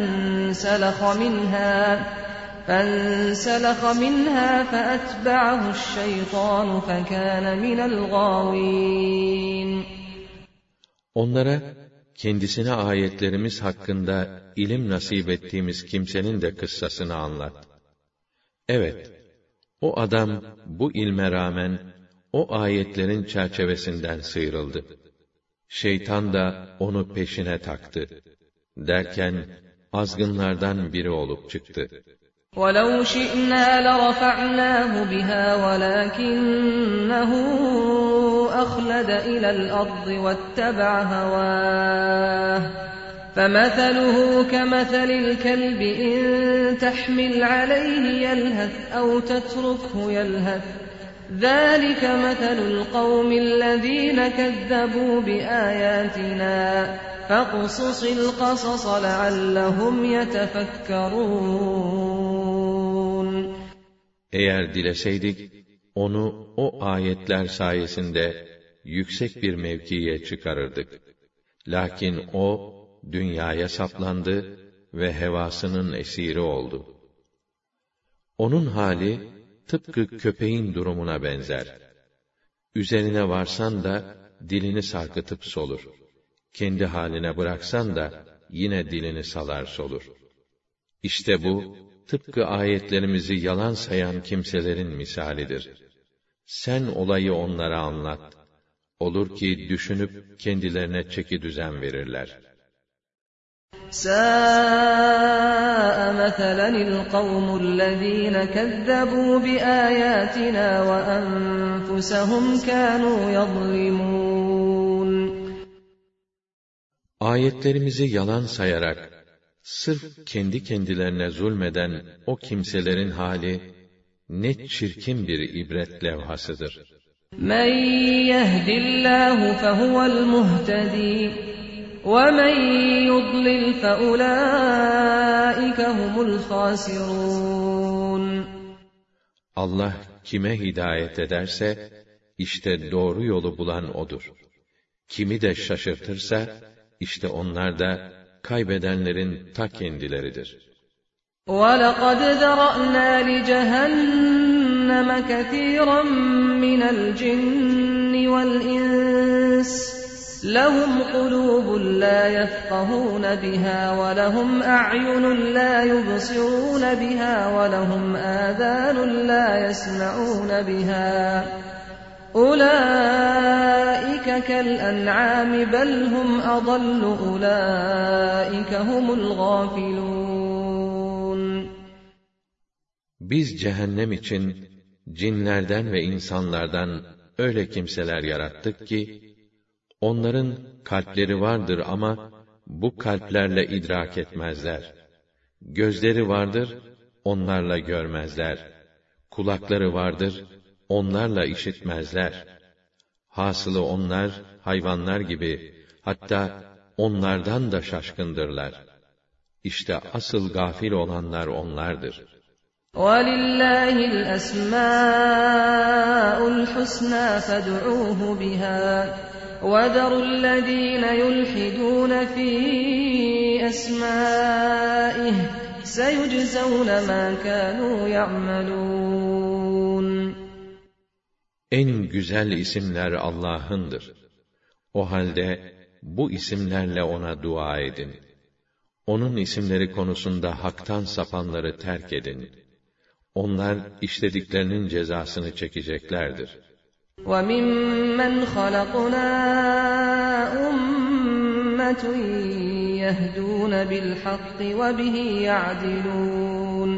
فَانْسَلَخَ مِنْهَا فَأَتْبَعَهُ الشَّيْطَانُ فَكَانَ مِنَ الْغَاوِينَ
Onlara kendisine ayetlerimiz hakkında ilim nasip ettiğimiz kimsenin de kıssasını anlat. Evet, o adam bu ilme rağmen o ayetlerin çerçevesinden sıyrıldı. Şeytan da onu peşine taktı. Derken azgınlardan biri olup çıktı.
وَلَوْ شِئْنَا لَرَفَعْنَاهُ بِهَا وَلَكِنَّهُ أَخْلَدَ إِلَى الْأَرْضِ وَاتَّبَعَ هَوَاهُ فَمَثَلُهُ كَمَثَلِ الْكَلْبِ إِن تَحْمِلْ عَلَيْهِ يَلْهَثْ أَوْ تَتْرُكْهُ يَلْهَث ذَلِكَ مَثَلُ الْقَوْمِ الَّذِينَ كَذَّبُوا بِآيَاتِنَا فَاقْصُصِ الْقَصَصَ لَعَلَّهُمْ يَتَفَكَّرُونَ
Eğer dileseydik, onu o ayetler sayesinde yüksek bir mevkiye çıkarırdık. Lakin o, dünyaya saplandı ve hevasının esiri oldu. Onun hali, tıpkı köpeğin durumuna benzer. Üzerine varsan da, dilini sarkıtıp solur. Kendi haline bıraksan da, yine dilini salar solur. İşte bu, tıpkı ayetlerimizi yalan sayan kimselerin misalidir. Sen olayı onlara anlat. Olur ki düşünüp kendilerine çekidüzen verirler.
سَاءَ مَثَلًا الْقَوْمُ الَّذ۪ينَ كَذَّبُوا بِآيَاتِنَا وَأَنفُسَهُمْ كَانُوا يَظْلِمُونَ
Ayetlerimizi yalan sayarak, sırf kendi kendilerine zulmeden o kimselerin hali, ne çirkin bir ibret levhasıdır.
مَنْ يَهْدِ اللّٰهُ فَهُوَ الْمُهْتَدِي وَمَنْ يُضْلِلْ فَأُولَٰئِكَ هُمُ الْخَاسِرُونَ
Allah kime hidayet ederse, işte doğru yolu bulan odur. Kimi de şaşırtırsa, işte onlar da kaybedenlerin ta kendileridir.
وَلَقَدْ ذَرَأْنَا لِجَهَنَّمَ كَثِيرًا مِنَ الْجِنِّ وَالْإِنسِ لَهُمْ قُلُوبٌ لَا يَفْقَهُونَ بِهَا وَلَهُمْ أَعْيُنٌ لَا يُبْصِرُونَ بِهَا وَلَهُمْ آذَانٌ لَا يَسْمَعُونَ بِهَا أُولَٰئِكَ كَالْأَنْعَامِ بَلْ هُمْ أَضَلُّ أُولَٰئِكَ هُمُ الْغَافِلُونَ
Biz cehennem için cinlerden ve insanlardan öyle kimseler yarattık ki, onların kalpleri vardır ama bu kalplerle idrak etmezler. Gözleri vardır, onlarla görmezler. Kulakları vardır, onlarla işitmezler. Hasılı onlar, hayvanlar gibi, hatta onlardan da şaşkındırlar. İşte asıl gafil olanlar onlardır.
وَلِلَّهِ الْأَسْمَاءُ الْحُسْنَى فَادْعُوهُ بِهَا وَذَرُوا الَّذ۪ينَ يُلْحِدُونَ فِي أَسْمَائِهِ سَيُجْزَوْنَ مَا كَانُوا يَعْمَلُونَ
En güzel isimler Allah'ındır. O halde bu isimlerle ona dua edin. Onun isimleri konusunda haktan sapanları terk edin. Onlar işlediklerinin cezasını çekeceklerdir.
وَمِمَّنْ خَلَقْنَا أُمَّةٌ يَهْدُونَ بِالْحَقِّ وَبِهِ يَعْدِلُونَ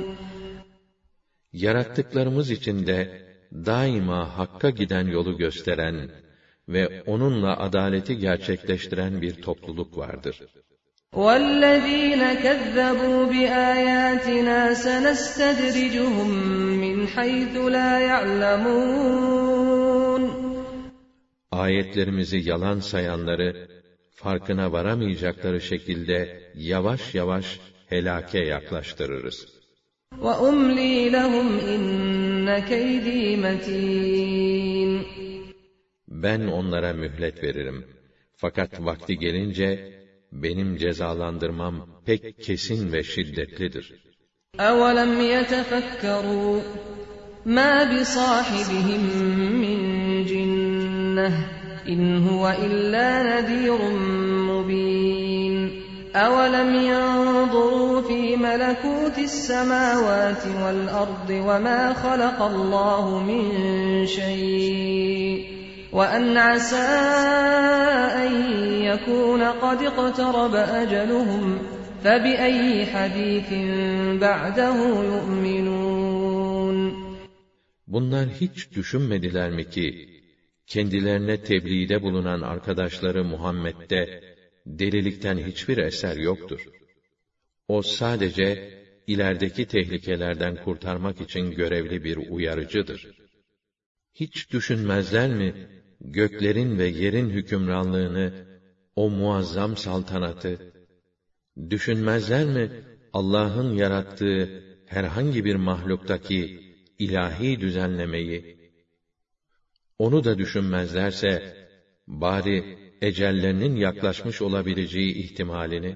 Yarattıklarımız içinde daima hakka giden yolu gösteren ve onunla adaleti gerçekleştiren bir topluluk vardır.
وَالَّذ۪ينَ كَذَّبُوا بِآيَاتِنَا سَنَسْتَدْرِجُهُمْ مِنْ حَيْثُ لَا يَعْلَمُونَ
Ayetlerimizi yalan sayanları, farkına varamayacakları şekilde yavaş yavaş helake yaklaştırırız.
وَأُمْلِي لَهُمْ اِنَّ كَيْد۪ي مَت۪ينٌ
Ben onlara mühlet veririm. Fakat vakti gelince, benim cezalandırmam pek kesin ve şiddetlidir.
أَوَلَمْ يَتَفَكَّرُوا مَا بِصَاحِبِهِمْ مِنْ جِنَّةٍ إِنْ هُوَ إِلَّا نَذِيرٌ مُبِينٌ أَوَلَمْ يَنْظُرُوا فِي مَلَكُوتِ السَّمَاوَاتِ وَالْأَرْضِ وَمَا خَلَقَ اللَّهُ مِنْ شَيْءٍ وَأَنْ عَسَى أَنْ يَكُونَ قَدِ اقْتَرَبَ أَجَلُهُمْ فَبِأَيِّ حَدِيثٍ بَعْدَهُ يُؤْمِنُونَ
Bunlar hiç düşünmediler mi ki, kendilerine tebliğde bulunan arkadaşları Muhammed'de delilikten hiçbir eser yoktur. O sadece ilerideki tehlikelerden kurtarmak için görevli bir uyarıcıdır. Hiç düşünmezler mi, göklerin ve yerin hükümranlığını, o muazzam saltanatı? Düşünmezler mi, Allah'ın yarattığı herhangi bir mahluktaki ilahi düzenlemeyi? Onu da düşünmezlerse, bari ecellerinin yaklaşmış olabileceği ihtimalini?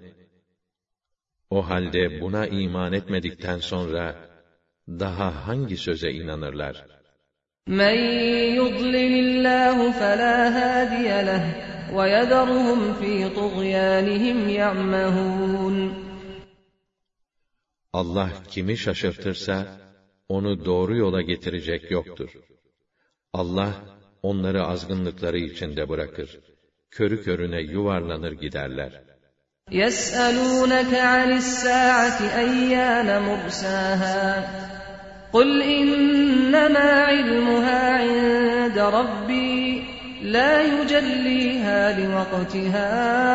O halde buna iman etmedikten sonra, daha hangi söze inanırlar?
مَنْ يُضْلِلِ اللّٰهُ فَلَا هَادِيَ لَهُ وَيَذَرُهُمْ فِي طُغْيَانِهِمْ يَعْمَهُونَ
Allah kimi şaşırtırsa, onu doğru yola getirecek yoktur. Allah, onları azgınlıkları içinde bırakır. Körü körüne yuvarlanır giderler.
يَسْأَلُونَكَ عَنِ السَّاعَةِ أَيَّانَ مُرْسَاهَا قُلْ إِنَّمَا عِلْمُهَا عِندَ رَبِّي لَا يُجَلِّيهَا لِوَقْتِهَا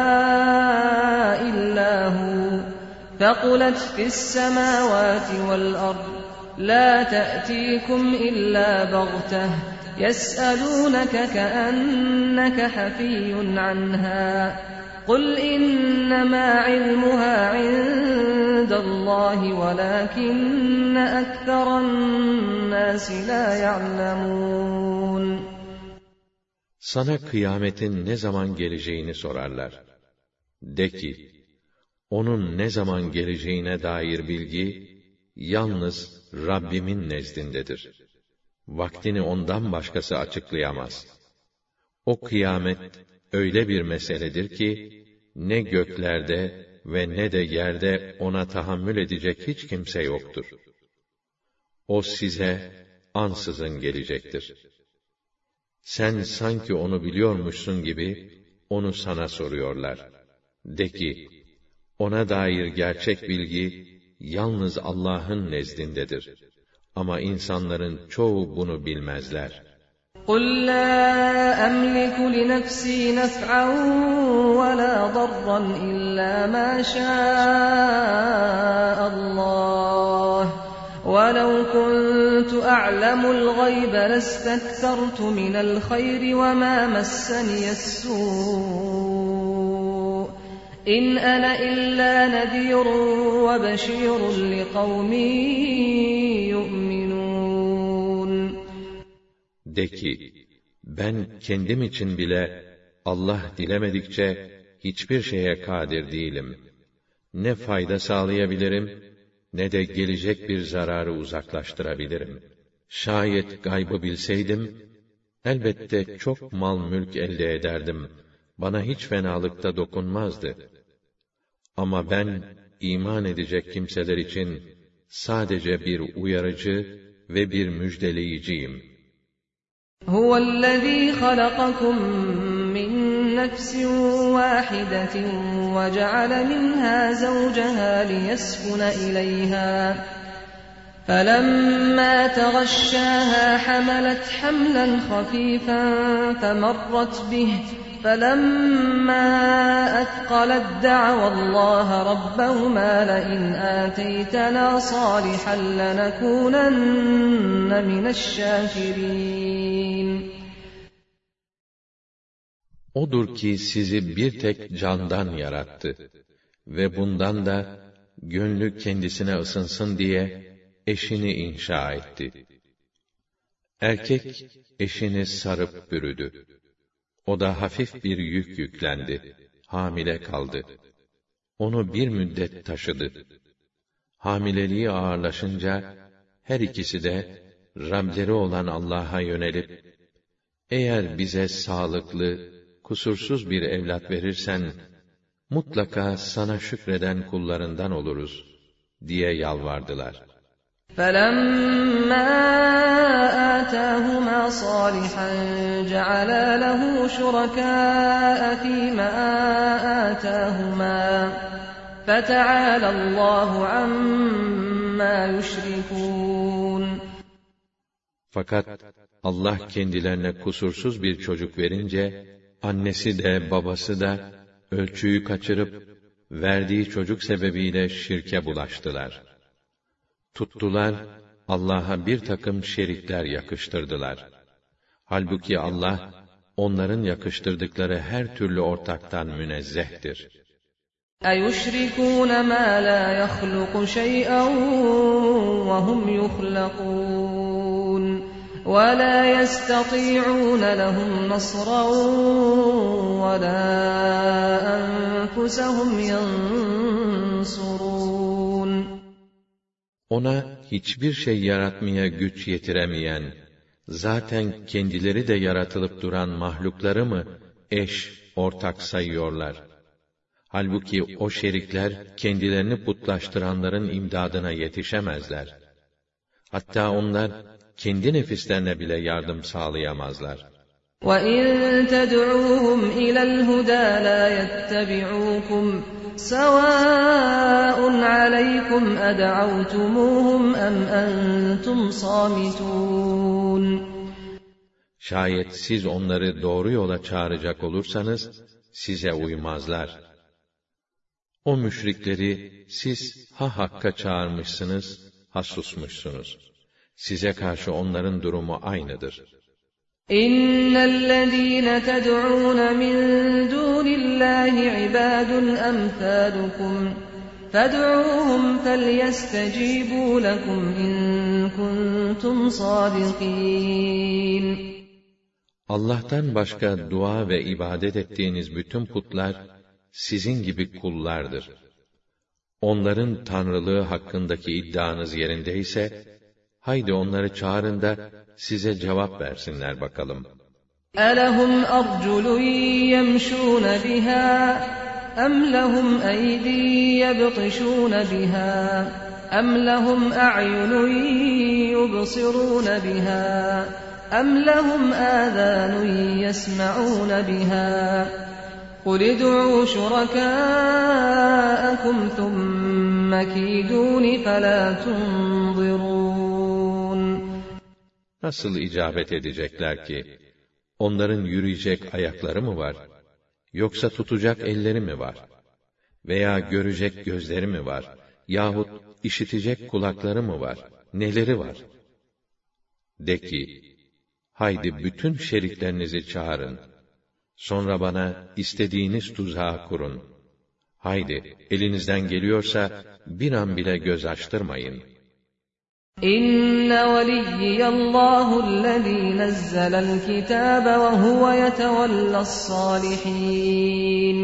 إِلَّا هُوَ ثَقُلَتْ فِي السَّمَاوَاتِ وَالْأَرْضِ لَا تَأْتِيكُمْ إِلَّا بَغْتَةً يَسْأَلُونَكَ كَأَنَّكَ حَفِيٌّ عَنْهَا قُلْ إِنَّمَا عِلْمُهَا عِندَ اللّٰهِ وَلَكِنَّ أَكْثَرَ النَّاسِ لَا يَعْلَمُونَ
Sana kıyametin ne zaman geleceğini sorarlar. De ki, onun ne zaman geleceğine dair bilgi, yalnız Rabbimin nezdindedir. Vaktini ondan başkası açıklayamaz. O kıyamet, öyle bir meseledir ki, ne göklerde ve ne de yerde ona tahammül edecek hiç kimse yoktur. O size ansızın gelecektir. Sen sanki onu biliyormuşsun gibi, onu sana soruyorlar. De ki, ona dair gerçek bilgi, yalnız Allah'ın nezdindedir. Ama insanların çoğu bunu bilmezler.
قُلْ لَا أَمْلِكُ لِنَفْسِي نَفْعًا وَلَا ضَرًّا إِلَّا مَا شَاءَ اللَّهُ وَلَوْ كُنْتُ أَعْلَمُ الْغَيْبَ لَاسْتَكْثَرْتُ مِنَ الْخَيْرِ وَمَا مَسَّنِيَ السُّوءُ إِنْ أَنَا إِلَّا نَذِيرٌ وَبَشِيرٌ لِقَوْمٍ يُؤْمِنُونَ
De ki, ben kendim için bile Allah dilemedikçe hiçbir şeye kadir değilim. Ne fayda sağlayabilirim, ne de gelecek bir zararı uzaklaştırabilirim. Şayet gaybı bilseydim, elbette çok mal mülk elde ederdim. Bana hiç fenalıkta dokunmazdı. Ama ben, iman edecek kimseler için sadece bir uyarıcı ve bir müjdeleyiciyim.
Huvellezî halakakum min nefsin vâhidetin ve ceale minhâ zavcehâ liyeskune ileyhâ. فَلَمَّا تَغَشَّاهَا حَمَلَتْ حَمْلًا خَفِيفًا فَمَرَّتْ بِهِ فَلَمَّا أَثْقَلَتْ دَعَوَا اللّٰهَ رَبَّهُمَا لَئِنْ آتَيْتَنَا صَالِحًا لَنَكُونَنَّ مِنَ الشَّاكِرِينَ.
Odur ki sizi bir tek candan yarattı ve bundan da gönlü kendisine ısınsın diye eşini inşa etti. Erkek eşini sarıp bürüdü. O da hafif bir yük yüklendi, hamile kaldı. Onu bir müddet taşıdı. Hamileliği ağırlaşınca her ikisi de Rableri olan Allah'a yönelip, eğer bize sağlıklı, kusursuz bir evlat verirsen, mutlaka sana şükreden kullarından oluruz diye yalvardılar.
فَلَمَّا آتَاهُمَا صَالِحًا جَعَلَا لَهُ شُرَكَاءَ فِيمَا آتَاهُمَا فَتَعَالَى اللّٰهُ عَمَّا يُشْرِكُونَ.
Fakat Allah kendilerine kusursuz bir çocuk verince, annesi de babası da ölçüyü kaçırıp, verdiği çocuk sebebiyle şirke bulaştılar. Tuttular, Allah'a bir takım şerikler yakıştırdılar. Halbuki Allah, onların yakıştırdıkları her türlü ortaktan münezzehtir.
اَيُشْرِكُونَ مَا لَا يَخْلُقُ شَيْئًا وَهُمْ يُخْلَقُونَ وَلَا يَسْتَطِيعُونَ لَهُمْ نَصْرًا وَلَا أَنفُسَهُمْ يَنصُرُونَ.
Ona hiçbir şey yaratmaya güç yetiremeyen, zaten kendileri de yaratılıp duran mahlukları mı eş, ortak sayıyorlar? Halbuki o şerikler, kendilerini putlaştıranların imdadına yetişemezler. Hatta onlar, kendi nefislerine bile yardım sağlayamazlar.
وَاِنْ تَدْعُوهُمْ اِلَى الْهُدَى لَا يَتَّبِعُوكُمْ سَوَاءٌ عَلَيْكُمْ أَدَعَوْتُمُوهُمْ اَمْ أَنْتُمْ صَامِتُونَ.
Şayet siz onları doğru yola çağıracak olursanız, size uymazlar. O müşrikleri siz ha hakka çağırmışsınız, ha susmuşsunuz. Size karşı onların durumu aynıdır.
İnnellezîne ted'ûne min dûnillâhi ibâdun emsâlukum fed'ûhum felyestecîbû lekum in kuntum sâdikîn.
Allah'tan başka dua ve ibadet ettiğiniz bütün putlar sizin gibi kullardır. Onların tanrılığı hakkındaki iddianız yerindeyse, haydi onları çağırın da size cevap versinler bakalım.
أَلَهُمْ أَرْجُلٌ يَمْشُونَ بِهَا أَمْ لَهُمْ أَيْدٍ يَبْطِشُونَ بِهَا أَمْ لَهُمْ أَعْيُنٌ يُبْصِرُونَ بِهَا أَمْ لَهُمْ آذَانٌ يَسْمَعُونَ بِهَا قُلِ ادْعُوا شُرَكَاءَكُمْ ثُمَّ كِيدُونِ فَلَا تُنظِرُونَ.
Nasıl icabet edecekler ki? Onların yürüyecek ayakları mı var? Yoksa tutacak elleri mi var? Veya görecek gözleri mi var? Yahut işitecek kulakları mı var? Neleri var? De ki, haydi bütün şeriklerinizi çağırın. Sonra bana istediğiniz tuzağı kurun. Haydi, elinizden geliyorsa bir an bile göz açtırmayın.
İnne veliyyiyallâhu'llezî nezzelel kitâbe ve huve yetevellâ's-sâlihîn.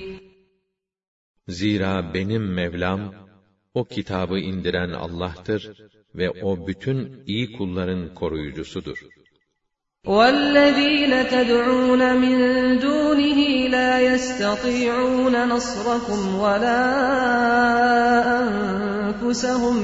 Zira benim Mevlam, o kitabı indiren Allah'tır ve o bütün iyi kulların koruyucusudur.
وَالَّذ۪ينَ تَدْعُونَ مِنْ دُونِهِ لَا يَسْتَطِيعُونَ نَصْرَكُمْ وَلَا أَنْفُسَهُمْ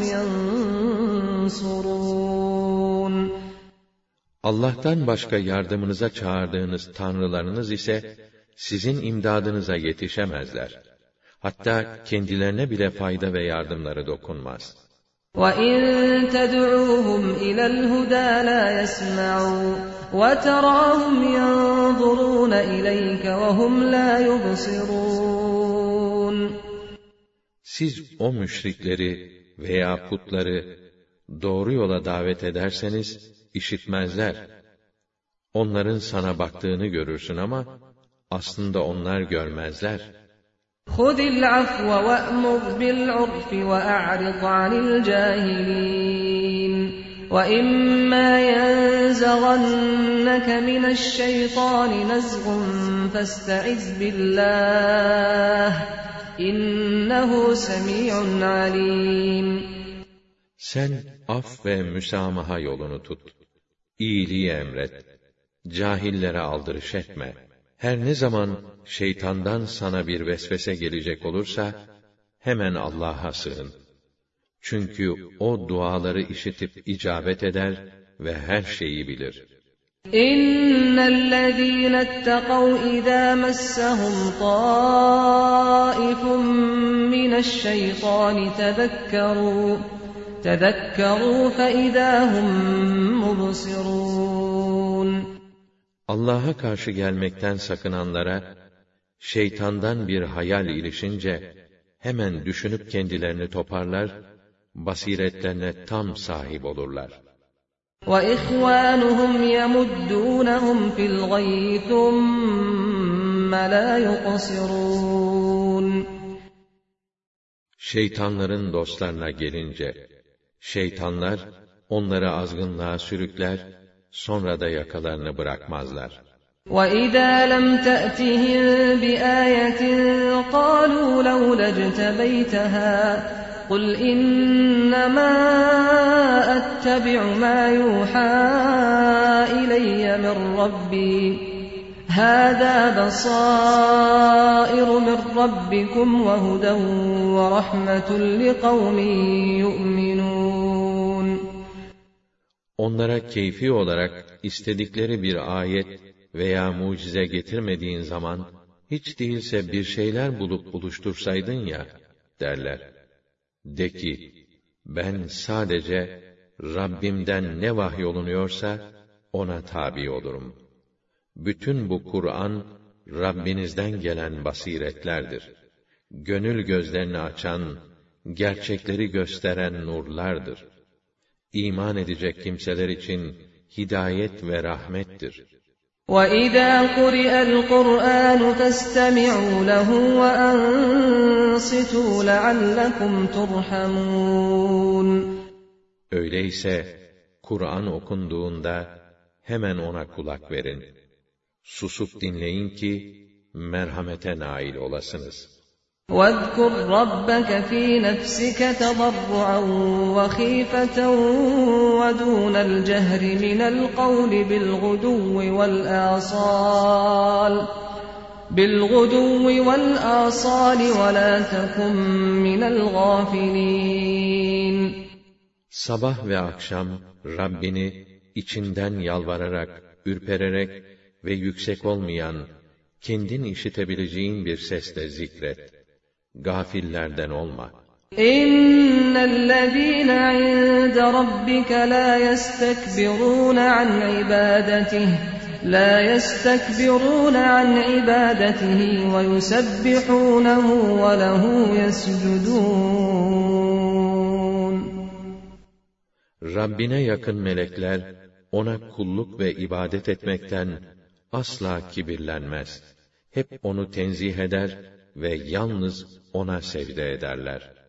يَنْصُرُونَ
Allah'tan başka yardımınıza çağırdığınız tanrılarınız ise sizin imdadınıza yetişemezler. Hatta kendilerine bile fayda ve yardımları dokunmaz.
وَاِنْ تَدْعُوهُمْ اِلَى الْهُدَى لَا يَسْمَعُوا وَتَرَاهُمْ يَنْظُرُونَ اِلَيْكَ وَهُمْ لَا يُبْصِرُونَ
Siz o müşrikleri veya putları doğru yola davet ederseniz işitmezler. Onların sana baktığını görürsün ama aslında onlar görmezler.
خُذِ الْعَفْوَ وَأْمُرْ بِالْعُرْفِ وَأَعْرِضْ عَنِ الْجَاهِلِينَ وَإِمَّا يَنزَغَنَّكَ مِنَ الشَّيْطَانِ نَزْغٌ فَاسْتَعِذْ بِاللّٰهِ إِنَّهُ سَمِيعٌ عَلِيمٌ
Sen af ve müsamaha yolunu tut. İyiliği emret. Cahillere aldırış etme. Her ne zaman şeytandan sana bir vesvese gelecek olursa, hemen Allah'a sığın. Çünkü o duaları işitip icabet eder ve her şeyi bilir.
İnnellezîne etteqav izâ messehum tâifun mineşşeytâni tezekkerû feizâ hum mubsirûn.
Allah'a karşı gelmekten sakınanlara, şeytandan bir hayal ilişince, hemen düşünüp kendilerini toparlar, basiretlerine tam sahip olurlar.
وَإِخْوَانُهُمْ يَمُدُّونَهُمْ فِي الْغَيِّ ثُمَّ لَا يُقْصِرُونَ
Şeytanların dostlarına gelince, şeytanlar onları azgınlığa sürükler, sonra da yakalarını bırakmazlar.
وَإِذَا لَمْ تَأْتِهِمْ بِآيَةٍ قَالُوا لَوْلَا اجْتَبَيْتَهَا قُلْ إِنَّمَا أَتَّبِعُ مَا يُوحَى إِلَيَّ مِنْ رَبِّي هَذَا بَصَائِرُ مِنْ رَبِّكُمْ وَهُدًى وَرَحْمَةٌ لِقَوْمٍ يُؤْمِنُونَ
Onlara keyfi olarak istedikleri bir ayet veya mucize getirmediğin zaman, hiç değilse bir şeyler bulup buluştursaydın ya, derler. De ki, ben sadece Rabbimden ne vahyolunuyorsa, ona tabi olurum. Bütün bu Kur'an, Rabbinizden gelen basiretlerdir. Gönül gözlerini açan, gerçekleri gösteren nurlardır. İman edecek kimseler için hidayet ve rahmettir.
وَإِذَا قُرِئَ الْقُرْآنُ فَاسْتَمِعُوا لَهُ وَأَنصِتُوا لَعَلَّكُمْ تُرْحَمُونَ
Öyleyse, Kur'an okunduğunda, hemen ona kulak verin. Susup dinleyin ki, merhamete nail olasınız.
وَاذْكُرْ رَبَّكَ فِي نَفْسِكَ تَضَرُّعًا وَخِيفَةً وَدُونَ الْجَهْرِ مِنَ الْقَوْلِ بِالْغُدُوِّ وَالْآصَالِ وَلَا تَكُنْ مِنَ الْغَافِلِينَ
Sabah ve akşam Rabbini içinden yalvararak, ürpererek ve yüksek olmayan, kendin işitebileceğin bir sesle zikret. Gafillerden olma.
İnnellezîne 'inde rabbike la yestekbirûne an ibâdetihi ve yusebbihûnehu ve lehu yescudûn.
Rabbine yakın melekler, ona kulluk ve ibadet etmekten asla kibirlenmez. Hep onu tenzih eder ve yalnız ona secde ederler.